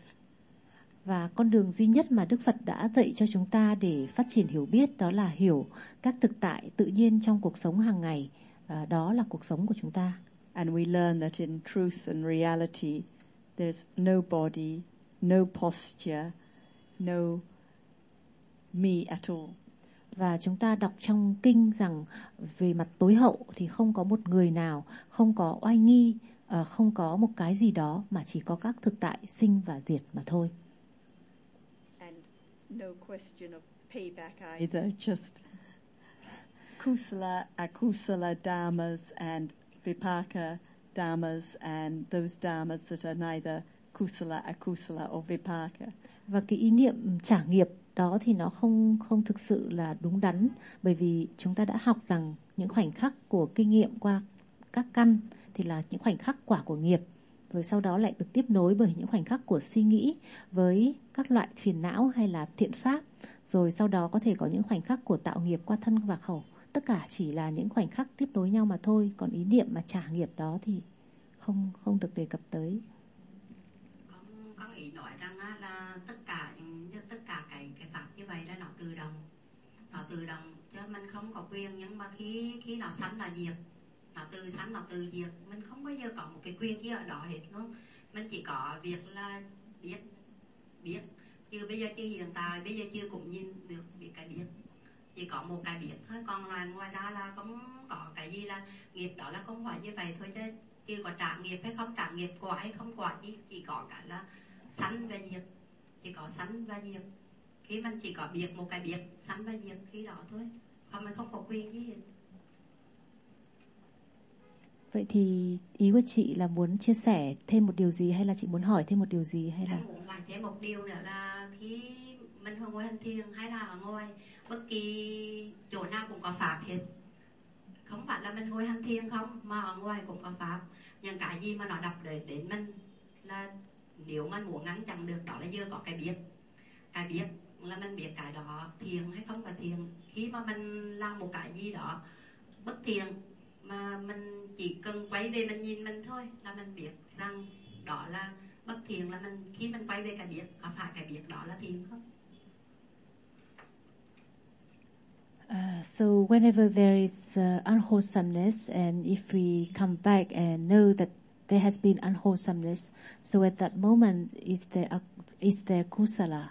Và con đường duy nhất mà Đức Phật đã dạy cho chúng ta để phát triển hiểu biết đó là hiểu các thực tại tự nhiên trong cuộc sống hàng ngày. Đó là cuộc sống của chúng ta. And we learn that in truth and reality there's no body, no posture, no me at all. Và chúng ta đọc trong kinh rằng về mặt tối hậu thì không có một người nào, không có oai nghi, không có một cái gì đó, mà chỉ có các thực tại sinh và diệt mà thôi. And no question of payback either, just kusala, akusala dharmas and vipaka dharmas, and those dharmas that are neither kusala, akusala or vipaka. Và cái ý niệm trả nghiệp đó thì nó không thực sự là đúng đắn, bởi vì chúng ta đã học rằng những khoảnh khắc của kinh nghiệm qua các căn thì là những khoảnh khắc quả của nghiệp, rồi sau đó lại được tiếp nối bởi những khoảnh khắc của suy nghĩ với các loại phiền não hay là thiện pháp, rồi sau đó có thể có những khoảnh khắc của tạo nghiệp qua thân và khẩu. Tất cả chỉ là những khoảnh khắc tiếp nối nhau mà thôi, còn ý niệm mà trả nghiệp đó thì không được đề cập tới. Con ý nói rằng là tất cả cái pháp như vậy đó nó tự động chứ mình không có quyền, nhưng mà khi nó sanh là diệt, nó tự sanh nó tự diệt, mình không bao giờ có một cái quyền gì ở đó hết luôn. Mình chỉ có việc là biết chứ bây giờ chưa hiện tại, bây giờ chưa cũng nhìn được việc cái biết, chỉ có một cái biết thôi, còn là ngoài ra là không có cái gì là nghiệp đó là không phải như vậy thôi, chứ chưa có trả nghiệp hay không trả nghiệp, quả hay không quả, chỉ có cái là sanh và diệt, chỉ có sanh và diệt. Khi mình chỉ có biết một cái biết sanh và diệt khi đó thôi, không, mình không có quyền gì hết. Vậy thì ý của chị là muốn chia sẻ thêm một điều gì, hay là chị muốn hỏi thêm một điều gì, hay là? Anh muốn hỏi thêm một điều nữa là khi mình ngồi hành thiền hay là ở ngồi bất kỳ chỗ nào cũng có pháp hết. Không phải là mình ngồi hành thiền không, mà ở ngoài cũng có pháp. Nhưng cái gì mà nó đập đến mình là nếu mình muốn ngăn chặn được đó là vừa có cái biết. Cái biết là mình biết cái đó thiền hay không phải thiền. Khi mà mình làm một cái gì đó bất thiền mà mình chỉ cần quay về mình nhìn mình thôi là mình biết rằng đó là bất thiền, là mình khi mình quay về cái biết, có phải cái biết đó là thiền không? So whenever there is unwholesomeness, and if we come back and know that there has been unwholesomeness, so at that moment is there kusala?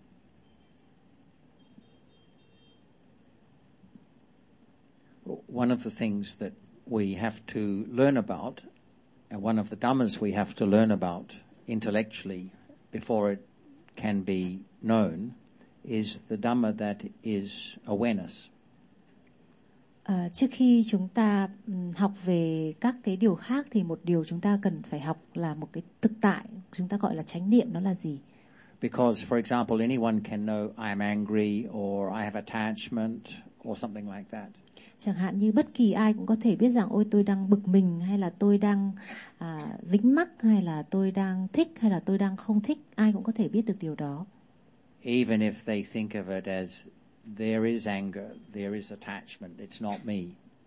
One of the things that we have to learn about, and one of the dhammas we have to learn about intellectually before it can be known, is the dhamma that is awareness. Trước khi chúng ta học về các cái điều khác thì một điều chúng ta cần phải học là một cái thực tại, chúng ta gọi là chánh niệm, nó là gì? Because, for example, anyone can know I'm angry or I have attachment or something like that. Chẳng hạn như bất kỳ ai cũng có thể biết rằng ôi tôi đang bực mình, hay là tôi đang dính mắc, hay là tôi đang thích, hay là tôi đang không thích. Ai cũng có thể biết được điều đó. Even if they think of it as there is anger, there is attachment, it's not me.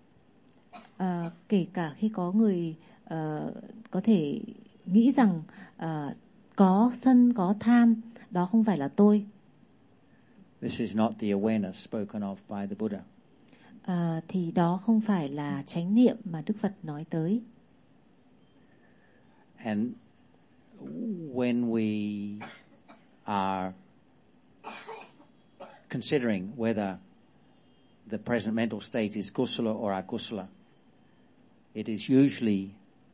Kể cả khi có người có thể nghĩ rằng có sân, có tham, đó không phải là tôi. This is not the awareness spoken of by the Buddha. Thì đó không phải là chánh niệm mà Đức Phật nói tới. And when we are considering whether the present mental state is kusala or akusala, it is usually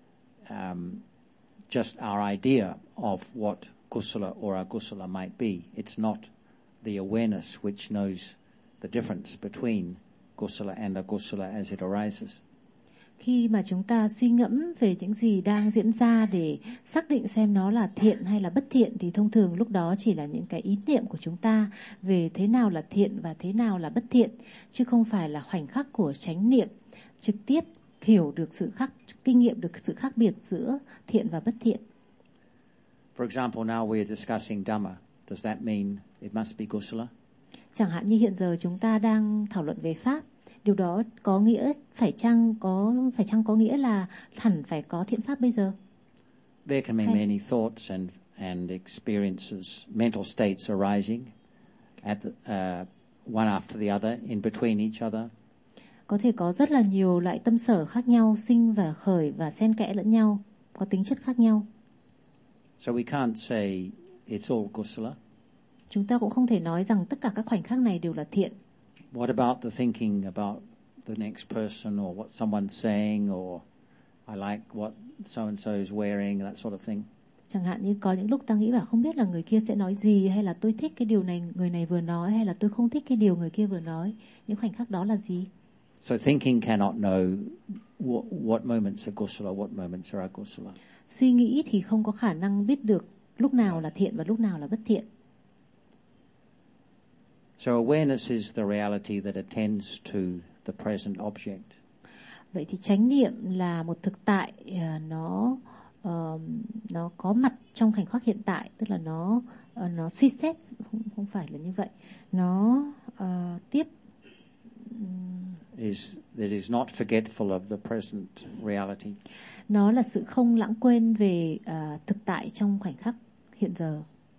just our idea of what kusala or akusala might be. It's not the awareness which knows the difference between kusala and akusala as it arises. Khi mà chúng ta suy ngẫm về những gì đang diễn ra để xác định xem nó là thiện hay là bất thiện, thì thông thường lúc đó chỉ là những cái ý niệm của chúng ta về thế nào là thiện và thế nào là bất thiện, chứ không phải là khoảnh khắc của chánh niệm trực tiếp hiểu được kinh nghiệm được sự khác biệt giữa thiện và bất thiện. For example, now we are discussing Dhamma. Does that mean it must be kusala? Chẳng hạn như hiện giờ chúng ta đang thảo luận về pháp, điều đó có nghĩa phải chăng có nghĩa là hẳn phải có thiện pháp bây giờ? There can be many thoughts and experiences, mental states arising at one after the other, in between each other. Có thể có rất là nhiều loại tâm sở khác nhau sinh và khởi và xen kẽ lẫn nhau, có tính chất khác nhau. So we can't say it's all kusala. Chúng ta cũng không thể nói rằng tất cả các khoảnh khắc này đều là thiện. What about the thinking about the next person or what someone's saying, or I like what so-and-so is wearing, that sort of thing? Chẳng hạn như có những lúc ta nghĩ bảo không biết là người kia sẽ nói gì, hay là tôi thích cái điều này người này vừa nói, hay là tôi không thích cái điều người kia vừa nói. Những khoảnh khắc đó là gì? So thinking cannot know what moments are kusala, what moments are akusala. Suy nghĩ thì không có khả năng biết được lúc nào là thiện và lúc nào là bất thiện. So awareness is the reality that attends to the present object. Vậy thì chánh niệm là một thực tại, nó có mặt trong khoảnh khắc hiện tại, tức là nó suy xét, không phải là như vậy, nó tiếp That is not forgetful of the present reality. Nó là sự không lãng quên về thực tại trong khoảnh khắc hiện giờ.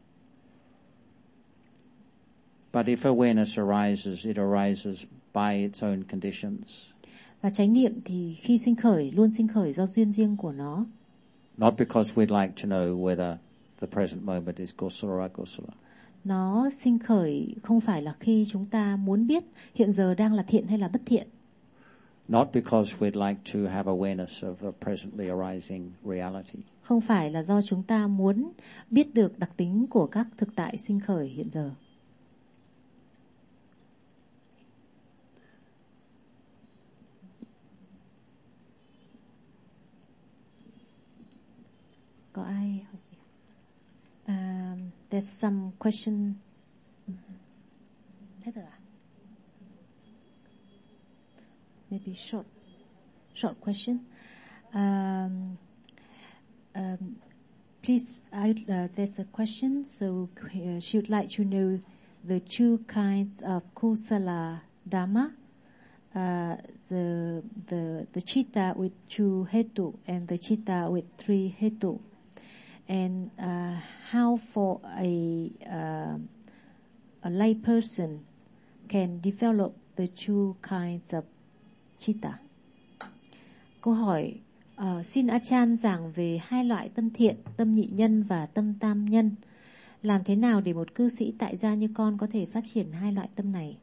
But if awareness arises, it arises by its own conditions. Và chánh niệm thì khi sinh khởi, luôn sinh khởi do duyên riêng của nó. Not because we'd like to know whether the present moment is kusala or akusala. Nó sinh khởi không phải là khi chúng ta muốn biết hiện giờ đang là thiện hay là bất thiện. Not because we'd like to have awareness of a presently arising reality. Không phải là do chúng ta muốn biết được đặc tính của các thực tại sinh khởi hiện giờ. Có ai hỏi? There's some question. Hết rồi à? Maybe short question. Please, there's a question. So she would like to know the two kinds of kusala dhamma. The chitta with two hetu and the chitta with three hetu, and how for a lay person can develop the two kinds of chitta. Câu hỏi xin Achan giảng về hai loại tâm thiện, tâm nhị nhân và tâm tam nhân. Làm thế nào để một cư sĩ tại gia như con có thể phát triển hai loại tâm này?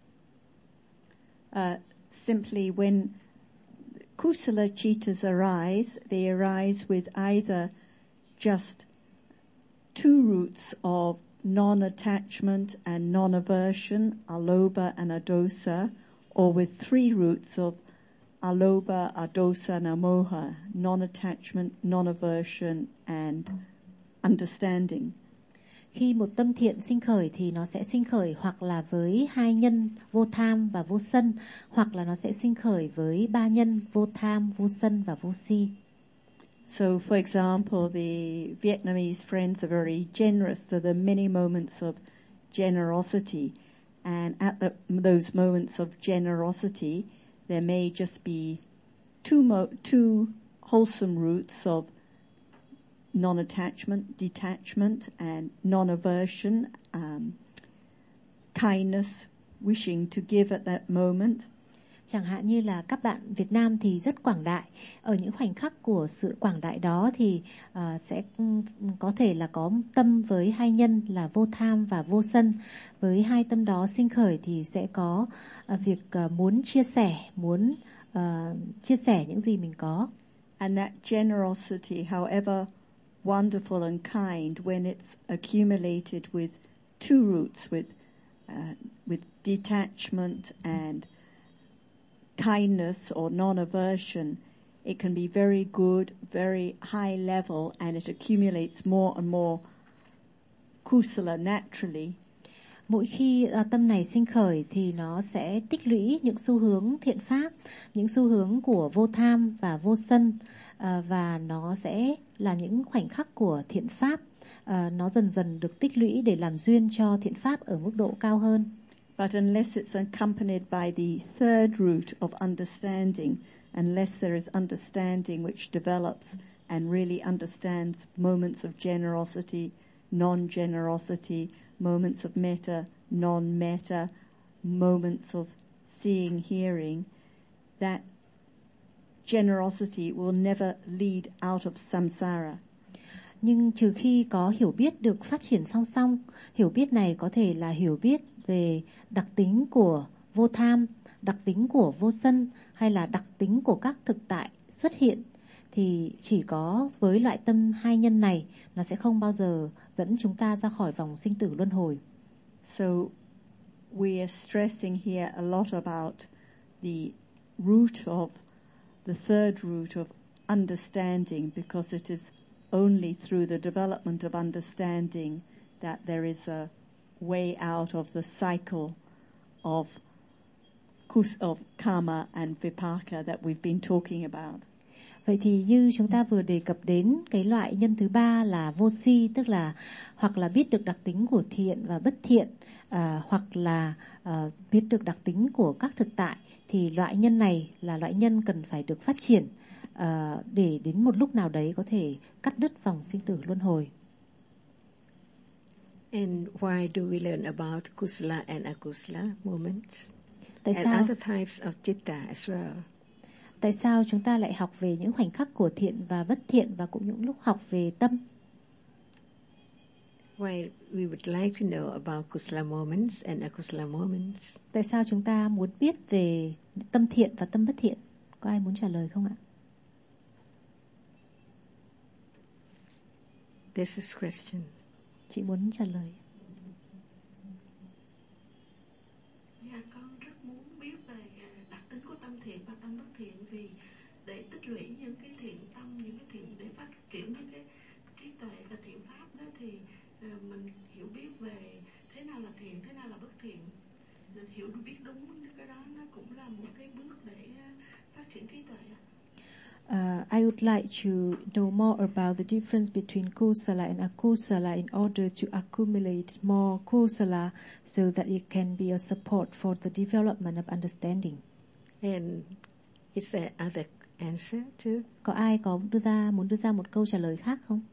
Simply when kusala chittas arise, they arise with either just two roots of non-attachment and non-aversion, alobha and adosa, or with three roots of alobha, adosa, and amoha, non-attachment, non-aversion, and understanding. Khi một tâm thiện sinh khởi thì nó sẽ sinh khởi hoặc là với hai nhân vô tham và vô sân, hoặc là nó sẽ sinh khởi với ba nhân vô tham, vô sân và vô si. So, for example, the Vietnamese friends are very generous, so there are many moments of generosity, and at those moments of generosity, there may just be two wholesome roots of non-attachment, detachment, and non-aversion, kindness, wishing to give at that moment. Chẳng hạn như là các bạn Việt Nam thì rất quảng đại. Ở những khoảnh khắc của sự quảng đại đó thì sẽ có thể là có tâm với hai nhân là vô tham và vô sân. Với hai tâm đó sinh khởi thì sẽ có việc muốn chia sẻ những gì mình có. And that generosity, however wonderful and kind, when it's accumulated with two roots, with detachment and kindness or non-aversion, it can be very good, very high level, and it accumulates more and more kusala naturally. Mỗi khi tâm này sinh khởi thì nó sẽ tích lũy những xu hướng thiện pháp, những xu hướng của vô tham và vô sân, và nó sẽ là những khoảnh khắc của thiện pháp. Nó dần dần được tích lũy để làm duyên cho thiện pháp ở mức độ cao hơn. But unless it's accompanied by the third root of understanding, unless there is understanding which develops and really understands moments of generosity, non-generosity, moments of metta, non-metta, moments of seeing, hearing, that generosity will never lead out of samsara. Nhưng trừ khi có hiểu biết được phát triển song song, hiểu biết này có thể là hiểu biết về đặc tính của vô tham, đặc tính của vô sân, hay là đặc tính của các thực tại xuất hiện, thì chỉ có với loại tâm hai nhân này nó sẽ không bao giờ dẫn chúng ta ra khỏi vòng sinh tử luân hồi. So we are stressing here a lot about the root of the third root of understanding, because it is only through the development of understanding that there is a way out of the cycle of karma and vipaka that we've been talking about. Vậy thì như chúng ta vừa đề cập đến cái loại nhân thứ ba là vô si, tức là hoặc là biết được đặc tính của thiện và bất thiện, hoặc là biết được đặc tính của các thực tại, thì loại nhân này là loại nhân cần phải được phát triển để đến một lúc nào đấy có thể cắt đứt vòng sinh tử luân hồi. And why do we learn about kusala and akusala moments? Tại And sao? other types of citta as well. Tại sao chúng ta lại học về những khoảnh khắc của thiện và bất thiện, và cũng những lúc học về tâm? Why we would like to know about kusala moments and akusala moments? Tại sao chúng ta muốn biết về tâm thiện và tâm bất thiện? Có ai muốn trả lời không ạ? This is question. Chị muốn trả lời. Dạ, con rất muốn biết về đặc tính của tâm thiện và tâm bất thiện, vì để tích lũy những cái thiện tâm, những cái thiện để phát triển những cái trí tuệ và thiện pháp đó, thì mình hiểu biết về thế nào là thiện, thế nào là bất thiện. Mình hiểu biết đúng cái đó, nó cũng là một cái bước để phát triển trí tuệ. I would like to know more about the difference between kusala and akusala in order to accumulate more kusala so that it can be a support for the development of understanding. And is there other answer too? Có ai muốn đưa ra một câu trả lời khác không?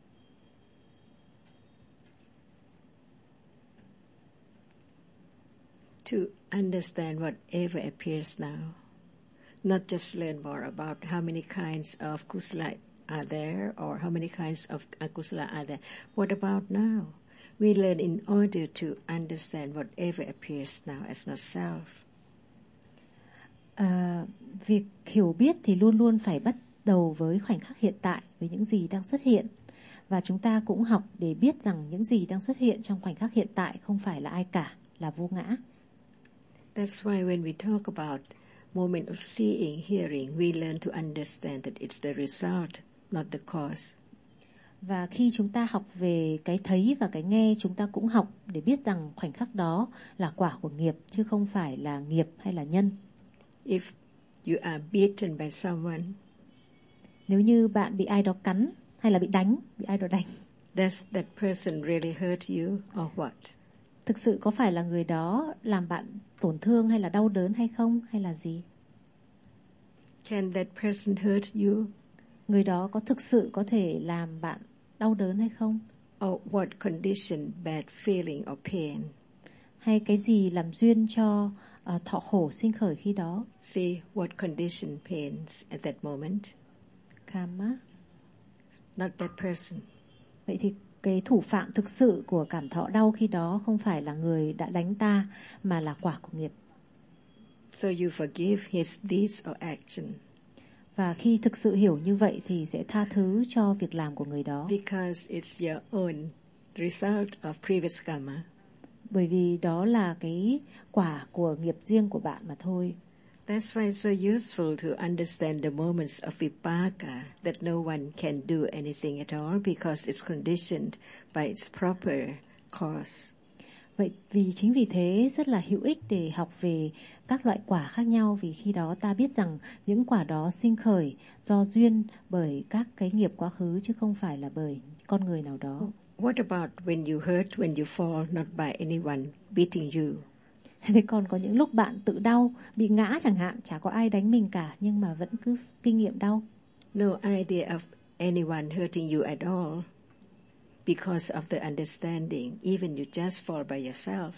To understand whatever appears now. Not just learn more about how many kinds of kusala are there or how many kinds of akusala are there. What about now? We learn in order to understand whatever appears now as not self. Việc hiểu biết thì luôn luôn phải bắt đầu với khoảnh khắc hiện tại, với những gì đang xuất hiện. Và chúng ta cũng học để biết rằng những gì đang xuất hiện trong khoảnh khắc hiện tại không phải là ai cả, là vô ngã. That's why when we talk about moment of seeing, hearing, we learn to understand that it's the result, not the cause. Và khi chúng ta học về cái thấy và cái nghe, chúng ta cũng học để biết rằng khoảnh khắc đó là quả của nghiệp, chứ không phải là nghiệp hay là nhân. If you are beaten by someone, nếu như bạn bị ai đó cắn hay là bị ai đó đánh, does that person really hurt you or what? thực sự có phải là người đó làm bạn tổn thương hay là đau đớn hay không, hay là gì? Can that person hurt you? Người đó có thực sự có thể làm bạn đau đớn hay không? Or what condition bad feeling or pain? Hay cái gì làm duyên cho thọ khổ sinh khởi khi đó? See what condition pains at that moment. Karma. Not that person. Vậy thì cái thủ phạm thực sự của cảm thọ đau khi đó không phải là người đã đánh ta, mà là quả của nghiệp. So you forgive his deeds or action. Và khi thực sự hiểu như vậy thì sẽ tha thứ cho việc làm của người đó. Because it's your own result of previous karma. Bởi vì đó là cái quả của nghiệp riêng của bạn mà thôi. That's why it's so useful to understand the moments of vipaka, that no one can do anything at all because it's conditioned by its proper cause. Vậy chính vì thế rất là hữu ích để học về các loại quả khác nhau, vì khi đó ta biết rằng những quả đó sinh khởi do duyên bởi các cái nghiệp quá khứ, chứ không phải là bởi con người nào đó. What about when you hurt, when you fall, not by anyone beating you? Thế còn có những lúc bạn tự đau, bị ngã chẳng hạn, chả có ai đánh mình cả, nhưng mà vẫn cứ kinh nghiệm đau. No idea of anyone hurting you at all. Because of the understanding, even you just fall by yourself.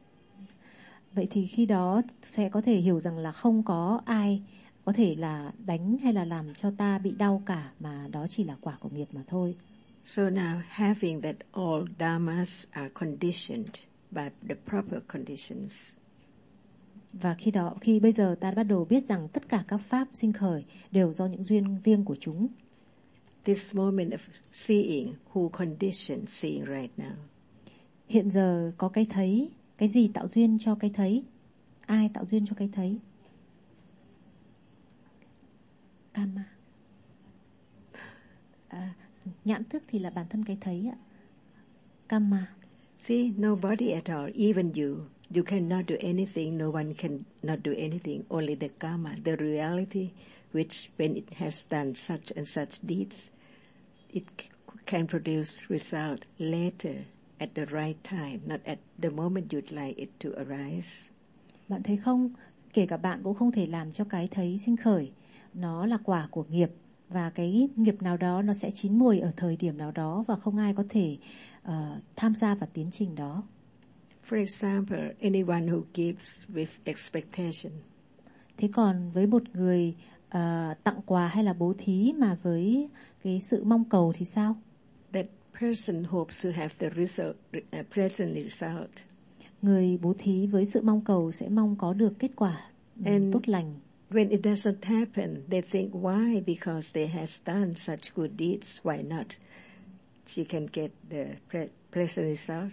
Vậy thì khi đó sẽ có thể hiểu rằng là không có ai có thể là đánh hay là làm cho ta bị đau cả, mà đó chỉ là quả của nghiệp mà thôi. So now, having that all dhammas are conditioned by the proper conditions. Và khi bây giờ ta bắt đầu biết rằng tất cả các pháp sinh khởi đều do những duyên riêng của chúng. This moment of seeing, who conditioned seeing right now? Hiện giờ có cái thấy, cái gì tạo duyên cho cái thấy? Ai tạo duyên cho cái thấy? Karma. Nhãn thức thì là bản thân cái thấy ạ. Karma. See, nobody at all, even you. You cannot do anything, no one can not do anything, only the karma, the reality, which when it has done such and such deeds, it can produce result later at the right time, not at the moment you'd like it to arise. Bạn thấy không, kể cả bạn cũng không thể làm cho cái thấy sinh khởi. Nó là quả của nghiệp, và cái nghiệp nào đó nó sẽ chín mùi ở thời điểm nào đó, và không ai có thể tham gia vào tiến trình đó. For example, anyone who gives with expectation. Thế còn với một người tặng quà hay là bố thí mà với cái sự mong cầu thì sao? That person hopes to have the result, present result. Người bố thí với sự mong cầu sẽ mong có được kết quả tốt lành. When it doesn't happen, they think why? Because they has done such good deeds, why not? She can get the present result.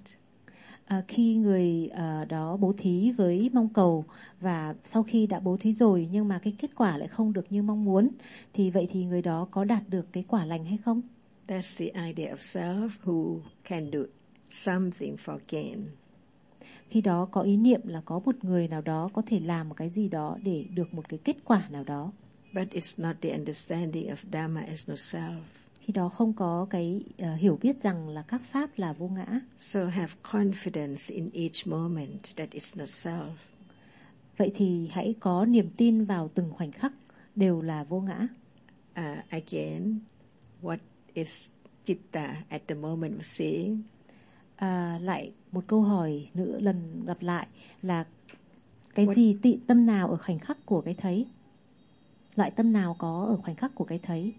Khi người đó bố thí với mong cầu, và sau khi đã bố thí rồi nhưng mà cái kết quả lại không được như mong muốn, thì vậy thì người đó có đạt được cái quả lành hay không? That's the idea of self who can do something for gain. Khi đó có ý niệm là có một người nào đó có thể làm một cái gì đó để được một cái kết quả nào đó. But it's not the understanding of Dhamma as no self. Khi đó không có cái hiểu biết rằng là các pháp là vô ngã. So have confidence in each moment that it's not self. Vậy thì hãy có niềm tin vào từng khoảnh khắc đều là vô ngã. Again, what is citta at the moment of seeing? Lại một câu hỏi nữa lần lặp lại là cái gì tị tâm nào ở khoảnh khắc của cái thấy? Loại tâm nào có ở khoảnh khắc của cái thấy?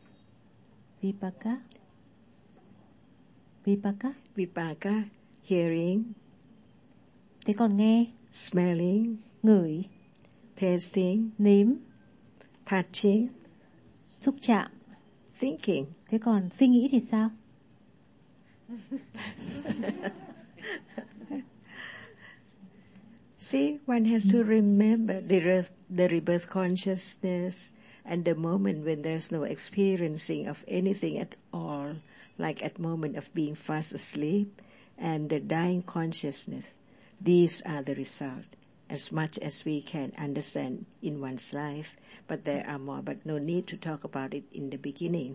Vipaka. Vipaka. Vipaka, hearing. Thế còn nghe? Smelling. Ngửi. Tasting. Nếm. Touching. Xúc chạm. Thinking. Thế còn suy nghĩ thì sao? See, one has to remember the rebirth consciousness and the moment when there's no experiencing of anything at all, like at moment of being fast asleep, and the dying consciousness. These are the result, as much as we can understand in one's life, but there are more, but no need to talk about it in the beginning.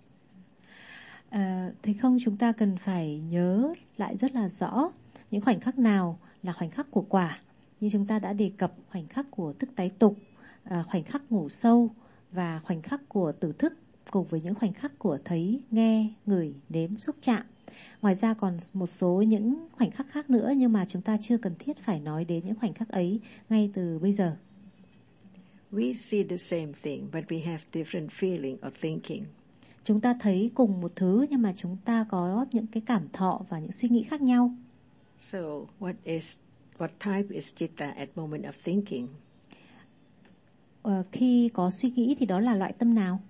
Thế không, chúng ta cần phải nhớ lại rất là rõ những khoảnh khắc nào là khoảnh khắc của quả. Như chúng ta đã đề cập, khoảnh khắc của thức tái tục, khoảnh khắc ngủ sâu và khoảnh khắc của tử thức, cùng với những khoảnh khắc của thấy, nghe, ngửi, nếm, xúc chạm. Ngoài ra còn một số những khoảnh khắc khác nữa, nhưng mà chúng ta chưa cần thiết phải nói đến những khoảnh khắc ấy ngay từ bây giờ. We see the same thing, but we have different feeling or thinking. Chúng ta thấy cùng một thứ, nhưng mà chúng ta có những cái cảm thọ và những suy nghĩ khác nhau. So, what type is citta at moment of thinking? Khi có suy nghĩ thì đó là loại tâm nào?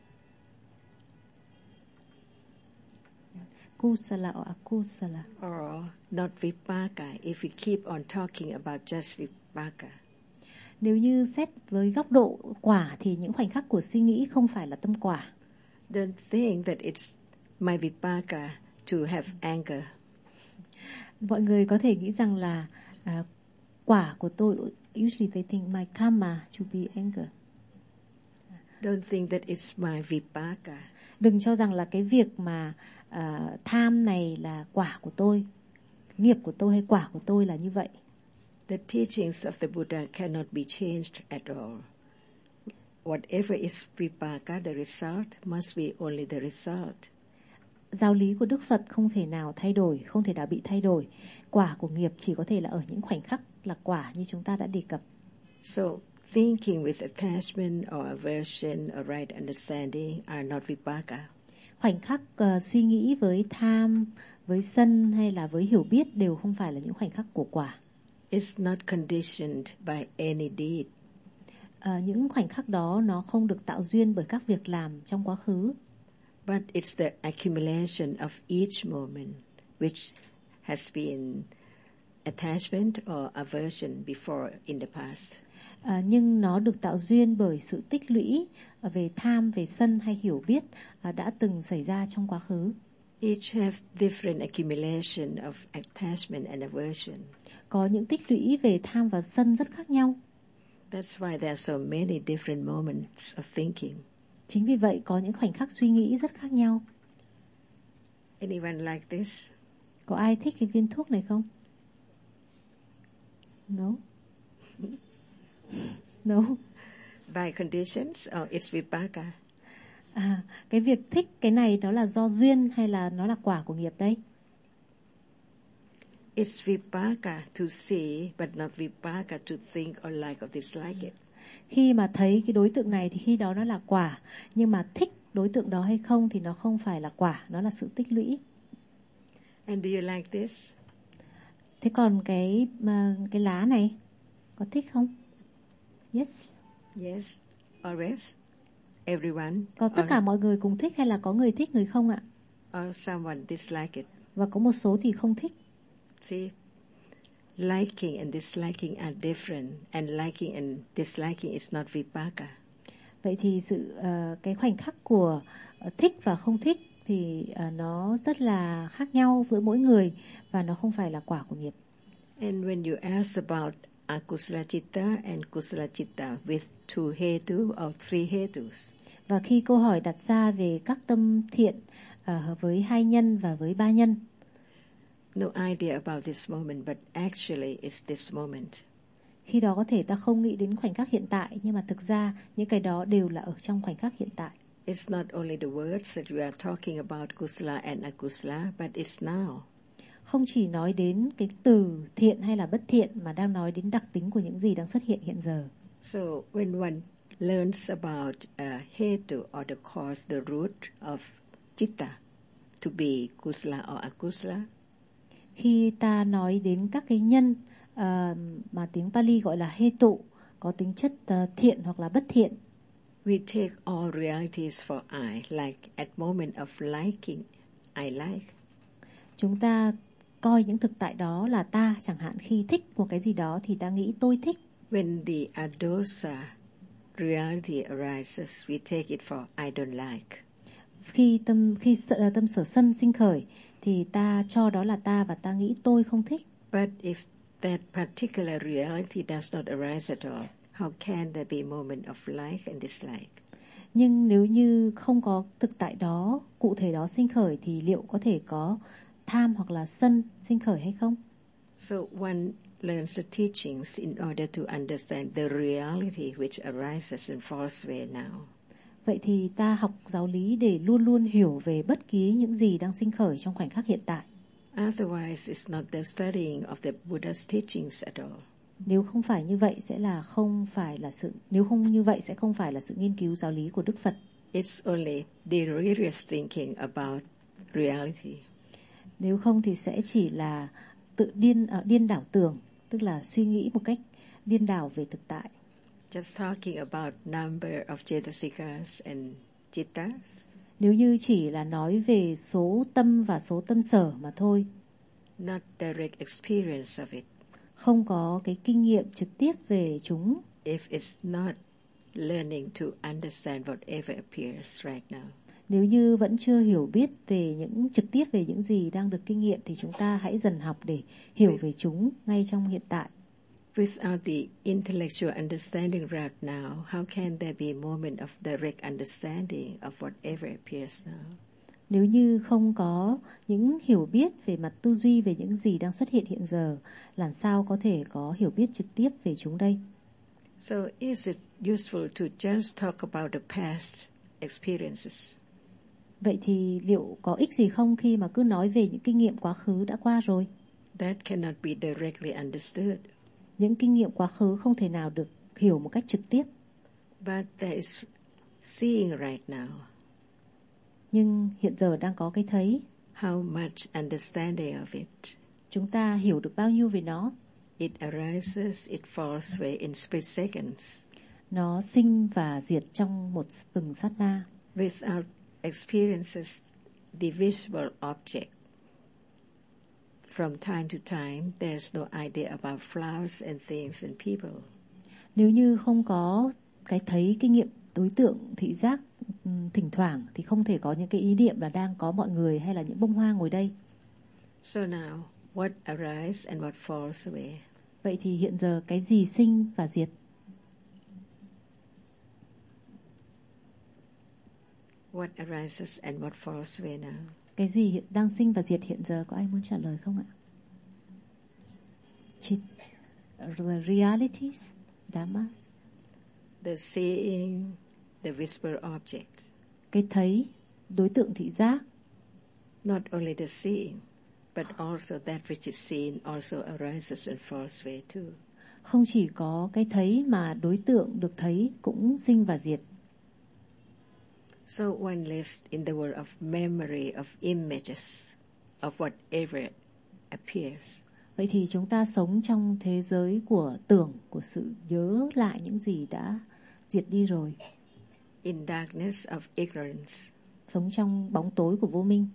Kusala or akusala? Or not vipaka, if we keep on talking about just vipaka. Nếu như xét với góc độ quả thì những khoảnh khắc của suy nghĩ không phải là tâm quả. Don't think that it's my vipaka to have anger. Mọi người có thể nghĩ rằng là quả của tôi, usually they think my karma to be anger. Don't think that it's my vipaka. Đừng cho rằng là cái việc mà tham này là quả của tôi, nghiệp của tôi hay quả của tôi là như vậy. The teachings of the Buddha cannot be changed at all. Whatever is vipaka, the result must be only the result. Giáo lý của Đức Phật không thể nào thay đổi, không thể nào bị thay đổi. Quả của nghiệp chỉ có thể là ở những khoảnh khắc là quả như chúng ta đã đề cập. So, thinking with attachment or aversion or right understanding are not vipaka. Khoảnh khắc suy nghĩ với tham, với sân hay là với hiểu biết đều không phải là những khoảnh khắc của quả. It's not conditioned by any deed. Những khoảnh khắc đó nó không được tạo duyên bởi các việc làm trong quá khứ. But it's the accumulation of each moment which has been attachment or aversion before in the past. Nhưng nó được tạo duyên bởi sự tích lũy về tham, về sân hay hiểu biết đã từng xảy ra trong quá khứ. Each have different accumulation of attachment and aversion. Có những tích lũy về tham và sân rất khác nhau. That's why there are so many different moments of thinking. Chính vì vậy có những khoảnh khắc suy nghĩ rất khác nhau. Anyone like this? Có ai thích cái viên thuốc này không? No. No. By conditions or it's vipaka? Cái việc thích cái này đó là do duyên hay là nó là quả của nghiệp đây? It's vipaka to see, but not vipaka to think or like or dislike it. Khi mà thấy cái đối tượng này thì khi đó nó là quả, nhưng mà thích đối tượng đó hay không thì nó không phải là quả, nó là sự tích lũy. And do you like this? Thế còn cái lá này có thích không? Yes. Yes. Always? Everyone? Có tất cả mọi người cùng thích hay là có người thích người không ạ? Or someone dislike it? Và có một số thì không thích. See, liking and disliking are different, and liking and disliking is not vipaka. Vậy thì cái khoảnh khắc của thích và không thích thì nó rất là khác nhau với mỗi người và nó không phải là quả của nghiệp. And when you ask about akusala citta and kusala citta with 2 hetu or 3 hetus. Và khi câu hỏi đặt ra về các tâm thiện với 2 nhân và với 3 nhân. No idea about this moment, but actually it's this moment. Khi đó có thể ta không nghĩ đến khoảnh khắc hiện tại, nhưng mà thực ra những cái đó đều là ở trong khoảnh khắc hiện tại. It's not only the words that we are talking about, kusala and akusala, but it's now. Không chỉ nói đến cái từ thiện hay là bất thiện, mà đang nói đến đặc tính của những gì đang xuất hiện hiện giờ. So when one learns about hetu or the cause, the root of citta to be kusala or akusala, khi ta nói đến các cái nhân mà tiếng Pali gọi là hetu, có tính chất thiện hoặc là bất thiện, we take all realities for I, like at moment of liking, I like. Chúng ta coi những thực tại đó là ta. Chẳng hạn khi thích một cái gì đó thì ta nghĩ tôi thích. When the adosa reality arises, we take it for I don't like. Khi tâm sở sân sinh khởi thì ta cho đó là ta và ta nghĩ tôi không thích. But if that particular reality does not arise at all, how can there be a moment of like and dislike? Nhưng nếu như không có thực tại đó, cụ thể đó sinh khởi thì liệu có thể có tham hoặc là sân sinh khởi hay không? So one learns the teachings in order to understand the reality which arises and falls away now. Vậy thì ta học giáo lý để luôn luôn hiểu về bất kỳ những gì đang sinh khởi trong khoảnh khắc hiện tại. Otherwise, it's not the studying of the Buddha's teachings at all. Nếu không phải như vậy sẽ không phải là sự nghiên cứu giáo lý của Đức Phật. It's only delirious thinking about reality. Nếu không thì sẽ chỉ là tự điên đảo tưởng, tức là suy nghĩ một cách điên đảo về thực tại. Just talking about number of cetasikas and cittas. Nếu như chỉ là nói về số tâm và số tâm sở mà thôi, not direct experience of it, không có cái kinh nghiệm trực tiếp về chúng, if it's not learning to understand whatever appears right now. Nếu như vẫn chưa hiểu biết trực tiếp về những gì đang được kinh nghiệm thì chúng ta hãy dần học để hiểu về chúng ngay trong hiện tại. Without the intellectual understanding right now, how can there be a moment of direct understanding of whatever appears now? Nếu như không có những hiểu biết về mặt tư duy về những gì đang xuất hiện hiện giờ, làm sao có thể có hiểu biết trực tiếp về chúng đây? So is it useful to just talk about the past experiences? Vậy thì liệu có ích gì không khi mà cứ nói về những kinh nghiệm quá khứ đã qua rồi? That cannot be directly understood. Những kinh nghiệm quá khứ không thể nào được hiểu một cách trực tiếp. But there is seeing right now. Nhưng hiện giờ đang có cái thấy. How much understanding of it? Chúng ta hiểu được bao nhiêu về nó? It arises, it falls away in split seconds. Nó sinh và diệt trong một từng sát na. Without experiences the visible object, from time to time, there's no idea about flowers and things and people. Nếu như không có cái thấy kinh nghiệm đối tượng thị giác thỉnh thoảng thì không thể có những cái ý niệm là đang có mọi người hay là những bông hoa ngồi đây. So now, what arises and what falls away? Vậy thì hiện giờ cái gì sinh và diệt? What arises and what falls away now? Cái gì đang sinh và diệt hiện giờ, có ai muốn trả lời không ạ? The realities, Dhammas. The seeing, the visible object. Cái thấy, đối tượng thị giác. Not only the seeing, but also that which is seen also arises and falls away too. Không chỉ có cái thấy mà đối tượng được thấy cũng sinh và diệt. So one lives in the world of memory, of images, of whatever appears. Vậy thì chúng ta sống trong thế giới của tưởng, của sự nhớ lại những gì đã diệt đi rồi. In darkness of ignorance. Sống trong bóng tối của vô minh.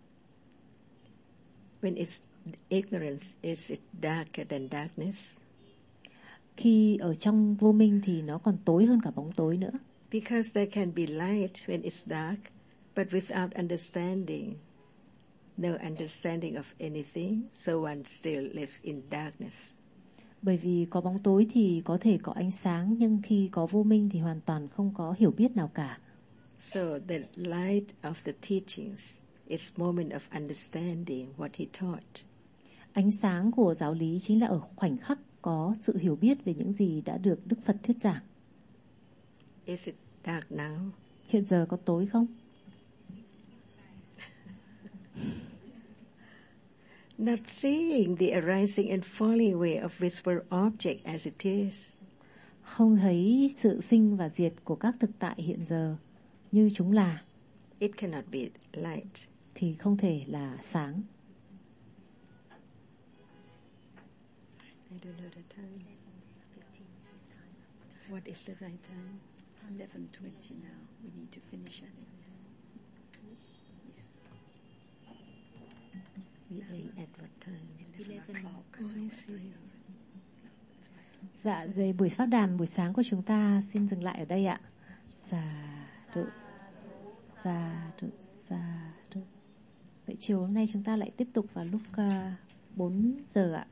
When it's ignorance, is it darker than darkness? Khi ở trong vô minh thì nó còn tối hơn cả bóng tối nữa. Because there can be light when it's dark, but without understanding, no understanding of anything, so one still lives in darkness. Bởi vì có bóng tối thì có thể có ánh sáng, nhưng khi có vô minh thì hoàn toàn không có hiểu biết nào cả. So the light of the teachings is moment of understanding what he taught. Ánh sáng của giáo lý chính là ở khoảnh khắc có sự hiểu biết về những gì đã được Đức Phật thuyết giảng. Is it dark now? Hiện giờ có tối không? Not seeing the arising and falling away of visible object as it is. Không thấy sự sinh và diệt của các thực tại hiện giờ như chúng là. It cannot be light. Thì không thể là sáng. I don't know the time. What is the right time? 11:20 now. We need to finish it. Yes. We Praying at what time? 11. Oh, I see. Dạ, rồi buổi pháp đàm buổi sáng của chúng ta xin dừng lại ở đây ạ. Xà đụ, xà đụ, xà đụ. Vậy chiều hôm nay chúng ta lại tiếp tục vào lúc 4 giờ ạ.